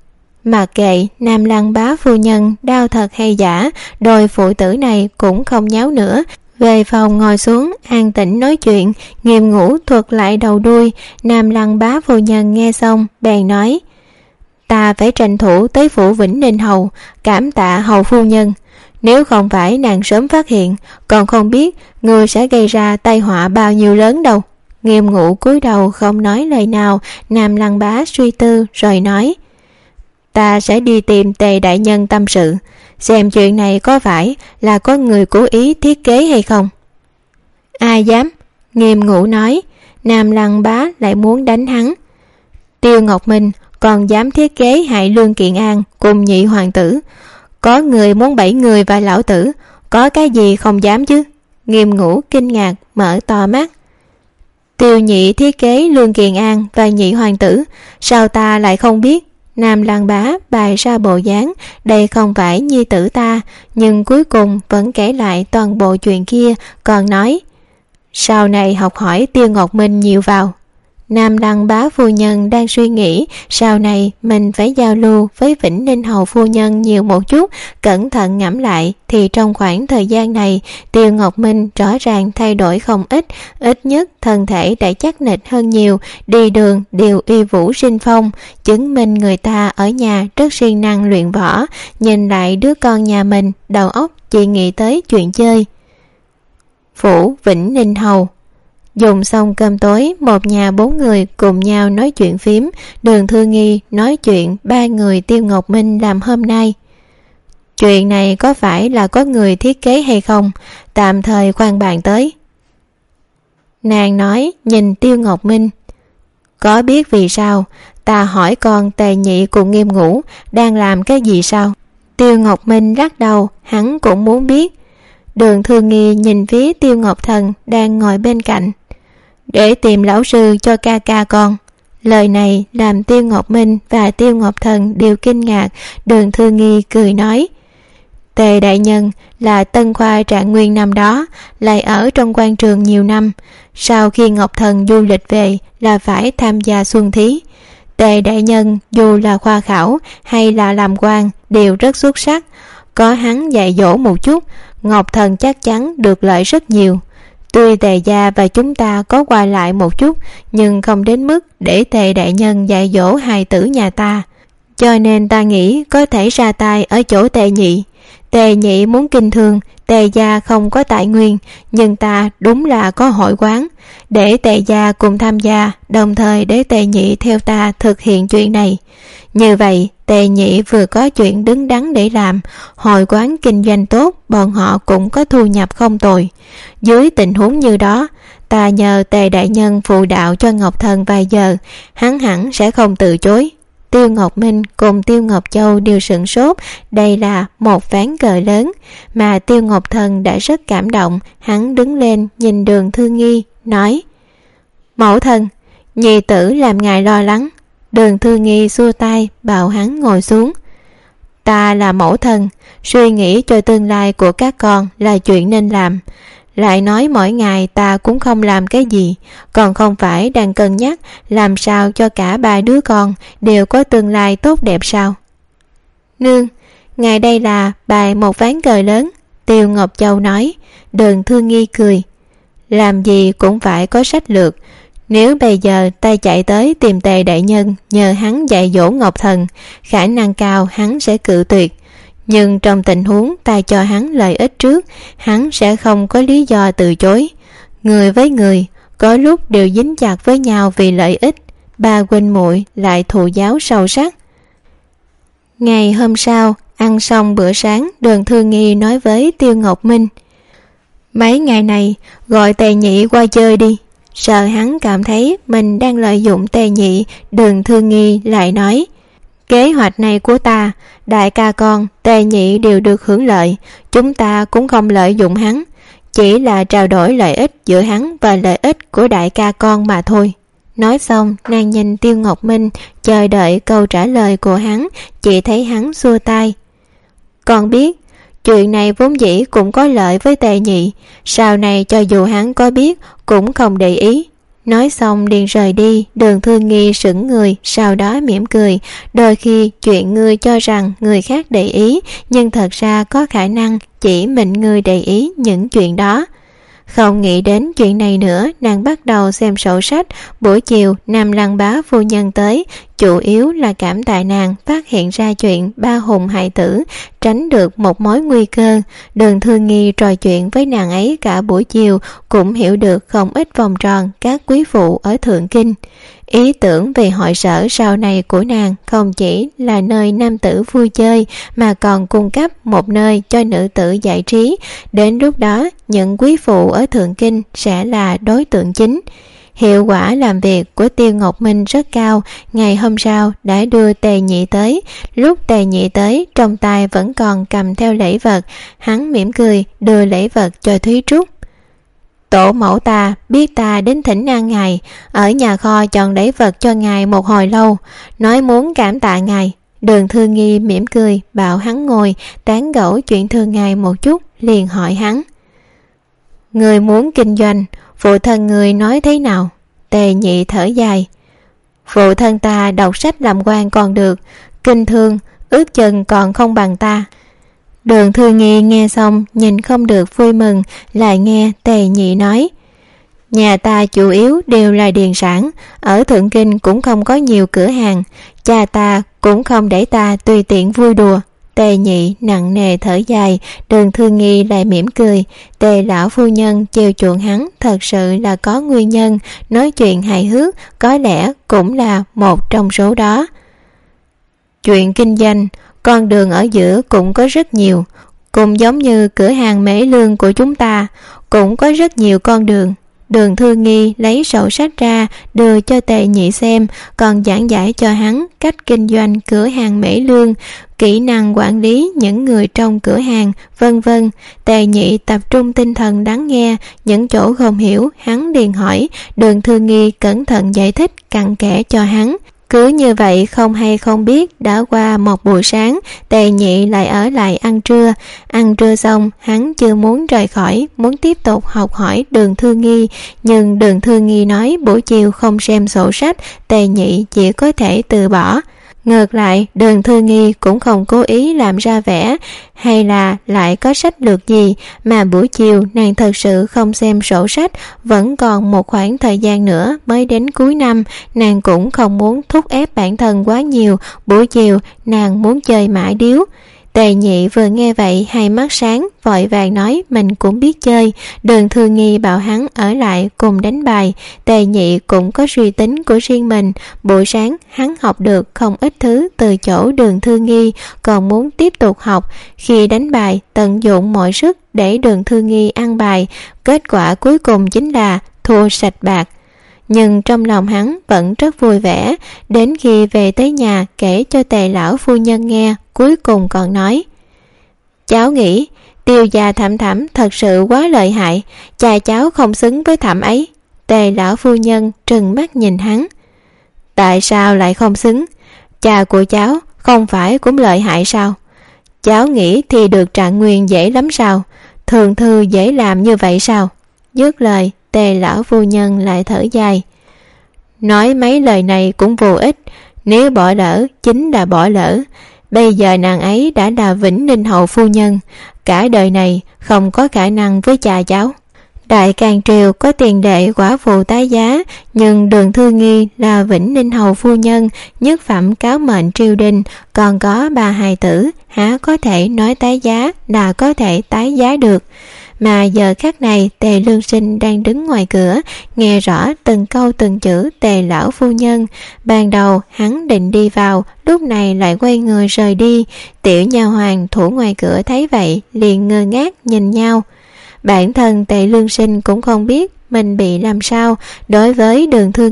Mặc kệ Nam Lăng bá phu nhân đau thật hay giả, đôi phụ tử này cũng không nháo nữa, về phòng ngồi xuống an tĩnh nói chuyện. Nghiêm Ngũ thuật lại đầu đuôi. Nam Lăng bá phu nhân nghe xong bèn nói: ta phải tranh thủ tới phủ Vĩnh Ninh Hầu cảm tạ hầu phu nhân, nếu không phải nàng sớm phát hiện, còn không biết người sẽ gây ra tai họa bao nhiêu lớn đâu. Nghiêm Ngũ cúi đầu không nói lời nào. Nam Lăng bá suy tư rồi nói: ta sẽ đi tìm Tề đại nhân tâm sự, xem chuyện này có phải là có người cố ý thiết kế hay không. Ai dám? Nghiêm Ngũ nói. Nam Lăng bá lại muốn đánh hắn. Tiêu Ngọc Minh còn dám thiết kế hại Lương Kiện An cùng nhị hoàng tử, có người muốn bẫy người và lão tử, có cái gì không dám chứ? Nghiêm Ngũ kinh ngạc mở to mắt. Tiêu nhị thiết kế Lương Kiện An và nhị hoàng tử, sao ta lại không biết? Nam Lăng bá bày ra bộ dáng đây không phải nhi tử ta, nhưng cuối cùng vẫn kể lại toàn bộ chuyện kia, còn nói: sau này học hỏi Tiêu Ngọc Minh nhiều vào. Nam Lăng bá phu nhân đang suy nghĩ sau này mình phải giao lưu với Vĩnh Ninh Hầu phu nhân nhiều một chút, cẩn thận ngẫm lại thì trong khoảng thời gian này Tiêu Ngọc Minh rõ ràng thay đổi không ít, ít nhất thân thể đã chắc nịch hơn nhiều, đi đường đều uy vũ sinh phong, chứng minh người ta ở nhà rất siêng năng luyện võ. Nhìn lại đứa con nhà mình, đầu óc chỉ nghĩ tới chuyện chơi. Phủ Vĩnh Ninh Hầu. Dùng xong cơm tối, một nhà bốn người cùng nhau nói chuyện phím. Đường Thư Nghi nói chuyện ba người Tiêu Ngọc Minh làm hôm nay. Chuyện này có phải là có người thiết kế hay không, tạm thời khoan bàn tới. Nàng nói nhìn Tiêu Ngọc Minh: có biết vì sao ta hỏi con Tề nhị cùng Nghiêm Ngũ đang làm cái gì sao? Tiêu Ngọc Minh lắc đầu, hắn cũng muốn biết. Đường Thư Nghi nhìn phía Tiêu Ngọc Thần đang ngồi bên cạnh: để tìm lão sư cho ca ca con. Lời này làm Tiêu Ngọc Minh và Tiêu Ngọc Thần đều kinh ngạc. Đường Thư Nghi cười nói: Tề đại nhân là tân khoa trạng nguyên năm đó, lại ở trong quan trường nhiều năm, sau khi Ngọc Thần du lịch về là phải tham gia xuân thí. Tề đại nhân dù là khoa khảo hay là làm quan đều rất xuất sắc, có hắn dạy dỗ một chút, Ngọc Thần chắc chắn được lợi rất nhiều. Tuy Tề gia và chúng ta có qua lại một chút, nhưng không đến mức để Tề đại nhân dạy dỗ hài tử nhà ta, cho nên ta nghĩ có thể ra tay ở chỗ Tề nhị. Tề nhị muốn kinh thương, Tề gia không có tài nguyên, nhưng ta đúng là có hội quán, để Tề gia cùng tham gia, đồng thời để Tề nhị theo ta thực hiện chuyện này. Như vậy Tề nhị vừa có chuyện đứng đắn để làm, hội quán kinh doanh tốt, bọn họ cũng có thu nhập không tồi. Dưới tình huống như đó, ta nhờ Tề đại nhân phụ đạo cho Ngọc Thần vài giờ, hắn hẳn sẽ không từ chối. Tiêu Ngọc Minh cùng Tiêu Ngọc Châu đều sửng sốt, đây là một ván cờ lớn, mà Tiêu Ngọc Thần đã rất cảm động. Hắn đứng lên nhìn Đường Thư Nghi nói: mẫu thân, nhi tử làm ngài lo lắng. Đường Thư Nghi xua tay bảo hắn ngồi xuống. Ta là mẫu thân, suy nghĩ cho tương lai của các con là chuyện nên làm. Lại nói mỗi ngày ta cũng không làm cái gì, còn không phải đang cân nhắc làm sao cho cả ba đứa con đều có tương lai tốt đẹp sao? Nương, ngài đây là bài một ván cờ lớn. Tiêu Ngọc Châu nói. Đường Thư Nghi cười: làm gì cũng phải có sách lược. Nếu bây giờ ta chạy tới tìm Tề đại nhân nhờ hắn dạy dỗ Ngọc Thần, khả năng cao hắn sẽ cự tuyệt. Nhưng trong tình huống ta cho hắn lợi ích trước, hắn sẽ không có lý do từ chối. Người với người có lúc đều dính chặt với nhau vì lợi ích, ba huynh muội lại thù giáo sâu sắc. Ngày hôm sau, ăn xong bữa sáng, Đường Thư Nghi nói với Tiêu Ngọc Minh: mấy ngày này gọi Tề nhị qua chơi đi. Sợ hắn cảm thấy mình đang lợi dụng Tề nhị, Đường Thư Nghi lại nói: kế hoạch này của ta, đại ca con Tề nhị đều được hưởng lợi, chúng ta cũng không lợi dụng hắn, chỉ là trao đổi lợi ích giữa hắn và lợi ích của đại ca con mà thôi. Nói xong, nàng nhìn Tiêu Ngọc Minh chờ đợi câu trả lời của hắn, chỉ thấy hắn xua tay: con biết chuyện này vốn dĩ cũng có lợi với Tề nhị, sau này cho dù hắn có biết cũng không để ý. Nói xong liền rời đi. Đường Thương Nghi sững người, sau đó mỉm cười. Đôi khi chuyện ngươi cho rằng người khác để ý, nhưng thật ra có khả năng chỉ mình ngươi để ý những chuyện đó. Không nghĩ đến chuyện này nữa, nàng bắt đầu xem sổ sách. Buổi chiều Nam Lăng bá phu nhân tới, chủ yếu là cảm tạ nàng phát hiện ra chuyện ba hùng hại tử, tránh được một mối nguy cơ. Đường Thương Nghi trò chuyện với nàng ấy cả buổi chiều, cũng hiểu được không ít vòng tròn các quý phụ ở Thượng Kinh. Ý tưởng về hội sở sau này của nàng không chỉ là nơi nam tử vui chơi, mà còn cung cấp một nơi cho nữ tử giải trí. Đến lúc đó, những quý phụ ở Thượng Kinh sẽ là đối tượng chính. Hiệu quả làm việc của Tiêu Ngọc Minh rất cao. Ngày hôm sau đã đưa Tề Nhị tới. Lúc Tề Nhị tới, trong tay vẫn còn cầm theo lễ vật. Hắn mỉm cười đưa lễ vật cho Thúy Trúc. Tổ mẫu ta biết ta đến thỉnh an ngài, ở nhà kho chọn lễ vật cho ngài một hồi lâu, nói muốn cảm tạ ngài. Đường Thương Nghi mỉm cười bảo hắn ngồi, tán gẫu chuyện thường ngày một chút, liền hỏi hắn: người muốn kinh doanh, phụ thân người nói thế nào? Tề Nhị thở dài: phụ thân ta đọc sách làm quan còn được, kinh thương ước chừng còn không bằng ta. Đường Thương Nghi nghe xong nhìn không được vui mừng, lại nghe Tề Nhị nói: nhà ta chủ yếu đều là điền sản, ở Thượng Kinh cũng không có nhiều cửa hàng, cha ta cũng không để ta tùy tiện vui đùa. Tề Nhị nặng nề thở dài. Đường Thương Nghi lại mỉm cười. Tề lão phu nhân chiều chuộng hắn thật sự là có nguyên nhân, nói chuyện hài hước có lẽ cũng là một trong số đó. Chuyện kinh doanh, con đường ở giữa cũng có rất nhiều, cũng giống như cửa hàng Mễ Lương của chúng ta, cũng có rất nhiều con đường. Đường Thương Nghi lấy sổ sách ra đưa cho Tề Nhị xem, còn giảng giải cho hắn cách kinh doanh cửa hàng Mễ Lương, kỹ năng quản lý những người trong cửa hàng, vân vân. Tề Nhị tập trung tinh thần lắng nghe, những chỗ không hiểu hắn liền hỏi. Đường Thương Nghi cẩn thận giải thích cặn kẽ cho hắn. Cứ như vậy không hay không biết đã qua một buổi sáng, Tề Nhị lại ở lại ăn trưa. Ăn trưa xong, hắn chưa muốn rời khỏi, muốn tiếp tục học hỏi Đường Thương Nghi. Nhưng Đường Thương Nghi nói buổi chiều không xem sổ sách, Tề Nhị chỉ có thể từ bỏ. Ngược lại, Đường Thương Nghi cũng không cố ý làm ra vẻ hay là lại có sách lược gì, mà buổi chiều nàng thật sự không xem sổ sách. Vẫn còn một khoảng thời gian nữa mới đến cuối năm, nàng cũng không muốn thúc ép bản thân quá nhiều. Buổi chiều nàng muốn chơi mã điếu. Tề Nhị vừa nghe vậy hai mắt sáng, vội vàng nói mình cũng biết chơi. Đường Thương Nghi bảo hắn ở lại cùng đánh bài. Tề Nhị cũng có suy tính của riêng mình. Buổi sáng hắn học được không ít thứ từ chỗ Đường Thương Nghi, còn muốn tiếp tục học. Khi đánh bài tận dụng mọi sức để Đường Thương Nghi ăn bài, kết quả cuối cùng chính là thua sạch bạc. Nhưng trong lòng hắn vẫn rất vui vẻ. Đến khi về tới nhà kể cho Tề lão phu nhân nghe, cuối cùng còn nói: cháu nghĩ Tiêu gia Thẩm Thẩm thật sự quá lợi hại, cha cháu không xứng với Thẩm ấy. Tề lão phu nhân trừng mắt nhìn hắn: tại sao lại không xứng? Cha của cháu không phải cũng lợi hại sao? Cháu nghĩ thì được Trạng Nguyên dễ lắm sao? Thường thư dễ làm như vậy sao? Dứt lời, Tề lão phu nhân lại thở dài: nói mấy lời này cũng vô ích, nếu bỏ lỡ chính là bỏ lỡ. Bây giờ nàng ấy đã là Vĩnh Ninh hậu phu nhân, cả đời này không có khả năng với cha cháu. Đại Càn Triều có tiền đệ quả phụ tái giá, nhưng Đường Thương Nghi là Vĩnh Ninh hầu phu nhân, nhất phẩm cáo mệnh triều đình, còn có ba hài tử, há có thể nói tái giá là có thể tái giá được. Mà giờ khắc này Tề Lương Sinh đang đứng ngoài cửa, nghe rõ từng câu từng chữ Tề lão phu nhân. Ban đầu hắn định đi vào, lúc này lại quay người rời đi. Tiểu nha hoàn thủ ngoài cửa thấy vậy liền ngơ ngác nhìn nhau. Bản thân Tề Lương Sinh cũng không biết mình bị làm sao. Đối với Đường Thương Nghi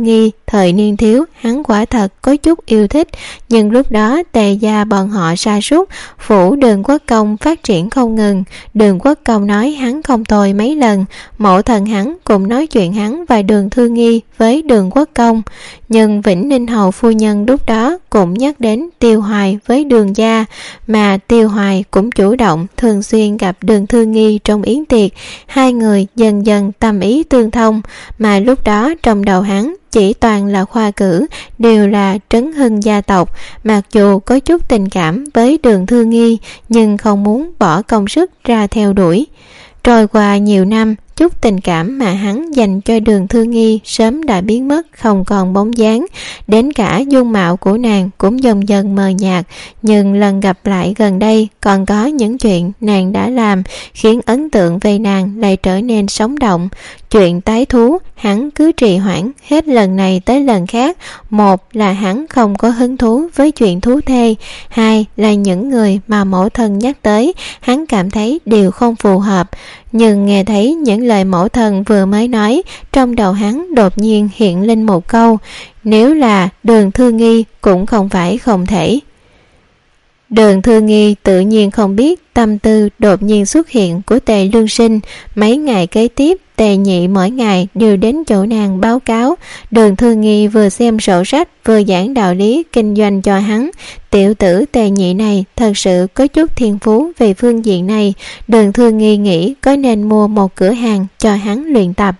thời niên thiếu hắn quả thật có chút yêu thích, nhưng lúc đó Tề gia bọn họ sa sút, phủ Đường Quốc Công phát triển không ngừng. Đường Quốc Công nói hắn không tồi mấy lần, mẫu thần hắn cũng nói chuyện hắn và Đường Thư Nghi với Đường Quốc Công, nhưng Vĩnh Ninh hầu phu nhân lúc đó cũng nhắc đến Tiêu Hoài với Đường gia, mà Tiêu Hoài cũng chủ động thường xuyên gặp Đường Thư Nghi trong yến tiệc. Hai người dần dần tâm ý tương thông, mà lúc đó trong đầu hắn chỉ toàn là khoa cử, đều là trấn hưng gia tộc. Mặc dù có chút tình cảm với Đường Thư Nghi, nhưng không muốn bỏ công sức ra theo đuổi. Trôi qua nhiều năm, chút tình cảm mà hắn dành cho Đường Thư Nghi sớm đã biến mất không còn bóng dáng, đến cả dung mạo của nàng cũng dần dần mờ nhạt. Nhưng lần gặp lại gần đây còn có những chuyện nàng đã làm khiến ấn tượng về nàng lại trở nên sống động. Chuyện tái thú hắn cứ trì hoãn hết lần này tới lần khác. Một là hắn không có hứng thú với chuyện thú thê, hai là những người mà mẫu thân nhắc tới hắn cảm thấy đều không phù hợp. Nhưng nghe thấy những lời mẫu thân vừa mới nói, trong đầu hắn đột nhiên hiện lên một câu: nếu là Đường Thư Nghi cũng không phải không thể. Đường Thư Nghi tự nhiên không biết tâm tư đột nhiên xuất hiện của Tề Lương Sinh. Mấy ngày kế tiếp, Tề Nhị mỗi ngày đều đến chỗ nàng báo cáo. Đường Thư Nghi vừa xem sổ sách vừa giảng đạo lý kinh doanh cho hắn. Tiểu tử Tề Nhị này thật sự có chút thiên phú về phương diện này. Đường Thư Nghi nghĩ có nên mua một cửa hàng cho hắn luyện tập.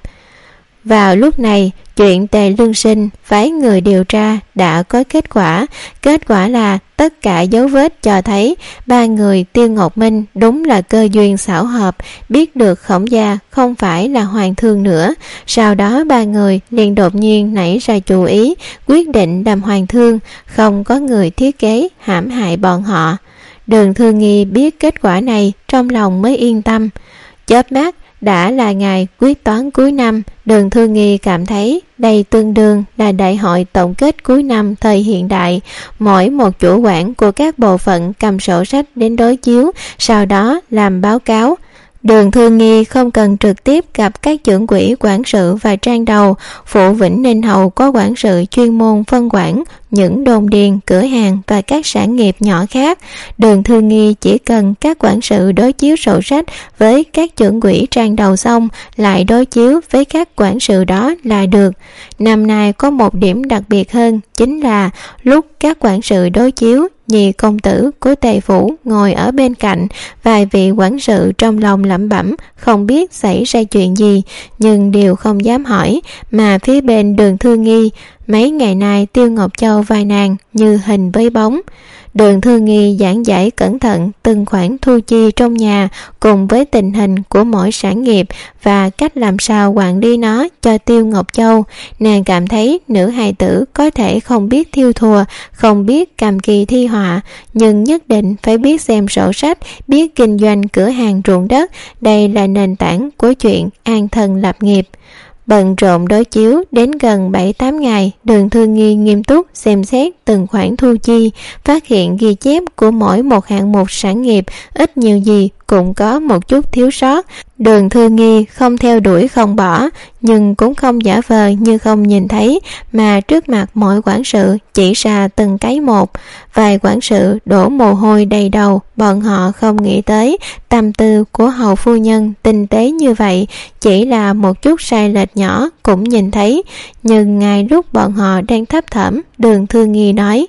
Vào lúc này, chuyện Tề Lương Sinh phái người điều tra đã có kết quả. Kết quả là tất cả dấu vết cho thấy ba người Tiêu Ngọc Minh đúng là cơ duyên xảo hợp, biết được Khổng gia không phải là hoàng thương nữa. Sau đó ba người liền đột nhiên nảy ra chủ ý, quyết định đâm hoàng thương, không có người thiết kế hãm hại bọn họ. Đường Thư Nghi biết kết quả này, trong lòng mới yên tâm. Chớp mắt đã là ngày quyết toán cuối năm. Đường Thư Nghi cảm thấy đây tương đương là đại hội tổng kết cuối năm thời hiện đại. Mỗi một chủ quản của các bộ phận cầm sổ sách đến đối chiếu, sau đó làm báo cáo. Đường Thư Nghi không cần trực tiếp gặp các trưởng quỹ quản sự và trang đầu. Phủ Vĩnh Ninh hầu có quản sự chuyên môn phân quản những đồn điền, cửa hàng và các sản nghiệp nhỏ khác. Đường Thư Nghi chỉ cần các quản sự đối chiếu sổ sách với các trưởng quỹ trang đầu xong, lại đối chiếu với các quản sự đó là được. Năm nay có một điểm đặc biệt hơn, chính là lúc các quản sự đối chiếu, nhị công tử của Tề phủ ngồi ở bên cạnh. Vài vị quản sự trong lòng lẩm bẩm không biết xảy ra chuyện gì, nhưng đều không dám hỏi. Mà phía bên Đường Thư Nghi, mấy ngày nay Tiêu Ngọc Châu vai nàng như hình với bóng. Đường Thư Nghi giảng giải cẩn thận từng khoản thu chi trong nhà, cùng với tình hình của mỗi sản nghiệp và cách làm sao quản lý nó cho Tiêu Ngọc Châu. Nàng cảm thấy nữ hài tử có thể không biết thiêu thùa, không biết cầm kỳ thi họa, nhưng nhất định phải biết xem sổ sách, biết kinh doanh cửa hàng ruộng đất. Đây là nền tảng của chuyện an thân lập nghiệp. Bận rộn đối chiếu đến gần bảy tám ngày, Đường Thư Nghi nghiêm túc xem xét từng khoản thu chi, phát hiện ghi chép của mỗi một hạng mục sản nghiệp ít nhiều gì cũng có một chút thiếu sót. Đường Thư Nghi không theo đuổi không bỏ, nhưng cũng không giả vờ như không nhìn thấy, mà trước mặt mỗi quản sự chỉ ra từng cái một. Vài quản sự đổ mồ hôi đầy đầu, bọn họ không nghĩ tới tâm tư của hầu phu nhân tinh tế như vậy, chỉ là một chút sai lệch nhỏ cũng nhìn thấy. Nhưng ngay lúc bọn họ đang thấp thỏm, Đường Thư Nghi nói: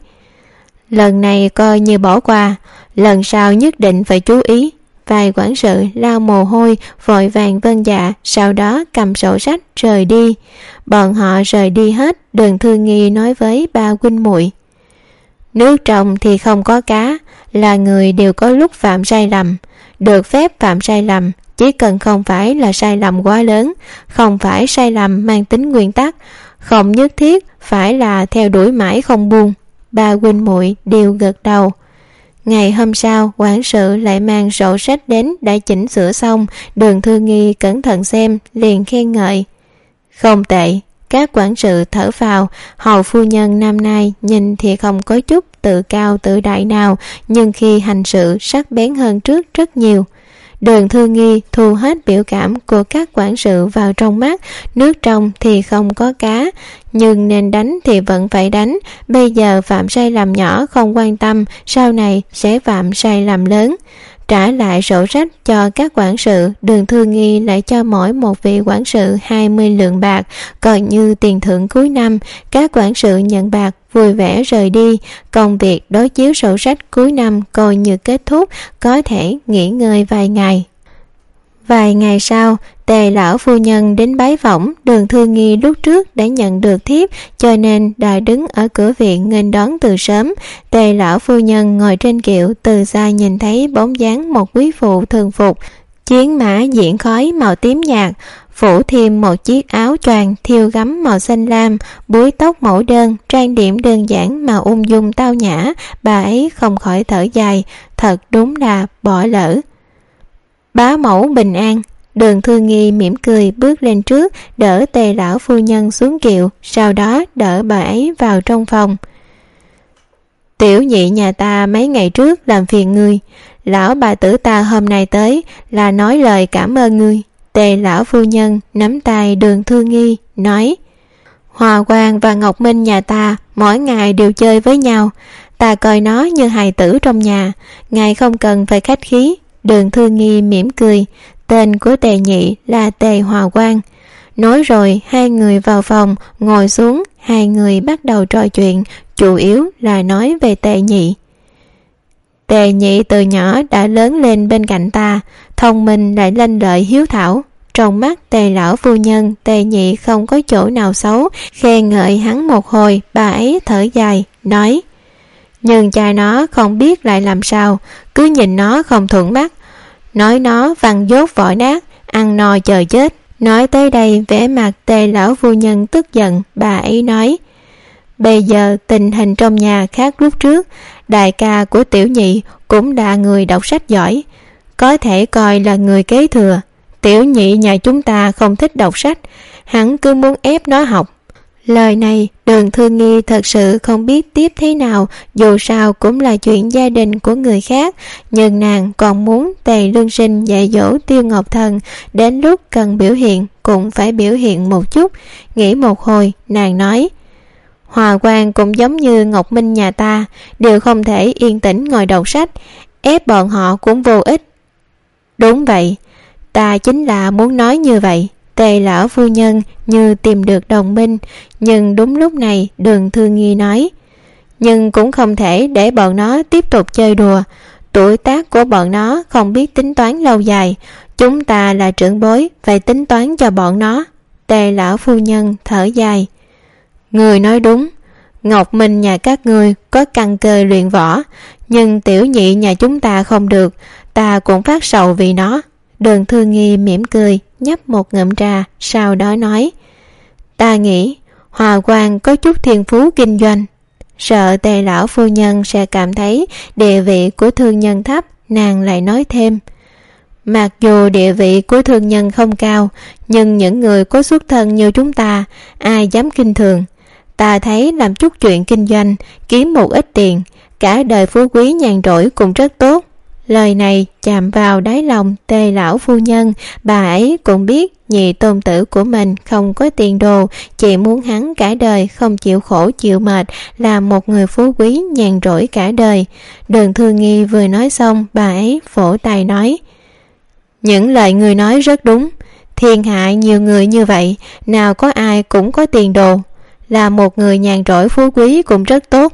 lần này coi như bỏ qua, lần sau nhất định phải chú ý. Vài quản sự lau mồ hôi, vội vàng vâng dạ, sau đó cầm sổ sách rời đi. Bọn họ rời đi hết, Đường Thư Nghi nói với ba huynh muội: nước trong thì không có cá, là người đều có lúc phạm sai lầm. Được phép phạm sai lầm, chỉ cần không phải là sai lầm quá lớn, không phải sai lầm mang tính nguyên tắc, không nhất thiết phải là theo đuổi mãi không buông. Ba huynh muội đều gật đầu. Ngày hôm sau, quản sự lại mang sổ sách đến đã chỉnh sửa xong. Đường Thư Nghi cẩn thận xem, liền khen ngợi: không tệ. Các quản sự thở phào, hầu phu nhân năm nay nhìn thì không có chút tự cao tự đại nào, nhưng khi hành sự sắc bén hơn trước rất nhiều. Đường Thư Nghi thu hết biểu cảm của các quản sự vào trong mắt. Nước trong thì không có cá, nhưng nên đánh thì vẫn phải đánh. Bây giờ phạm sai lầm nhỏ không quan tâm, sau này sẽ phạm sai lầm lớn. Trả lại sổ sách cho các quản sự, Đường Thư Nghi lại cho mỗi một vị quản sự hai mươi lượng bạc, coi như tiền thưởng cuối năm. Các quản sự nhận bạc vui vẻ rời đi. Công việc đối chiếu sổ sách cuối năm coi như kết thúc, có thể nghỉ ngơi vài ngày. Vài ngày sau, Tề lão phu nhân đến bái phỏng. Đường Thư Nghi lúc trước đã nhận được thiếp, cho nên đã đứng ở cửa viện nghênh đón từ sớm. Tề lão phu nhân ngồi trên kiệu, từ xa nhìn thấy bóng dáng một quý phụ thường phục, chiến mã diễm khói màu tím nhạt, phủ thêm một chiếc áo choàng thêu gấm màu xanh lam, búi tóc mẫu đơn, trang điểm đơn giản mà ung dung tao nhã. Bà ấy không khỏi thở dài, thật đúng là bỏ lỡ. Bá mẫu bình an. Đường Thư Nghi mỉm cười bước lên trước, đỡ Tề lão phu nhân xuống kiệu, sau đó đỡ bà ấy vào trong phòng. Tiểu nhị nhà ta mấy ngày trước làm phiền ngươi, lão bà tử ta hôm nay tới là nói lời cảm ơn ngươi. Tề lão phu nhân nắm tay Đường Thư Nghi nói: Hòa Quang và Ngọc Minh nhà ta mỗi ngày đều chơi với nhau, ta coi nó như hài tử trong nhà, ngài không cần phải khách khí. Đường Thư Nghi mỉm cười. Tên của Tề nhị là Tề Hòa Quang. Nói rồi hai người vào phòng ngồi xuống, hai người bắt đầu trò chuyện, chủ yếu là nói về Tề nhị. Tề nhị từ nhỏ đã lớn lên bên cạnh ta, thông minh lại lanh lợi hiếu thảo. Trong mắt Tề lão phu nhân, Tề nhị không có chỗ nào xấu. Khen ngợi hắn một hồi, bà ấy thở dài nói: Nhưng cha nó không biết lại làm sao, cứ nhìn nó không thuận mắt, nói nó văn dốt vỏ nát, ăn no chờ chết. Nói tới đây vẻ mặt Tề lão phu nhân tức giận. Bà ấy nói: Bây giờ tình hình trong nhà khác lúc trước, đại ca của tiểu nhị cũng là người đọc sách giỏi, có thể coi là người kế thừa. Tiểu nhị nhà chúng ta không thích đọc sách, hắn cứ muốn ép nó học. Lời này Đường Thư Nghi thật sự không biết tiếp thế nào, dù sao cũng là chuyện gia đình của người khác, nhưng nàng còn muốn Tề Lương Sinh dạy dỗ Tiêu Ngọc Thần, đến lúc cần biểu hiện cũng phải biểu hiện một chút. Nghĩ một hồi, nàng nói: Hòa Quang cũng giống như Ngọc Minh nhà ta, đều không thể yên tĩnh ngồi đọc sách, ép bọn họ cũng vô ích. Đúng vậy, ta chính là muốn nói như vậy. Tề lão phu nhân như tìm được đồng minh. Nhưng đúng lúc này Đường Thư Nghi nói: Nhưng cũng không thể để bọn nó tiếp tục chơi đùa, tuổi tác của bọn nó không biết tính toán lâu dài, chúng ta là trưởng bối phải tính toán cho bọn nó. Tề lão phu nhân thở dài: Người nói đúng, Ngọc Minh nhà các ngươi có căn cơ luyện võ, nhưng tiểu nhị nhà chúng ta không được, ta cũng phát sầu vì nó. Đường Thư Nghi mỉm cười nhấp một ngụm trà, sau đó nói: Ta nghĩ Hòa Quang có chút thiên phú kinh doanh. Sợ Tề lão phu nhân sẽ cảm thấy địa vị của thương nhân thấp, nàng lại nói thêm: Mặc dù địa vị của thương nhân không cao, nhưng những người có xuất thân như chúng ta, ai dám kinh thường. Ta thấy làm chút chuyện kinh doanh, kiếm một ít tiền, cả đời phú quý nhàn rỗi cũng rất tốt. Lời này chạm vào đáy lòng Tề lão phu nhân. Bà ấy cũng biết nhị tôn tử của mình không có tiền đồ, chỉ muốn hắn cả đời không chịu khổ chịu mệt, là một người phú quý nhàn rỗi cả đời. Đường Thư Nghi vừa nói xong, bà ấy vỗ tay nói: Những lời người nói rất đúng, thiên hạ nhiều người như vậy, nào có ai cũng có tiền đồ, là một người nhàn rỗi phú quý cũng rất tốt.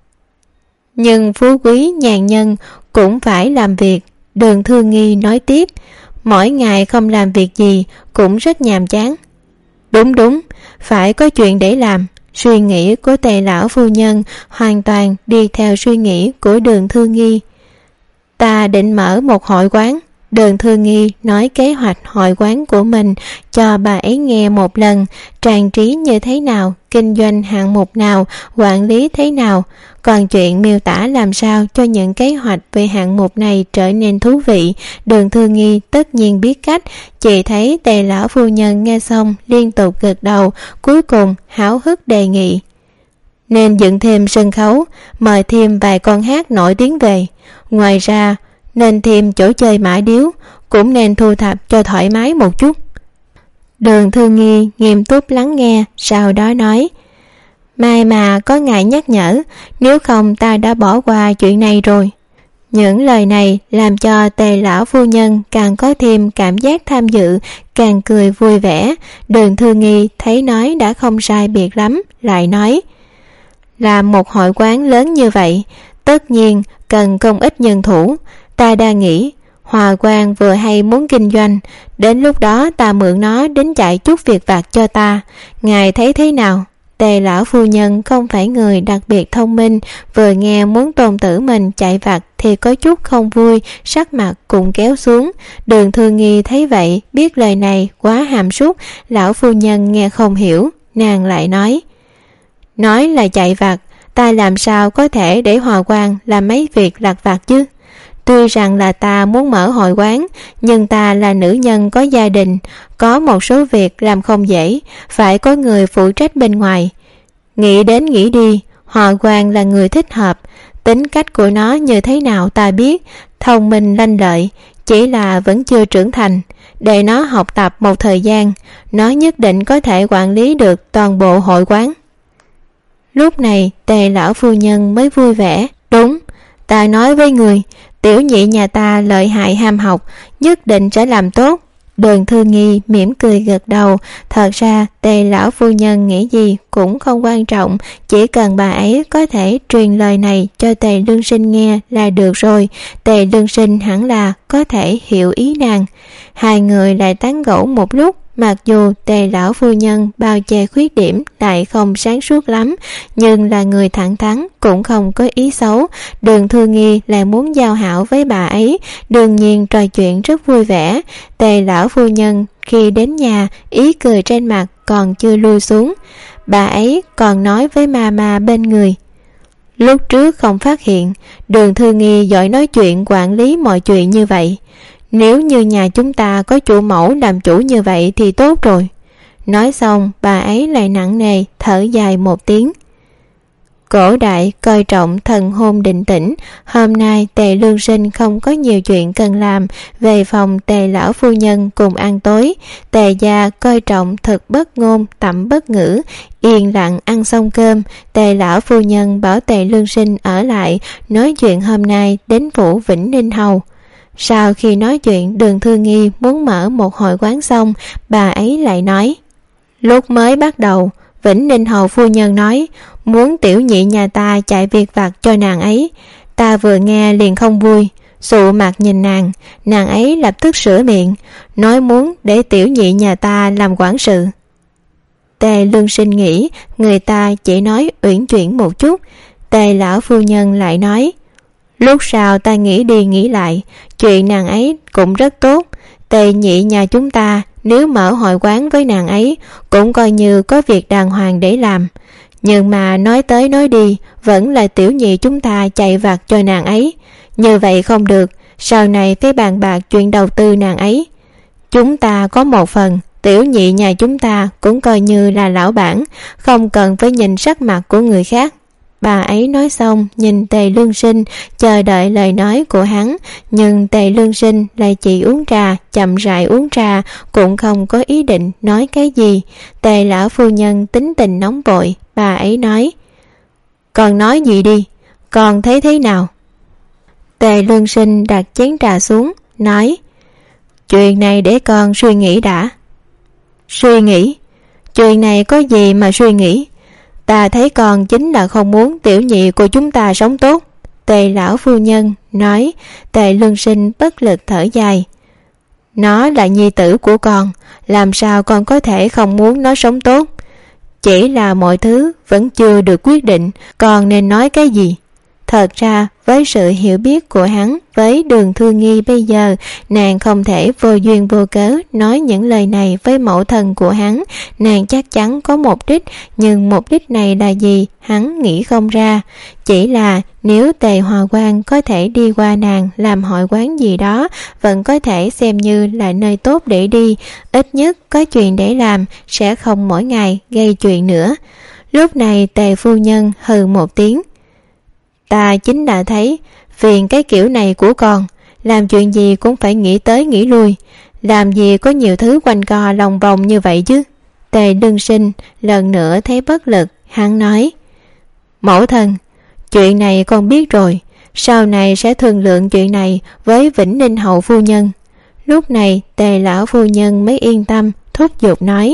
Nhưng phú quý nhàn nhân cũng phải làm việc. Đường Thư Nghi nói tiếp: Mỗi ngày không làm việc gì cũng rất nhàm chán. Đúng đúng, phải có chuyện để làm. Suy nghĩ của Tề lão phu nhân hoàn toàn đi theo suy nghĩ của Đường Thư Nghi. Ta định mở một hội quán. Đường Thư Nghi nói kế hoạch hội quán của mình cho bà ấy nghe một lần, trang trí như thế nào, kinh doanh hạng mục nào, quản lý thế nào. Còn chuyện miêu tả làm sao cho những kế hoạch về hạng mục này trở nên thú vị, Đường Thư Nghi tất nhiên biết cách. Chỉ thấy Tề lão phu nhân nghe xong liên tục gật đầu, cuối cùng háo hức đề nghị: Nên dựng thêm sân khấu, mời thêm vài con hát nổi tiếng về. Ngoài ra nên thêm chỗ chơi mã điếu, cũng nên thu thập cho thoải mái một chút. Đường Thư Nghi nghiêm túc lắng nghe, sau đó nói: May mà có ngài nhắc nhở, nếu không ta đã bỏ qua chuyện này rồi. Những lời này làm cho Tề lão phu nhân càng có thêm cảm giác tham dự, càng cười vui vẻ. Đường Thư Nghi thấy nói đã không sai biệt lắm, lại nói: Làm một hội quán lớn như vậy, tất nhiên cần không ít nhân thủ. Ta đang nghĩ, Hòa Quang vừa hay muốn kinh doanh, đến lúc đó ta mượn nó đến chạy chút việc vặt cho ta. Ngài thấy thế nào? Tề lão phu nhân không phải người đặc biệt thông minh, vừa nghe muốn tôn tử mình chạy vặt thì có chút không vui, sắc mặt cũng kéo xuống. Đường Thư Nghi thấy vậy, biết lời này quá hàm súc, lão phu nhân nghe không hiểu, nàng lại nói: Nói là chạy vặt, ta làm sao có thể để Hòa Quang làm mấy việc lặt vặt chứ? Tuy rằng là ta muốn mở hội quán, nhưng ta là nữ nhân có gia đình, có một số việc làm không dễ, phải có người phụ trách bên ngoài. Nghĩ đến nghĩ đi, Hòa Quang là người thích hợp, tính cách của nó như thế nào ta biết, thông minh lanh lợi, chỉ là vẫn chưa trưởng thành. Để nó học tập một thời gian, nó nhất định có thể quản lý được toàn bộ hội quán. Lúc này Tề lão phu nhân mới vui vẻ: Đúng, ta nói với người, tiểu nhị nhà ta lợi hại ham học, nhất định sẽ làm tốt. Đường Thư Nghi mỉm cười gật đầu. Thật ra Tề lão phu nhân nghĩ gì cũng không quan trọng, chỉ cần bà ấy có thể truyền lời này cho Tề Lương Sinh nghe là được rồi. Tề Lương Sinh hẳn là có thể hiểu ý nàng. Hai người lại tán gẫu một lúc. Mặc dù Tề lão phu nhân bao che khuyết điểm lại không sáng suốt lắm, nhưng là người thẳng thắn, cũng không có ý xấu. Đường Thư Nghi lại muốn giao hảo với bà ấy, đương nhiên trò chuyện rất vui vẻ. Tề lão phu nhân khi đến nhà, ý cười trên mặt còn chưa lui xuống. Bà ấy còn nói với mama bên người: Lúc trước không phát hiện Đường Thư Nghi giỏi nói chuyện, quản lý mọi chuyện như vậy. Nếu như nhà chúng ta có chủ mẫu làm chủ như vậy thì tốt rồi. Nói xong bà ấy lại nặng nề thở dài một tiếng. Cổ đại coi trọng thần hôn định tĩnh. Hôm nay Tề Lương Sinh không có nhiều chuyện cần làm, về phòng Tề lão phu nhân cùng ăn tối. Tề gia coi trọng thực bất ngôn, tẩm bất ngữ. Yên lặng ăn xong cơm, Tề lão phu nhân bảo Tề Lương Sinh ở lại nói chuyện hôm nay đến phủ Vĩnh Ninh Hầu. Sau khi nói chuyện Đường Thư Nghi muốn mở một hội quán xong, bà ấy lại nói: Lúc mới bắt đầu, Vĩnh Ninh Hầu phu nhân nói muốn tiểu nhị nhà ta chạy việc vặt cho nàng ấy. Ta vừa nghe liền không vui, sụ mặt nhìn nàng. Nàng ấy lập tức sửa miệng, nói muốn để tiểu nhị nhà ta làm quản sự. Tề Lương Sinh nghĩ người ta chỉ nói uyển chuyển một chút. Tề lão phu nhân lại nói: Lúc sau ta nghĩ đi nghĩ lại, chuyện nàng ấy cũng rất tốt. Tề nhị nhà chúng ta nếu mở hội quán với nàng ấy, cũng coi như có việc đàng hoàng để làm. Nhưng mà nói tới nói đi, vẫn là tiểu nhị chúng ta chạy vặt cho nàng ấy. Như vậy không được, sau này phải bàn bạc chuyện đầu tư nàng ấy. Chúng ta có một phần, tiểu nhị nhà chúng ta cũng coi như là lão bản, không cần phải nhìn sắc mặt của người khác. Bà ấy nói xong nhìn Tề Lương Sinh, chờ đợi lời nói của hắn, nhưng Tề Lương Sinh lại chỉ uống trà, chậm rãi uống trà, cũng không có ý định nói cái gì. Tề lão phu nhân tính tình nóng vội, bà ấy nói: Con nói gì đi, con thấy thế nào? Tề Lương Sinh đặt chén trà xuống, nói: Chuyện này để con suy nghĩ đã. Suy nghĩ? Chuyện này có gì mà suy nghĩ? Ta thấy con chính là không muốn tiểu nhị của chúng ta sống tốt. Tề lão phu nhân nói. Tề Lương Sinh bất lực thở dài: Nó là nhi tử của con, làm sao con có thể không muốn nó sống tốt? Chỉ là mọi thứ vẫn chưa được quyết định, con nên nói cái gì? Thật ra với sự hiểu biết của hắn với Đường Thư Nghi bây giờ, nàng không thể vô duyên vô cớ nói những lời này với mẫu thân của hắn. Nàng chắc chắn có mục đích, nhưng mục đích này là gì hắn nghĩ không ra. Chỉ là nếu Tề Hòa Quang có thể đi qua nàng làm hội quán gì đó, vẫn có thể xem như là nơi tốt để đi, ít nhất có chuyện để làm, sẽ không mỗi ngày gây chuyện nữa. Lúc này Tề phu nhân hừ một tiếng: Ta chính đã thấy phiền cái kiểu này của con, làm chuyện gì cũng phải nghĩ tới nghĩ lui, làm gì có nhiều thứ quanh co lòng vòng như vậy chứ. Tề Lương Sinh lần nữa thấy bất lực, hắn nói: Mẫu thân, chuyện này con biết rồi, sau này sẽ thương lượng chuyện này với Vĩnh Ninh hậu phu nhân. Lúc này Tề lão phu nhân mới yên tâm, thúc giục nói: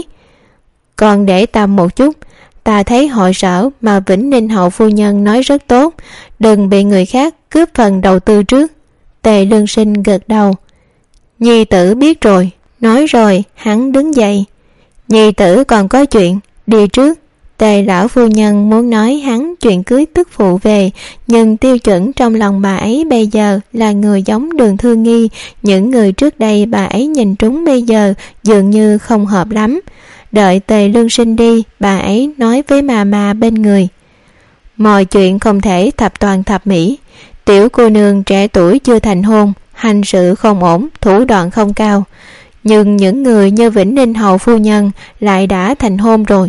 Con để tâm một chút, ta thấy hội sở mà Vĩnh Ninh hậu phu nhân nói rất tốt, đừng bị người khác cướp phần đầu tư trước. Tề Lương Sinh gật đầu: Nhi tử biết rồi. Nói rồi hắn đứng dậy: Nhi tử còn có chuyện, đi trước. Tề lão phu nhân muốn nói hắn chuyện cưới tức phụ về, nhưng tiêu chuẩn trong lòng bà ấy bây giờ là người giống Đường Thư Nghi, những người trước đây bà ấy nhìn trúng bây giờ dường như không hợp lắm. Đợi Tề Lương Sinh đi, bà ấy nói với mà mà bên người: Mọi chuyện không thể thập toàn thập mỹ, tiểu cô nương trẻ tuổi chưa thành hôn, hành sự không ổn, thủ đoạn không cao, nhưng những người như Vĩnh Ninh hậu phu nhân lại đã thành hôn rồi.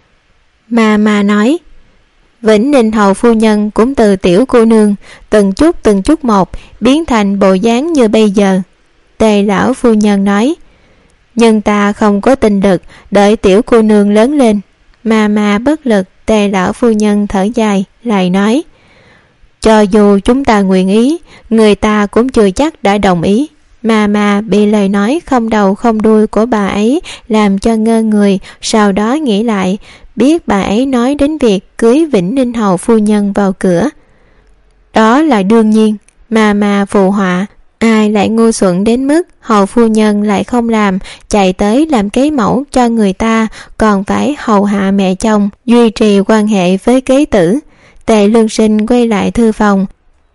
Mà mà nói: Vĩnh Ninh hậu phu nhân cũng từ tiểu cô nương từng chút từng chút một biến thành bộ dáng như bây giờ. Tề lão phu nhân nói: Nhưng ta không có tinh lực đợi tiểu cô nương lớn lên. Mà mà bất lực. Tề lão phu nhân thở dài lại nói: Cho dù chúng ta nguyện ý, người ta cũng chưa chắc đã đồng ý. Mà mà bị lời nói không đầu không đuôi của bà ấy làm cho ngơ người, sau đó nghĩ lại, biết bà ấy nói đến việc cưới Vĩnh Ninh hầu phu nhân vào cửa. Đó là đương nhiên. Mà mà phù họa: Ai lại ngu xuẩn đến mức hầu phu nhân lại không làm, chạy tới làm kế mẫu cho người ta, còn phải hầu hạ mẹ chồng, duy trì quan hệ với kế tử. Tề Lương Sinh quay lại thư phòng.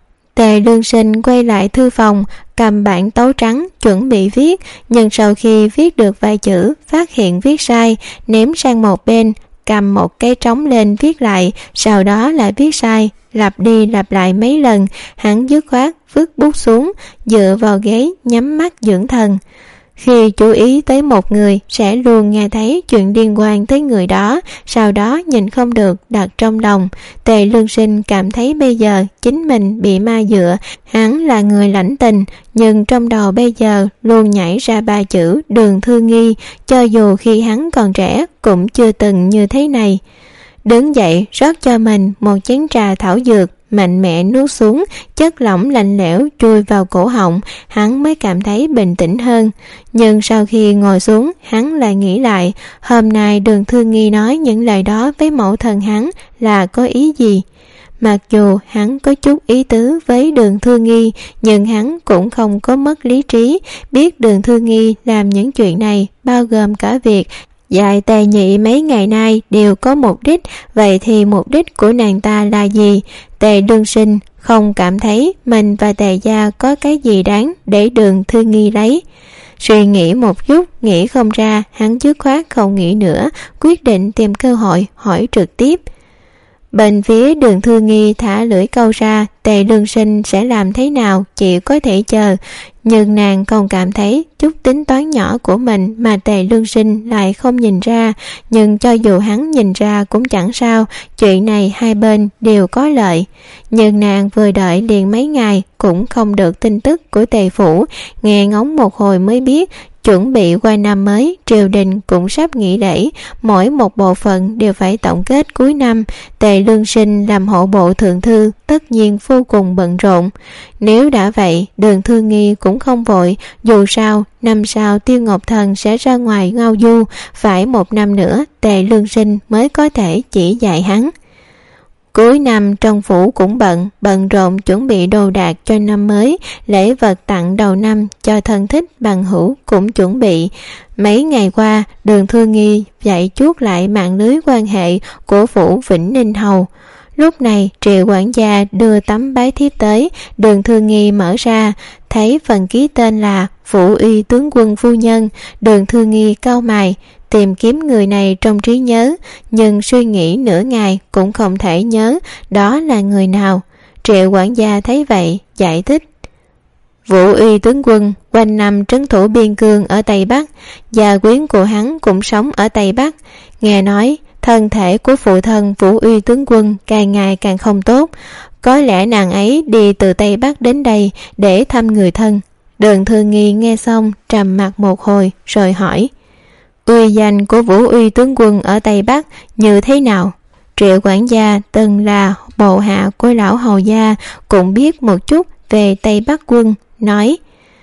Tề Lương Sinh quay lại thư phòng, cầm bản tấu trắng chuẩn bị viết, nhưng sau khi viết được vài chữ phát hiện viết sai, ném sang một bên, cầm một cái trống lên viết lại, sau đó lại viết sai, lặp đi lặp lại mấy lần. Hắn dứt khoát vứt bút xuống, dựa vào ghế nhắm mắt dưỡng thần. Khi chú ý tới một người sẽ luôn nghe thấy chuyện liên quan tới người đó, sau đó nhìn không được đặt trong lòng. Tề Lương Sinh cảm thấy bây giờ chính mình bị ma dựa. Hắn là người lãnh tình, nhưng trong đầu bây giờ luôn nhảy ra ba chữ Đường Thư Nghi, cho dù khi hắn còn trẻ cũng chưa từng như thế này. Đứng dậy rót cho mình một chén trà thảo dược, mạnh mẽ nuốt xuống, chất lỏng lạnh lẽo chui vào cổ họng, hắn mới cảm thấy bình tĩnh hơn. Nhưng sau khi ngồi xuống, hắn lại nghĩ lại, hôm nay Đường Thư Nghi nói những lời đó với mẫu thân hắn là có ý gì. Mặc dù hắn có chút ý tứ với Đường Thư Nghi, nhưng hắn cũng không có mất lý trí, biết Đường Thư Nghi làm những chuyện này, bao gồm cả việc dạy Tề Nhị mấy ngày nay đều có mục đích. Vậy thì mục đích của nàng ta là gì? Tề Lương Sinh không cảm thấy mình và Tề gia có cái gì đáng để Đường Thư Nghi lấy. Suy nghĩ một chút, nghĩ không ra, hắn dứt khoát không nghĩ nữa, quyết định tìm cơ hội hỏi trực tiếp. Bên phía Đường Thư Nghi thả lưỡi câu ra, Tề Lương Sinh sẽ làm thế nào chỉ có thể chờ. Nhưng nàng không cảm thấy chút tính toán nhỏ của mình mà Tề Lương Sinh lại không nhìn ra. Nhưng cho dù hắn nhìn ra cũng chẳng sao, chuyện này hai bên đều có lợi. Nhưng nàng vừa đợi liền mấy ngày cũng không được tin tức của Tề phủ, nghe ngóng một hồi mới biết chuẩn bị qua năm mới, triều đình cũng sắp nghỉ lễ, mỗi một bộ phận đều phải tổng kết cuối năm. Tề Lương Sinh làm hộ bộ thượng thư tất nhiên vô cùng bận rộn. Nếu đã vậy, Đường Thư Nghi cũng không vội, dù sao năm sau Tiêu Ngọc Thần sẽ ra ngoài ngao du, phải một năm nữa Tề Lương Sinh mới có thể chỉ dạy hắn. Cuối năm trong phủ cũng bận, bận rộn chuẩn bị đồ đạc cho năm mới, lễ vật tặng đầu năm cho thân thích bằng hữu cũng chuẩn bị. Mấy ngày qua, Đường Thư Nghi dạy chuốt lại mạng lưới quan hệ của phủ Vĩnh Ninh hầu. Lúc này Triệu quản gia đưa tấm bái thiếp tới, Đường Thư Nghi mở ra, thấy phần ký tên là Phủ Uy tướng quân phu nhân. Đường Thư Nghi cau mày, tìm kiếm người này trong trí nhớ, nhưng suy nghĩ nửa ngày cũng không thể nhớ đó là người nào. Triệu quản gia thấy vậy giải thích: Vũ Uy tướng quân quanh năm trấn thủ biên cương ở Tây Bắc, gia quyến của hắn cũng sống ở Tây Bắc. Nghe nói thân thể của phụ thân Vũ Uy tướng quân càng ngày càng không tốt. Có lẽ nàng ấy đi từ Tây Bắc đến đây để thăm người thân. Đường Thư Nghi nghe xong trầm mặc một hồi rồi hỏi: uy danh của Vũ Uy tướng quân ở Tây Bắc như thế nào? Triệu quản gia từng là bộ hạ của lão hầu gia, cũng biết một chút về Tây Bắc quân, nói: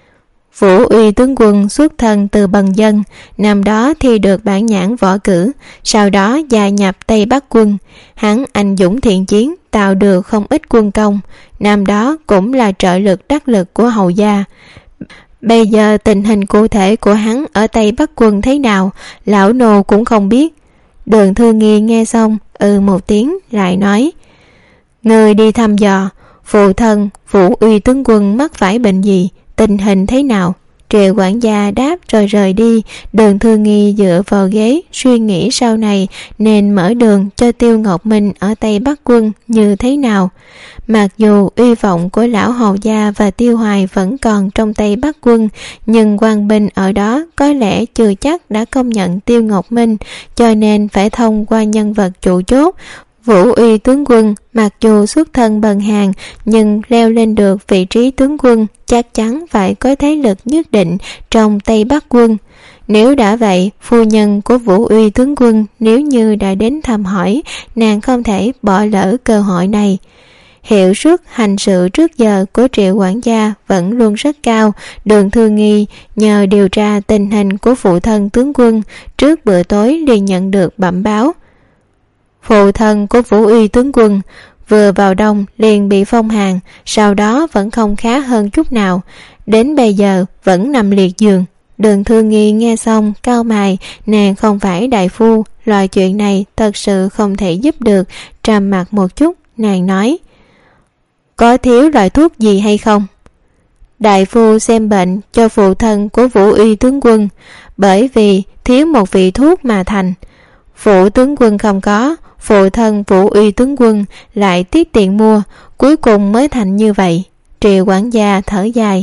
Vũ Uy tướng quân xuất thân từ bần dân, năm đó thi được bản nhãn võ cử, sau đó gia nhập Tây Bắc quân. Hắn anh dũng thiện chiến, tạo được không ít quân công, năm đó cũng là trợ lực đắc lực của hầu gia. Bây giờ tình hình cụ thể của hắn ở Tây Bắc quân thế nào, lão nô cũng không biết. Đường Thư Nghi nghe xong ừ một tiếng lại nói: người đi thăm dò phụ thân Vũ Uy tướng quân mắc phải bệnh gì, tình hình thế nào? Triệu quản gia đáp rồi rời đi. Đường Thư Nghi dựa vào ghế suy nghĩ sau này nên mở đường cho Tiêu Ngọc Minh ở Tây Bắc quân như thế nào. Mặc dù uy vọng của lão hầu gia và Tiêu Hoài vẫn còn trong Tây Bắc quân, nhưng quan binh ở đó có lẽ chưa chắc đã công nhận Tiêu Ngọc Minh, cho nên phải thông qua nhân vật chủ chốt. Vũ Uy tướng quân mặc dù xuất thân bần hàn, nhưng leo lên được vị trí tướng quân chắc chắn phải có thế lực nhất định trong Tây Bắc quân. Nếu đã vậy, phu nhân của Vũ Uy tướng quân nếu như đã đến thăm hỏi, nàng không thể bỏ lỡ cơ hội này. Hiệu suất hành sự trước giờ của Triệu quản gia vẫn luôn rất cao. Đường Thư Nghi nhờ điều tra tình hình của phụ thân tướng quân, trước bữa tối liền nhận được bẩm báo: phụ thân của Vũ Uy tướng quân vừa vào đông liền bị phong hàn, sau đó vẫn không khá hơn chút nào, đến bây giờ vẫn nằm liệt giường. Đường Thư Nghi nghe xong cau mày, nàng không phải đại phu, loại chuyện này thật sự không thể giúp được. Trầm mặc một chút, nàng nói: có thiếu loại thuốc gì hay không? Đại phu xem bệnh cho phụ thân của Vũ Uy tướng quân, bởi vì thiếu một vị thuốc mà thành. Phụ tướng quân không có, phụ thân Vũ Uy tướng quân lại tiết tiền mua, cuối cùng mới thành như vậy. Triệu quản gia thở dài: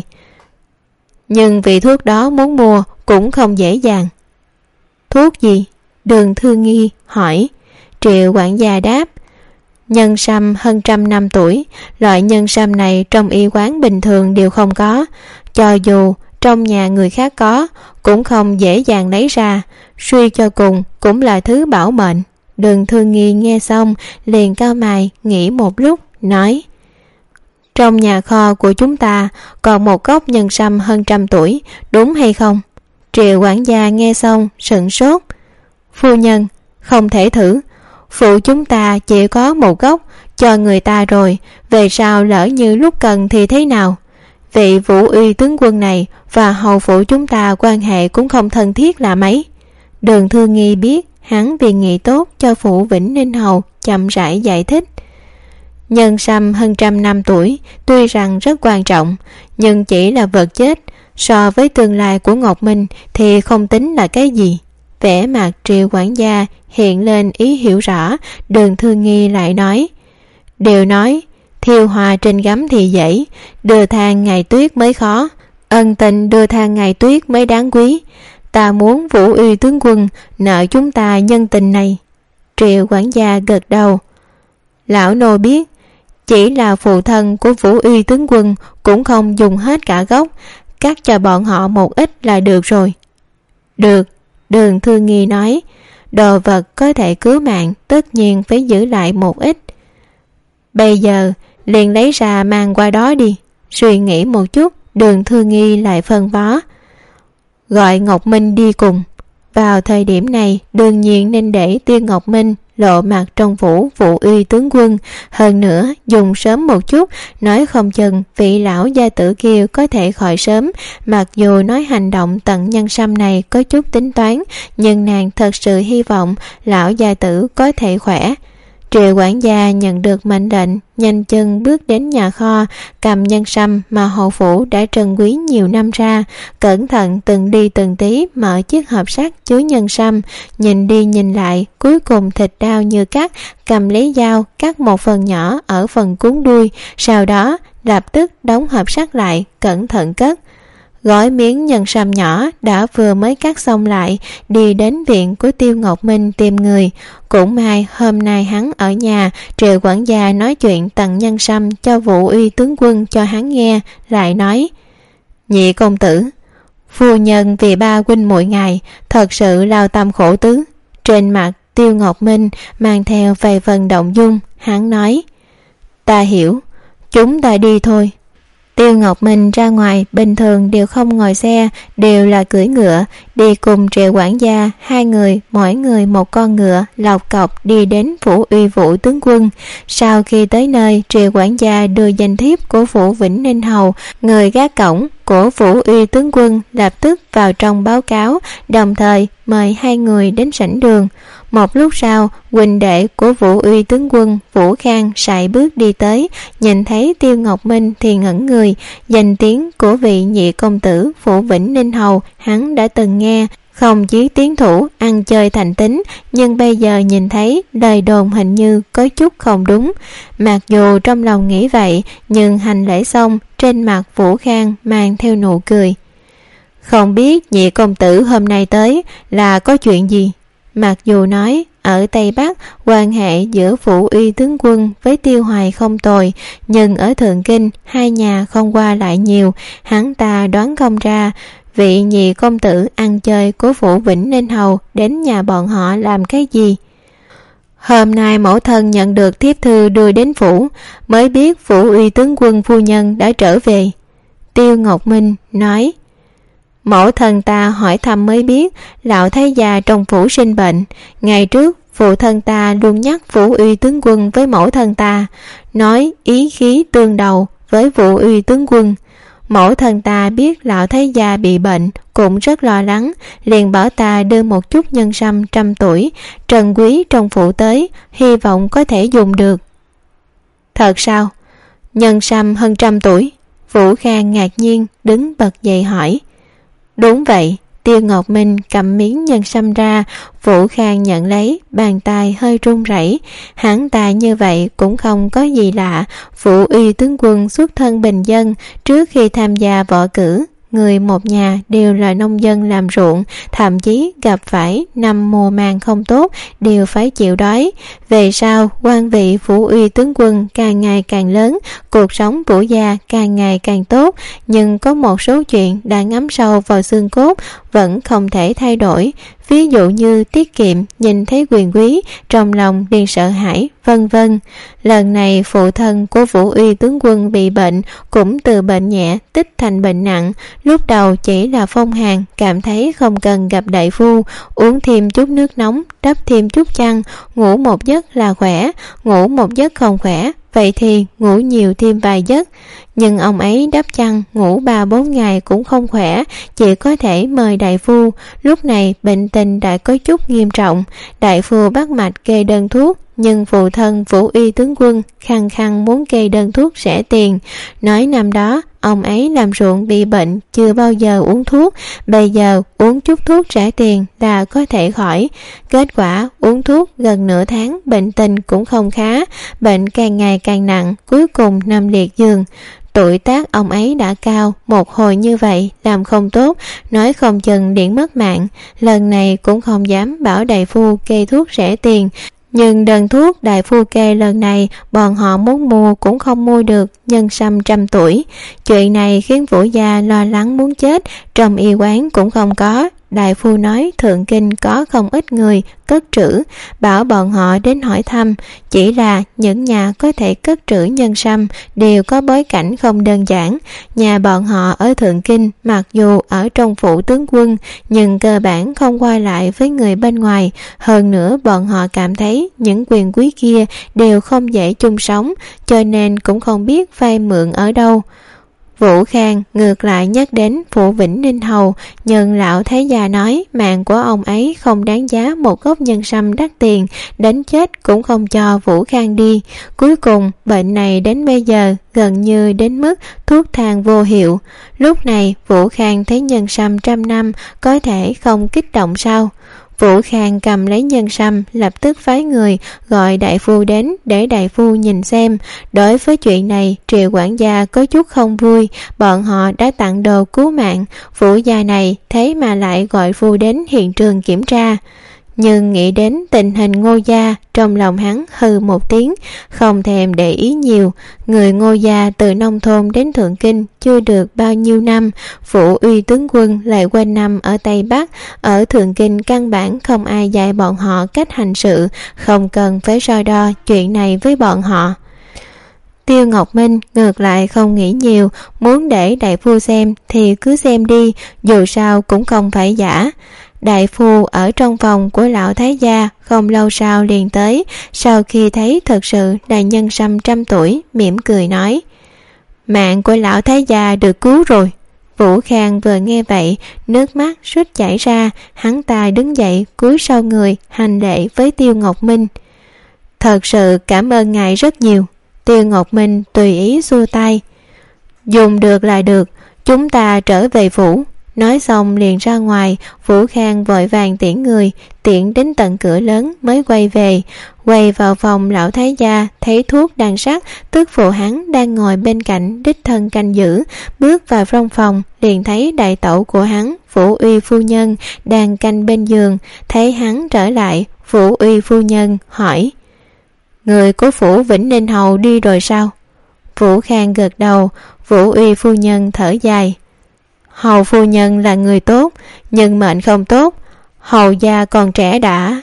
nhưng vị thuốc đó muốn mua cũng không dễ dàng. Thuốc gì? Đường Thư Nghi hỏi. Triệu quản gia đáp: nhân sâm hơn trăm năm tuổi, loại nhân sâm này trong y quán bình thường đều không có, cho dù trong nhà người khác có cũng không dễ dàng lấy ra, suy cho cùng cũng là thứ bảo mệnh. Đường Thư Nghi nghe xong liền cau mày nghĩ một lúc, nói: trong nhà kho của chúng ta còn một gốc nhân sâm hơn trăm tuổi, đúng hay không? Triệu quản gia nghe xong sửng sốt: phu nhân, không thể thử. Phụ chúng ta chỉ có một gốc, cho người ta rồi, về sau lỡ như lúc cần thì thế nào? Vị Vũ Uy tướng quân này và hầu phủ chúng ta quan hệ cũng không thân thiết là mấy. Đường Thư Nghi biết hắn vì nghĩ tốt cho phủ Vĩnh Ninh hầu, chậm rãi giải thích: nhân sâm hơn trăm năm tuổi tuy rằng rất quan trọng, nhưng chỉ là vật chết, so với tương lai của Ngọc Minh thì không tính là cái gì. Vẻ mặt Triệu quản gia hiện lên ý hiểu rõ. Đường Thư Nghi lại nói: đều nói thiêu hòa trên gấm thì dễ, đưa than ngày tuyết mới khó, ân tình đưa than ngày tuyết mới đáng quý. Ta muốn Vũ Uy tướng quân nợ chúng ta nhân tình này. Triệu quản gia gật đầu: lão nô biết, chỉ là phụ thân của Vũ Uy tướng quân cũng không dùng hết cả gốc, cắt cho bọn họ một ít là được rồi. Được. Đường Thư Nghi nói: đồ vật có thể cứu mạng tất nhiên phải giữ lại một ít. Bây giờ liền lấy ra mang qua đó đi. Suy nghĩ một chút, Đường Thư Nghi lại phân phó: gọi Ngọc Minh đi cùng. Vào thời điểm này đương nhiên nên để Tiêu Ngọc Minh lộ mặt trong phủ Vũ Uy tướng quân, hơn nữa dùng sớm một chút, nói không chừng vị lão gia tử kia có thể khỏi sớm. Mặc dù nói hành động tận nhân sâm này có chút tính toán, nhưng nàng thật sự hy vọng lão gia tử có thể khỏe. Triệu quản gia nhận được mệnh lệnh, nhanh chân bước đến nhà kho, cầm nhân sâm mà hầu phủ đã trân quý nhiều năm ra, cẩn thận từng đi từng tí mở chiếc hộp sắt chứa nhân sâm, nhìn đi nhìn lại, cuối cùng thịt đau như cắt, cầm lấy dao cắt một phần nhỏ ở phần cuốn đuôi, sau đó lập tức đóng hộp sắt lại, cẩn thận cất. gói miếng nhân sâm nhỏ đã vừa mới cắt xong lại, đi đến viện của Tiêu Ngọc Minh tìm người. Cũng may hôm nay hắn ở nhà, Triệu quản gia nói chuyện tặng nhân sâm cho Vũ Uy tướng quân cho hắn nghe, lại nói: Nhị công tử, phu nhân vì ba huynh muội ngài thật sự lao tâm khổ tứ. Trên mặt Tiêu Ngọc Minh mang theo vài phần động dung, hắn nói: Ta hiểu, chúng ta đi thôi. Tiêu Ngọc Minh ra ngoài bình thường đều không ngồi xe, đều là cưỡi ngựa, đi cùng Triệu quản gia, hai người mỗi người một con ngựa lọc cọc đi đến phủ Uy Vũ tướng quân. Sau khi tới nơi, Triệu quản gia đưa danh thiếp của phủ Vĩnh Ninh Hầu, người gác cổng của phủ Uy tướng quân lập tức vào trong báo cáo, đồng thời mời hai người đến sảnh đường. Một lúc sau, huynh đệ của Vũ Uy tướng quân Vũ Khang sải bước đi tới, nhìn thấy Tiêu Ngọc Minh thì ngẩn người. Danh tiếng của vị nhị công tử phủ Vĩnh Ninh Hầu hắn đã từng nghe, không chí tiến thủ ăn chơi thành tính, nhưng bây giờ nhìn thấy lời đồn hình như có chút không đúng. Mặc dù trong lòng nghĩ vậy, nhưng hành lễ xong, trên mặt Vũ Khang mang theo nụ cười. Không biết nhị công tử hôm nay tới là có chuyện gì? Mặc dù nói ở Tây Bắc quan hệ giữa Vũ Uy tướng quân với Tiêu Hoài không tồi, nhưng ở Thượng Kinh hai nhà không qua lại nhiều, hắn ta đoán không ra vị nhị công tử ăn chơi của phủ Vĩnh Ninh Hầu đến nhà bọn họ làm cái gì. Hôm nay mẫu thân nhận được thiếp thư đưa đến phủ, mới biết Vũ Uy tướng quân phu nhân đã trở về. Tiêu Ngọc Minh nói: Mẫu thân ta hỏi thăm mới biết lão thái gia trong phủ sinh bệnh. Ngày trước phụ thân ta luôn nhắc Vũ Uy tướng quân với mẫu thân ta, nói ý khí tương đầu với Vũ Uy tướng quân. Mẫu thân ta biết lão thái gia bị bệnh cũng rất lo lắng, liền bảo ta đưa một chút nhân sâm trăm tuổi trân quý trong phủ tới, hy vọng có thể dùng được. Thật sao? Nhân sâm hơn trăm tuổi? Vũ Khang ngạc nhiên đứng bật dậy hỏi. Đúng vậy. Tiêu Ngọc Minh cầm miếng nhân sâm ra, Vũ Khang nhận lấy, bàn tay hơi run rẩy. Hắn ta như vậy cũng không có gì lạ. Vũ Uy tướng quân xuất thân bình dân, trước khi tham gia võ cử, người một nhà đều là nông dân làm ruộng, thậm chí gặp phải năm mùa màng không tốt đều phải chịu đói. Về sau quan vị Vũ Uy tướng quân càng ngày càng lớn, cuộc sống Vũ gia càng ngày càng tốt, nhưng có một số chuyện đã ngấm sâu vào xương cốt vẫn không thể thay đổi. Ví dụ như tiết kiệm, nhìn thấy quyền quý trong lòng liền sợ hãi, vân vân. Lần này phụ thân của Vũ Uy tướng quân bị bệnh, cũng từ bệnh nhẹ tích thành bệnh nặng. Lúc đầu chỉ là phong hàn, cảm thấy không cần gặp đại phu, uống thêm chút nước nóng, đắp thêm chút chăn, ngủ một giấc là khỏe. Ngủ một giấc không khỏe, vậy thì ngủ nhiều thêm vài giấc. Nhưng ông ấy đắp chăn ngủ ba bốn ngày cũng không khỏe, chỉ có thể mời đại phu. Lúc này bệnh tình đã có chút nghiêm trọng, đại phu bắt mạch kê đơn thuốc, nhưng phụ thân Vũ Uy tướng quân khăng khăng muốn kê đơn thuốc rẻ tiền, nói năm đó ông ấy làm ruộng bị bệnh chưa bao giờ uống thuốc, bây giờ uống chút thuốc rẻ tiền là có thể khỏi. Kết quả uống thuốc gần nửa tháng bệnh tình cũng không khá, bệnh càng ngày càng nặng, cuối cùng nằm liệt giường. Tuổi tác ông ấy đã cao, một hồi như vậy làm không tốt, nói không chừng điện mất mạng. Lần này cũng không dám bảo đại phu kê thuốc rẻ tiền, nhưng đơn thuốc đại phu kê lần này bọn họ muốn mua cũng không mua được nhân sâm trăm tuổi. Chuyện này khiến Vũ gia lo lắng muốn chết, trong y quán cũng không có. Đại phu nói Thượng Kinh có không ít người cất trữ, bảo bọn họ đến hỏi thăm. Chỉ là những nhà có thể cất trữ nhân sâm đều có bối cảnh không đơn giản. Nhà bọn họ ở Thượng Kinh mặc dù ở trong phủ tướng quân, nhưng cơ bản không qua lại với người bên ngoài. Hơn nữa bọn họ cảm thấy những quyền quý kia đều không dễ chung sống, cho nên cũng không biết vay mượn ở đâu. Vũ Khang ngược lại nhắc đến phủ Vĩnh Ninh Hầu, nhưng lão thái gia nói mạng của ông ấy không đáng giá một gốc nhân sâm đắt tiền, đến chết cũng không cho Vũ Khang đi. Cuối cùng bệnh này đến bây giờ gần như đến mức thuốc thang vô hiệu. Lúc này Vũ Khang thấy nhân sâm trăm năm có thể không kích động sao? Vũ Khang cầm lấy nhân sâm, lập tức phái người gọi đại phu đến để đại phu nhìn xem. Đối với chuyện này, Triệu quản gia có chút không vui, bọn họ đã tặng đồ cứu mạng, Vũ gia này thế mà lại gọi phu đến hiện trường kiểm tra. Nhưng nghĩ đến tình hình Ngô gia, trong lòng hắn hừ một tiếng, không thèm để ý nhiều. Người Ngô gia từ nông thôn đến Thượng Kinh chưa được bao nhiêu năm, Vũ Uy tướng quân lại quanh năm ở Tây Bắc, ở Thượng Kinh căn bản không ai dạy bọn họ cách hành sự, không cần phải so đo chuyện này với bọn họ. Tiêu Ngọc Minh ngược lại không nghĩ nhiều, muốn để đại phu xem thì cứ xem đi, dù sao cũng không phải giả. Đại phu ở trong phòng của lão thái gia không lâu sau liền tới, sau khi thấy thật sự là nhân sâm trăm tuổi, mỉm cười nói: mạng của lão thái gia được cứu rồi. Vũ Khang vừa nghe vậy, nước mắt suýt chảy ra, hắn ta đứng dậy cúi sau người hành lễ với Tiêu Ngọc Minh. Thật sự cảm ơn ngài rất nhiều. Tiêu Ngọc Minh tùy ý xua tay. Dùng được là được, chúng ta trở về phủ. Nói xong liền ra ngoài. Vũ Khang vội vàng tiễn người, tiễn đến tận cửa lớn mới quay về. Quay vào phòng lão thái gia, thấy thuốc đang sắc, tức phụ hắn đang ngồi bên cạnh đích thân canh giữ. Bước vào trong phòng liền thấy đại tẩu của hắn, Vũ Uy phu nhân, đang canh bên giường. Thấy hắn trở lại, Vũ Uy phu nhân hỏi: người của phủ Vĩnh Ninh Hầu đi rồi sao? Vũ Khang gật đầu. Vũ Uy phu nhân thở dài: Hầu phu nhân là người tốt, nhưng mệnh không tốt. Hầu gia còn trẻ đã.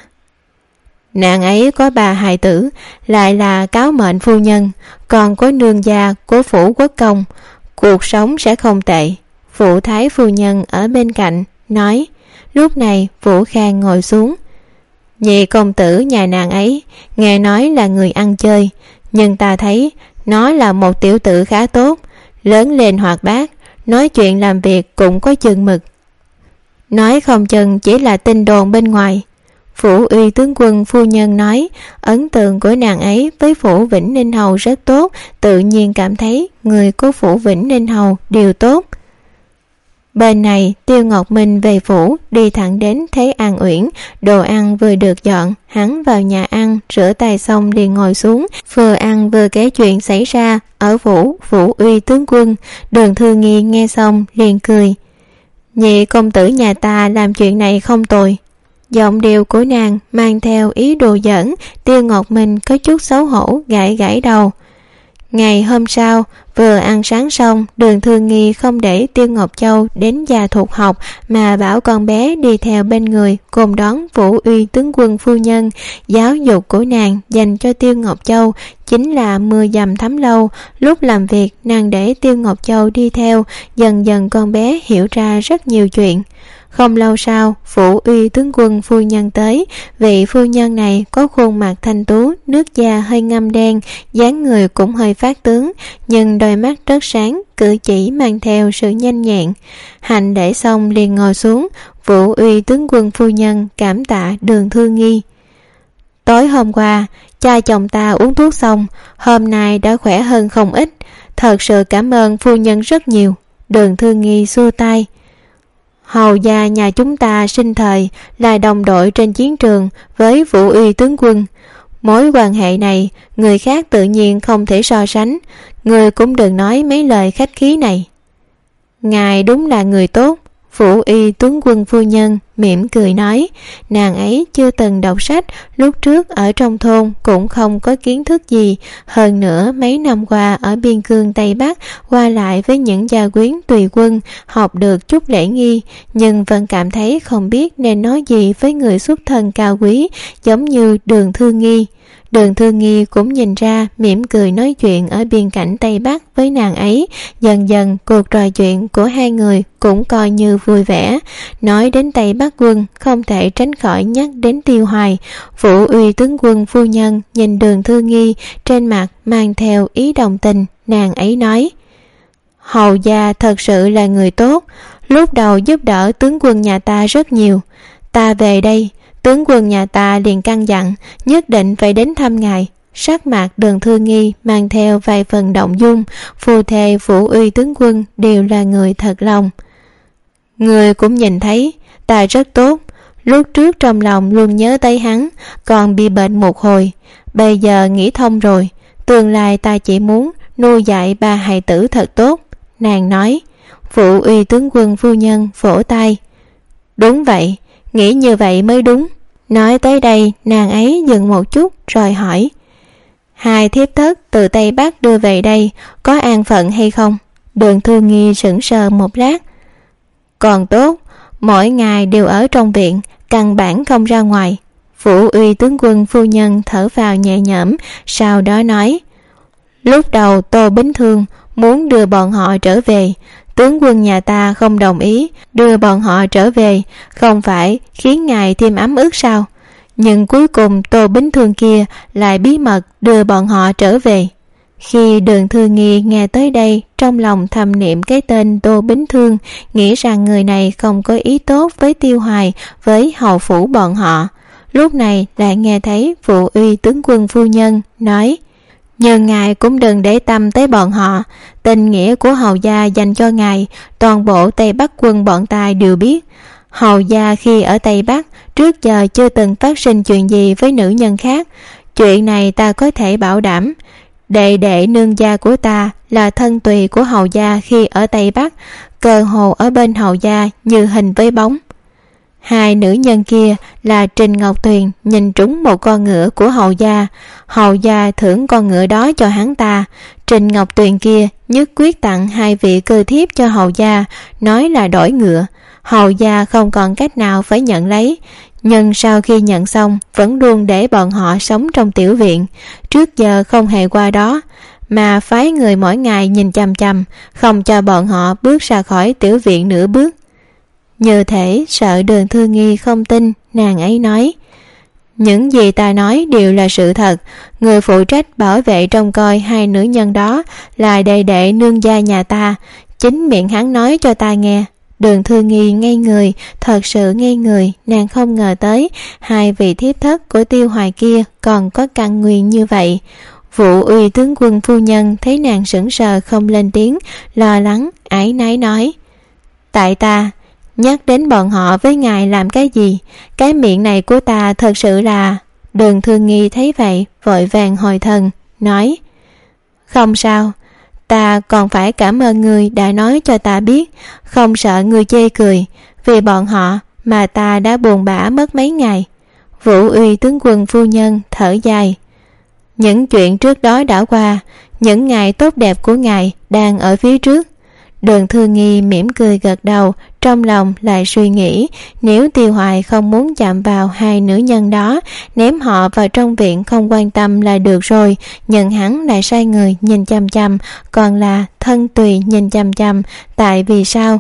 Nàng ấy có ba hài tử, lại là cáo mệnh phu nhân, còn có nương gia của phủ quốc công, cuộc sống sẽ không tệ. Vũ Thái phu nhân ở bên cạnh nói. Lúc này Vũ Khang ngồi xuống. Nhị công tử nhà nàng ấy nghe nói là người ăn chơi, nhưng ta thấy nó là một tiểu tử khá tốt, lớn lên hoạt bát, nói chuyện làm việc cũng có chừng mực. Nói không chừng chỉ là tin đồn bên ngoài. Phủ Uy tướng quân phu nhân nói ấn tượng của nàng ấy với phủ Vĩnh Ninh Hầu rất tốt, tự nhiên cảm thấy người của phủ Vĩnh Ninh Hầu đều tốt. Bên này Tiêu Ngọc Minh về phủ, đi thẳng đến Thế An Uyển. Đồ ăn vừa được dọn, hắn vào nhà ăn, rửa tay xong liền ngồi xuống, vừa ăn vừa kể chuyện xảy ra ở phủ Vũ Uy tướng quân. Đường Thư Nghi nghe xong liền cười. Nhị công tử nhà ta làm chuyện này không tồi. Giọng điệu của nàng mang theo ý đùa giỡn. Tiêu Ngọc Minh có chút xấu hổ gãi gãi đầu. Ngày hôm sau, vừa ăn sáng xong, Đường Thư Nghi không để Tiêu Ngọc Châu đến gia thuộc học, mà bảo con bé đi theo bên người cùng đón Vũ Uy tướng quân phu nhân. Giáo dục của nàng dành cho Tiêu Ngọc Châu chính là mưa dầm thấm lâu. Lúc làm việc nàng để Tiêu Ngọc Châu đi theo, dần dần con bé hiểu ra rất nhiều chuyện. Không lâu sau, Vũ Uy tướng quân phu nhân tới. Vị phu nhân này có khuôn mặt thanh tú, nước da hơi ngăm đen, dáng người cũng hơi phát tướng, nhưng đôi mắt rất sáng, cử chỉ mang theo sự nhanh nhẹn. Hành lễ xong liền ngồi xuống. Vũ Uy tướng quân phu nhân cảm tạ Đường Thư Nghi. Tối hôm qua, cha chồng ta uống thuốc xong, hôm nay đã khỏe hơn không ít. Thật sự cảm ơn phu nhân rất nhiều. Đường Thư Nghi xua tay. Hầu gia nhà chúng ta sinh thời là đồng đội trên chiến trường với Vũ Uy tướng quân. Mối quan hệ này người khác tự nhiên không thể so sánh. Người cũng đừng nói mấy lời khách khí này. Ngài đúng là người tốt. Vũ Uy tướng quân phu nhân mỉm cười nói. Nàng ấy chưa từng đọc sách, lúc trước ở trong thôn cũng không có kiến thức gì. Hơn nữa mấy năm qua ở biên cương Tây Bắc, qua lại với những gia quyến tùy quân, học được chút lễ nghi, nhưng vẫn cảm thấy không biết nên nói gì với người xuất thân cao quý giống như Đường Thư Nghi. Đường Thư Nghi cũng nhìn ra, mỉm cười nói chuyện ở biên cảnh Tây Bắc với nàng ấy. Dần dần cuộc trò chuyện của hai người cũng coi như vui vẻ. Nói đến Tây Bắc quân, không thể tránh khỏi nhắc đến Tiêu Hoài. Vũ Uy tướng quân phu nhân nhìn Đường Thư Nghi, trên mặt mang theo ý đồng tình. Nàng ấy nói: Hầu gia thật sự là người tốt, lúc đầu giúp đỡ tướng quân nhà ta rất nhiều. Ta về đây, tướng quân nhà ta liền căn dặn nhất định phải đến thăm ngài. Sắc mặt Đường Thư Nghi mang theo vài phần động dung. Phù thề Vũ Uy tướng quân đều là người thật lòng. Người cũng nhìn thấy ta rất tốt, Lúc trước trong lòng luôn nhớ tới hắn, còn bị bệnh một hồi, bây giờ nghĩ thông rồi, tương lai ta chỉ muốn nuôi dạy ba hài tử thật tốt. Nàng nói. Phụ uy tướng quân phu nhân vỗ tay. Đúng vậy, nghĩ như vậy mới đúng. Nói tới đây, nàng ấy dừng một chút rồi hỏi. Hai thiếp thất từ Tây Bắc đưa về đây có an phận hay không? Đường Thư Nghi sững sờ một lát. Còn tốt, mỗi ngày đều ở trong viện, căn bản không ra ngoài. Phụ uy tướng quân phu nhân thở vào nhẹ nhõm, sau đó nói. Lúc đầu Tô Bính Thương muốn đưa bọn họ trở về, tướng quân nhà ta không đồng ý đưa bọn họ trở về, không phải khiến ngài thêm ấm ức sao? Nhưng cuối cùng Tô Bính Thương kia lại bí mật đưa bọn họ trở về. Khi Đường Thư Nghi nghe tới đây, trong lòng thầm niệm cái tên Tô Bính Thương, nghĩ rằng người này không có ý tốt với Tiêu Hoài, với hầu phủ bọn họ. Lúc này lại nghe thấy phụ uy tướng quân phu nhân nói. Nhưng ngài cũng đừng để tâm tới bọn họ, tình nghĩa của hầu gia dành cho ngài toàn bộ Tây Bắc quân bọn ta đều biết. Hầu gia khi ở Tây Bắc trước giờ chưa từng phát sinh chuyện gì với nữ nhân khác, chuyện này ta có thể bảo đảm. Đệ đệ nương gia của ta là thân tùy của hầu gia khi ở Tây Bắc, cơ hồ ở bên hầu gia như hình với bóng. Hai nữ nhân kia là Trình Ngọc Tuyền nhìn trúng một con ngựa của hầu gia, hầu gia thưởng con ngựa đó cho hắn ta. Trình Ngọc Tuyền kia nhất quyết tặng hai vị cơ thiếp cho hầu gia, nói là đổi ngựa. Hầu gia không còn cách nào phải nhận lấy, nhưng sau khi nhận xong vẫn luôn để bọn họ sống trong tiểu viện, trước giờ không hề qua đó, mà phái người mỗi ngày nhìn chằm chằm, không cho bọn họ bước ra khỏi tiểu viện nửa bước. Như thể sợ Đường Thư Nghi không tin, nàng ấy nói. Những gì ta nói đều là sự thật, người phụ trách bảo vệ trông coi hai nữ nhân đó là đệ đệ nương gia nhà ta, chính miệng hắn nói cho ta nghe. Đường Thư Nghi ngây người, thật sự ngây người, nàng không ngờ tới hai vị thiếp thất của Tiêu Hoài kia còn có căn nguyên như vậy. Vụ uy tướng quân phu nhân thấy nàng sững sờ không lên tiếng, lo lắng áy náy nói. Tại ta nhắc đến bọn họ với ngài làm cái gì? Cái miệng này của ta thật sự là... Đường Thư Nghi thấy vậy vội vàng hồi thần, nói. Không sao, ta còn phải cảm ơn ngươi đã nói cho ta biết, không sợ ngươi chê cười, vì bọn họ mà ta đã buồn bã mất mấy ngày. Vũ uy tướng quân phu nhân thở dài. Những chuyện trước đó đã qua, những ngày tốt đẹp của ngài đang ở phía trước. Đường Thư Nghi mỉm cười gật đầu, trong lòng lại suy nghĩ, nếu Tiêu Hoài không muốn chạm vào hai nữ nhân đó, ném họ vào trong viện không quan tâm là được rồi, nhưng hắn lại sai người nhìn chăm chăm, còn là thân tùy nhìn chăm chăm, tại vì sao?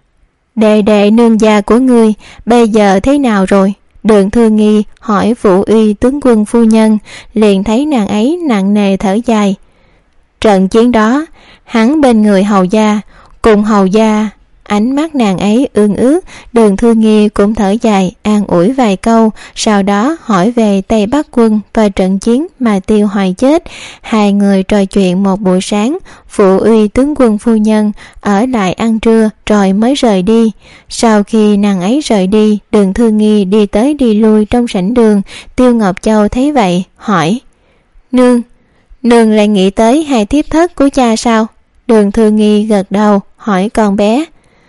Đệ đệ nương gia của ngươi bây giờ thế nào rồi? Đường Thư Nghi hỏi Vũ uy tướng quân phu nhân, liền thấy nàng ấy nặng nề thở dài. Trận chiến đó, hắn bên người hầu gia, cùng hầu gia. Ánh mắt nàng ấy ương ướt. Đường Thư Nghi cũng thở dài an ủi vài câu, sau đó hỏi về Tây Bắc quân và trận chiến mà Tiêu Hoài chết. Hai người trò chuyện một buổi sáng. Phụ uy tướng quân phu nhân ở lại ăn trưa rồi mới rời đi. Sau khi nàng ấy rời đi, Đường Thư Nghi đi tới đi lui trong sảnh đường. Tiêu Ngọc Châu thấy vậy hỏi: Nương, nương lại nghĩ tới hai thiếp thất của cha sao? Đường Thư Nghi gật đầu hỏi con bé.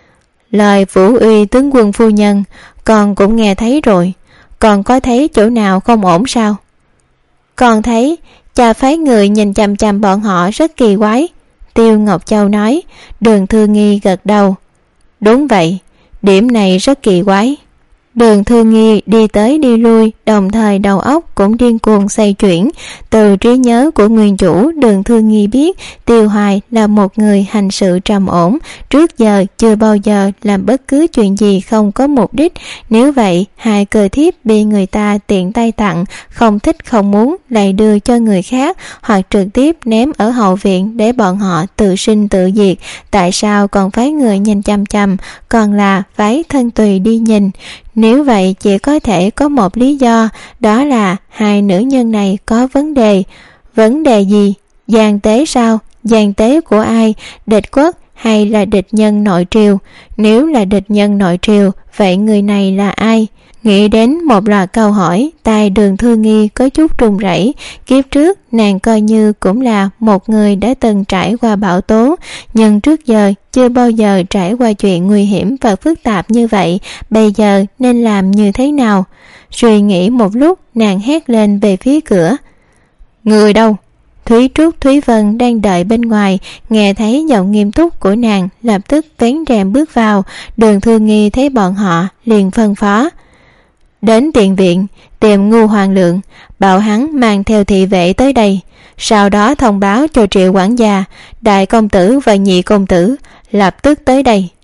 Lời Vũ uy tướng quân phu nhân con cũng nghe thấy rồi, con có thấy chỗ nào không ổn sao? Con thấy cha phái người nhìn chằm chằm bọn họ rất kỳ quái, Tiêu Ngọc Châu nói. Đường Thư Nghi gật đầu. Đúng vậy, điểm này rất kỳ quái. Đường Thư Nghi đi tới đi lui, đồng thời đầu óc cũng điên cuồng xoay chuyển. Từ trí nhớ của nguyên chủ, Đường Thư Nghi biết Tiêu Hoài là một người hành sự trầm ổn, trước giờ chưa bao giờ làm bất cứ chuyện gì không có mục đích. Nếu vậy, hai cơ thiếp bị người ta tiện tay tặng, không thích không muốn lại đưa cho người khác, hoặc trực tiếp ném ở hậu viện để bọn họ tự sinh tự diệt, tại sao còn phái người nhìn chăm chăm, còn là phái thân tùy đi nhìn? Nếu vậy chỉ có thể có một lý do, đó là hai nữ nhân này có vấn đề. Vấn đề gì? Gian tế sao? Gian tế của ai? Địch quốc hay là địch nhân nội triều? Nếu là địch nhân nội triều, vậy người này là ai? Nghĩ đến một loạt câu hỏi, tay Đường Thư Nghi có chút run rẩy. Kiếp trước nàng coi như cũng là một người đã từng trải qua bão tố, nhưng trước giờ chưa bao giờ trải qua chuyện nguy hiểm và phức tạp như vậy. Bây giờ nên làm như thế nào? Suy nghĩ một lúc, nàng hét lên về phía cửa. Người đâu? Thúy Trúc, Thúy Vân đang đợi bên ngoài, nghe thấy giọng nghiêm túc của nàng, lập tức vén rèm bước vào. Đường Thư Nghi thấy bọn họ liền phân phó: đến tiền viện tìm Ngưu Hoàng Lượng, bảo hắn mang theo thị vệ tới đây, sau đó thông báo cho Triệu quản gia, đại công tử và nhị công tử lập tức tới đây.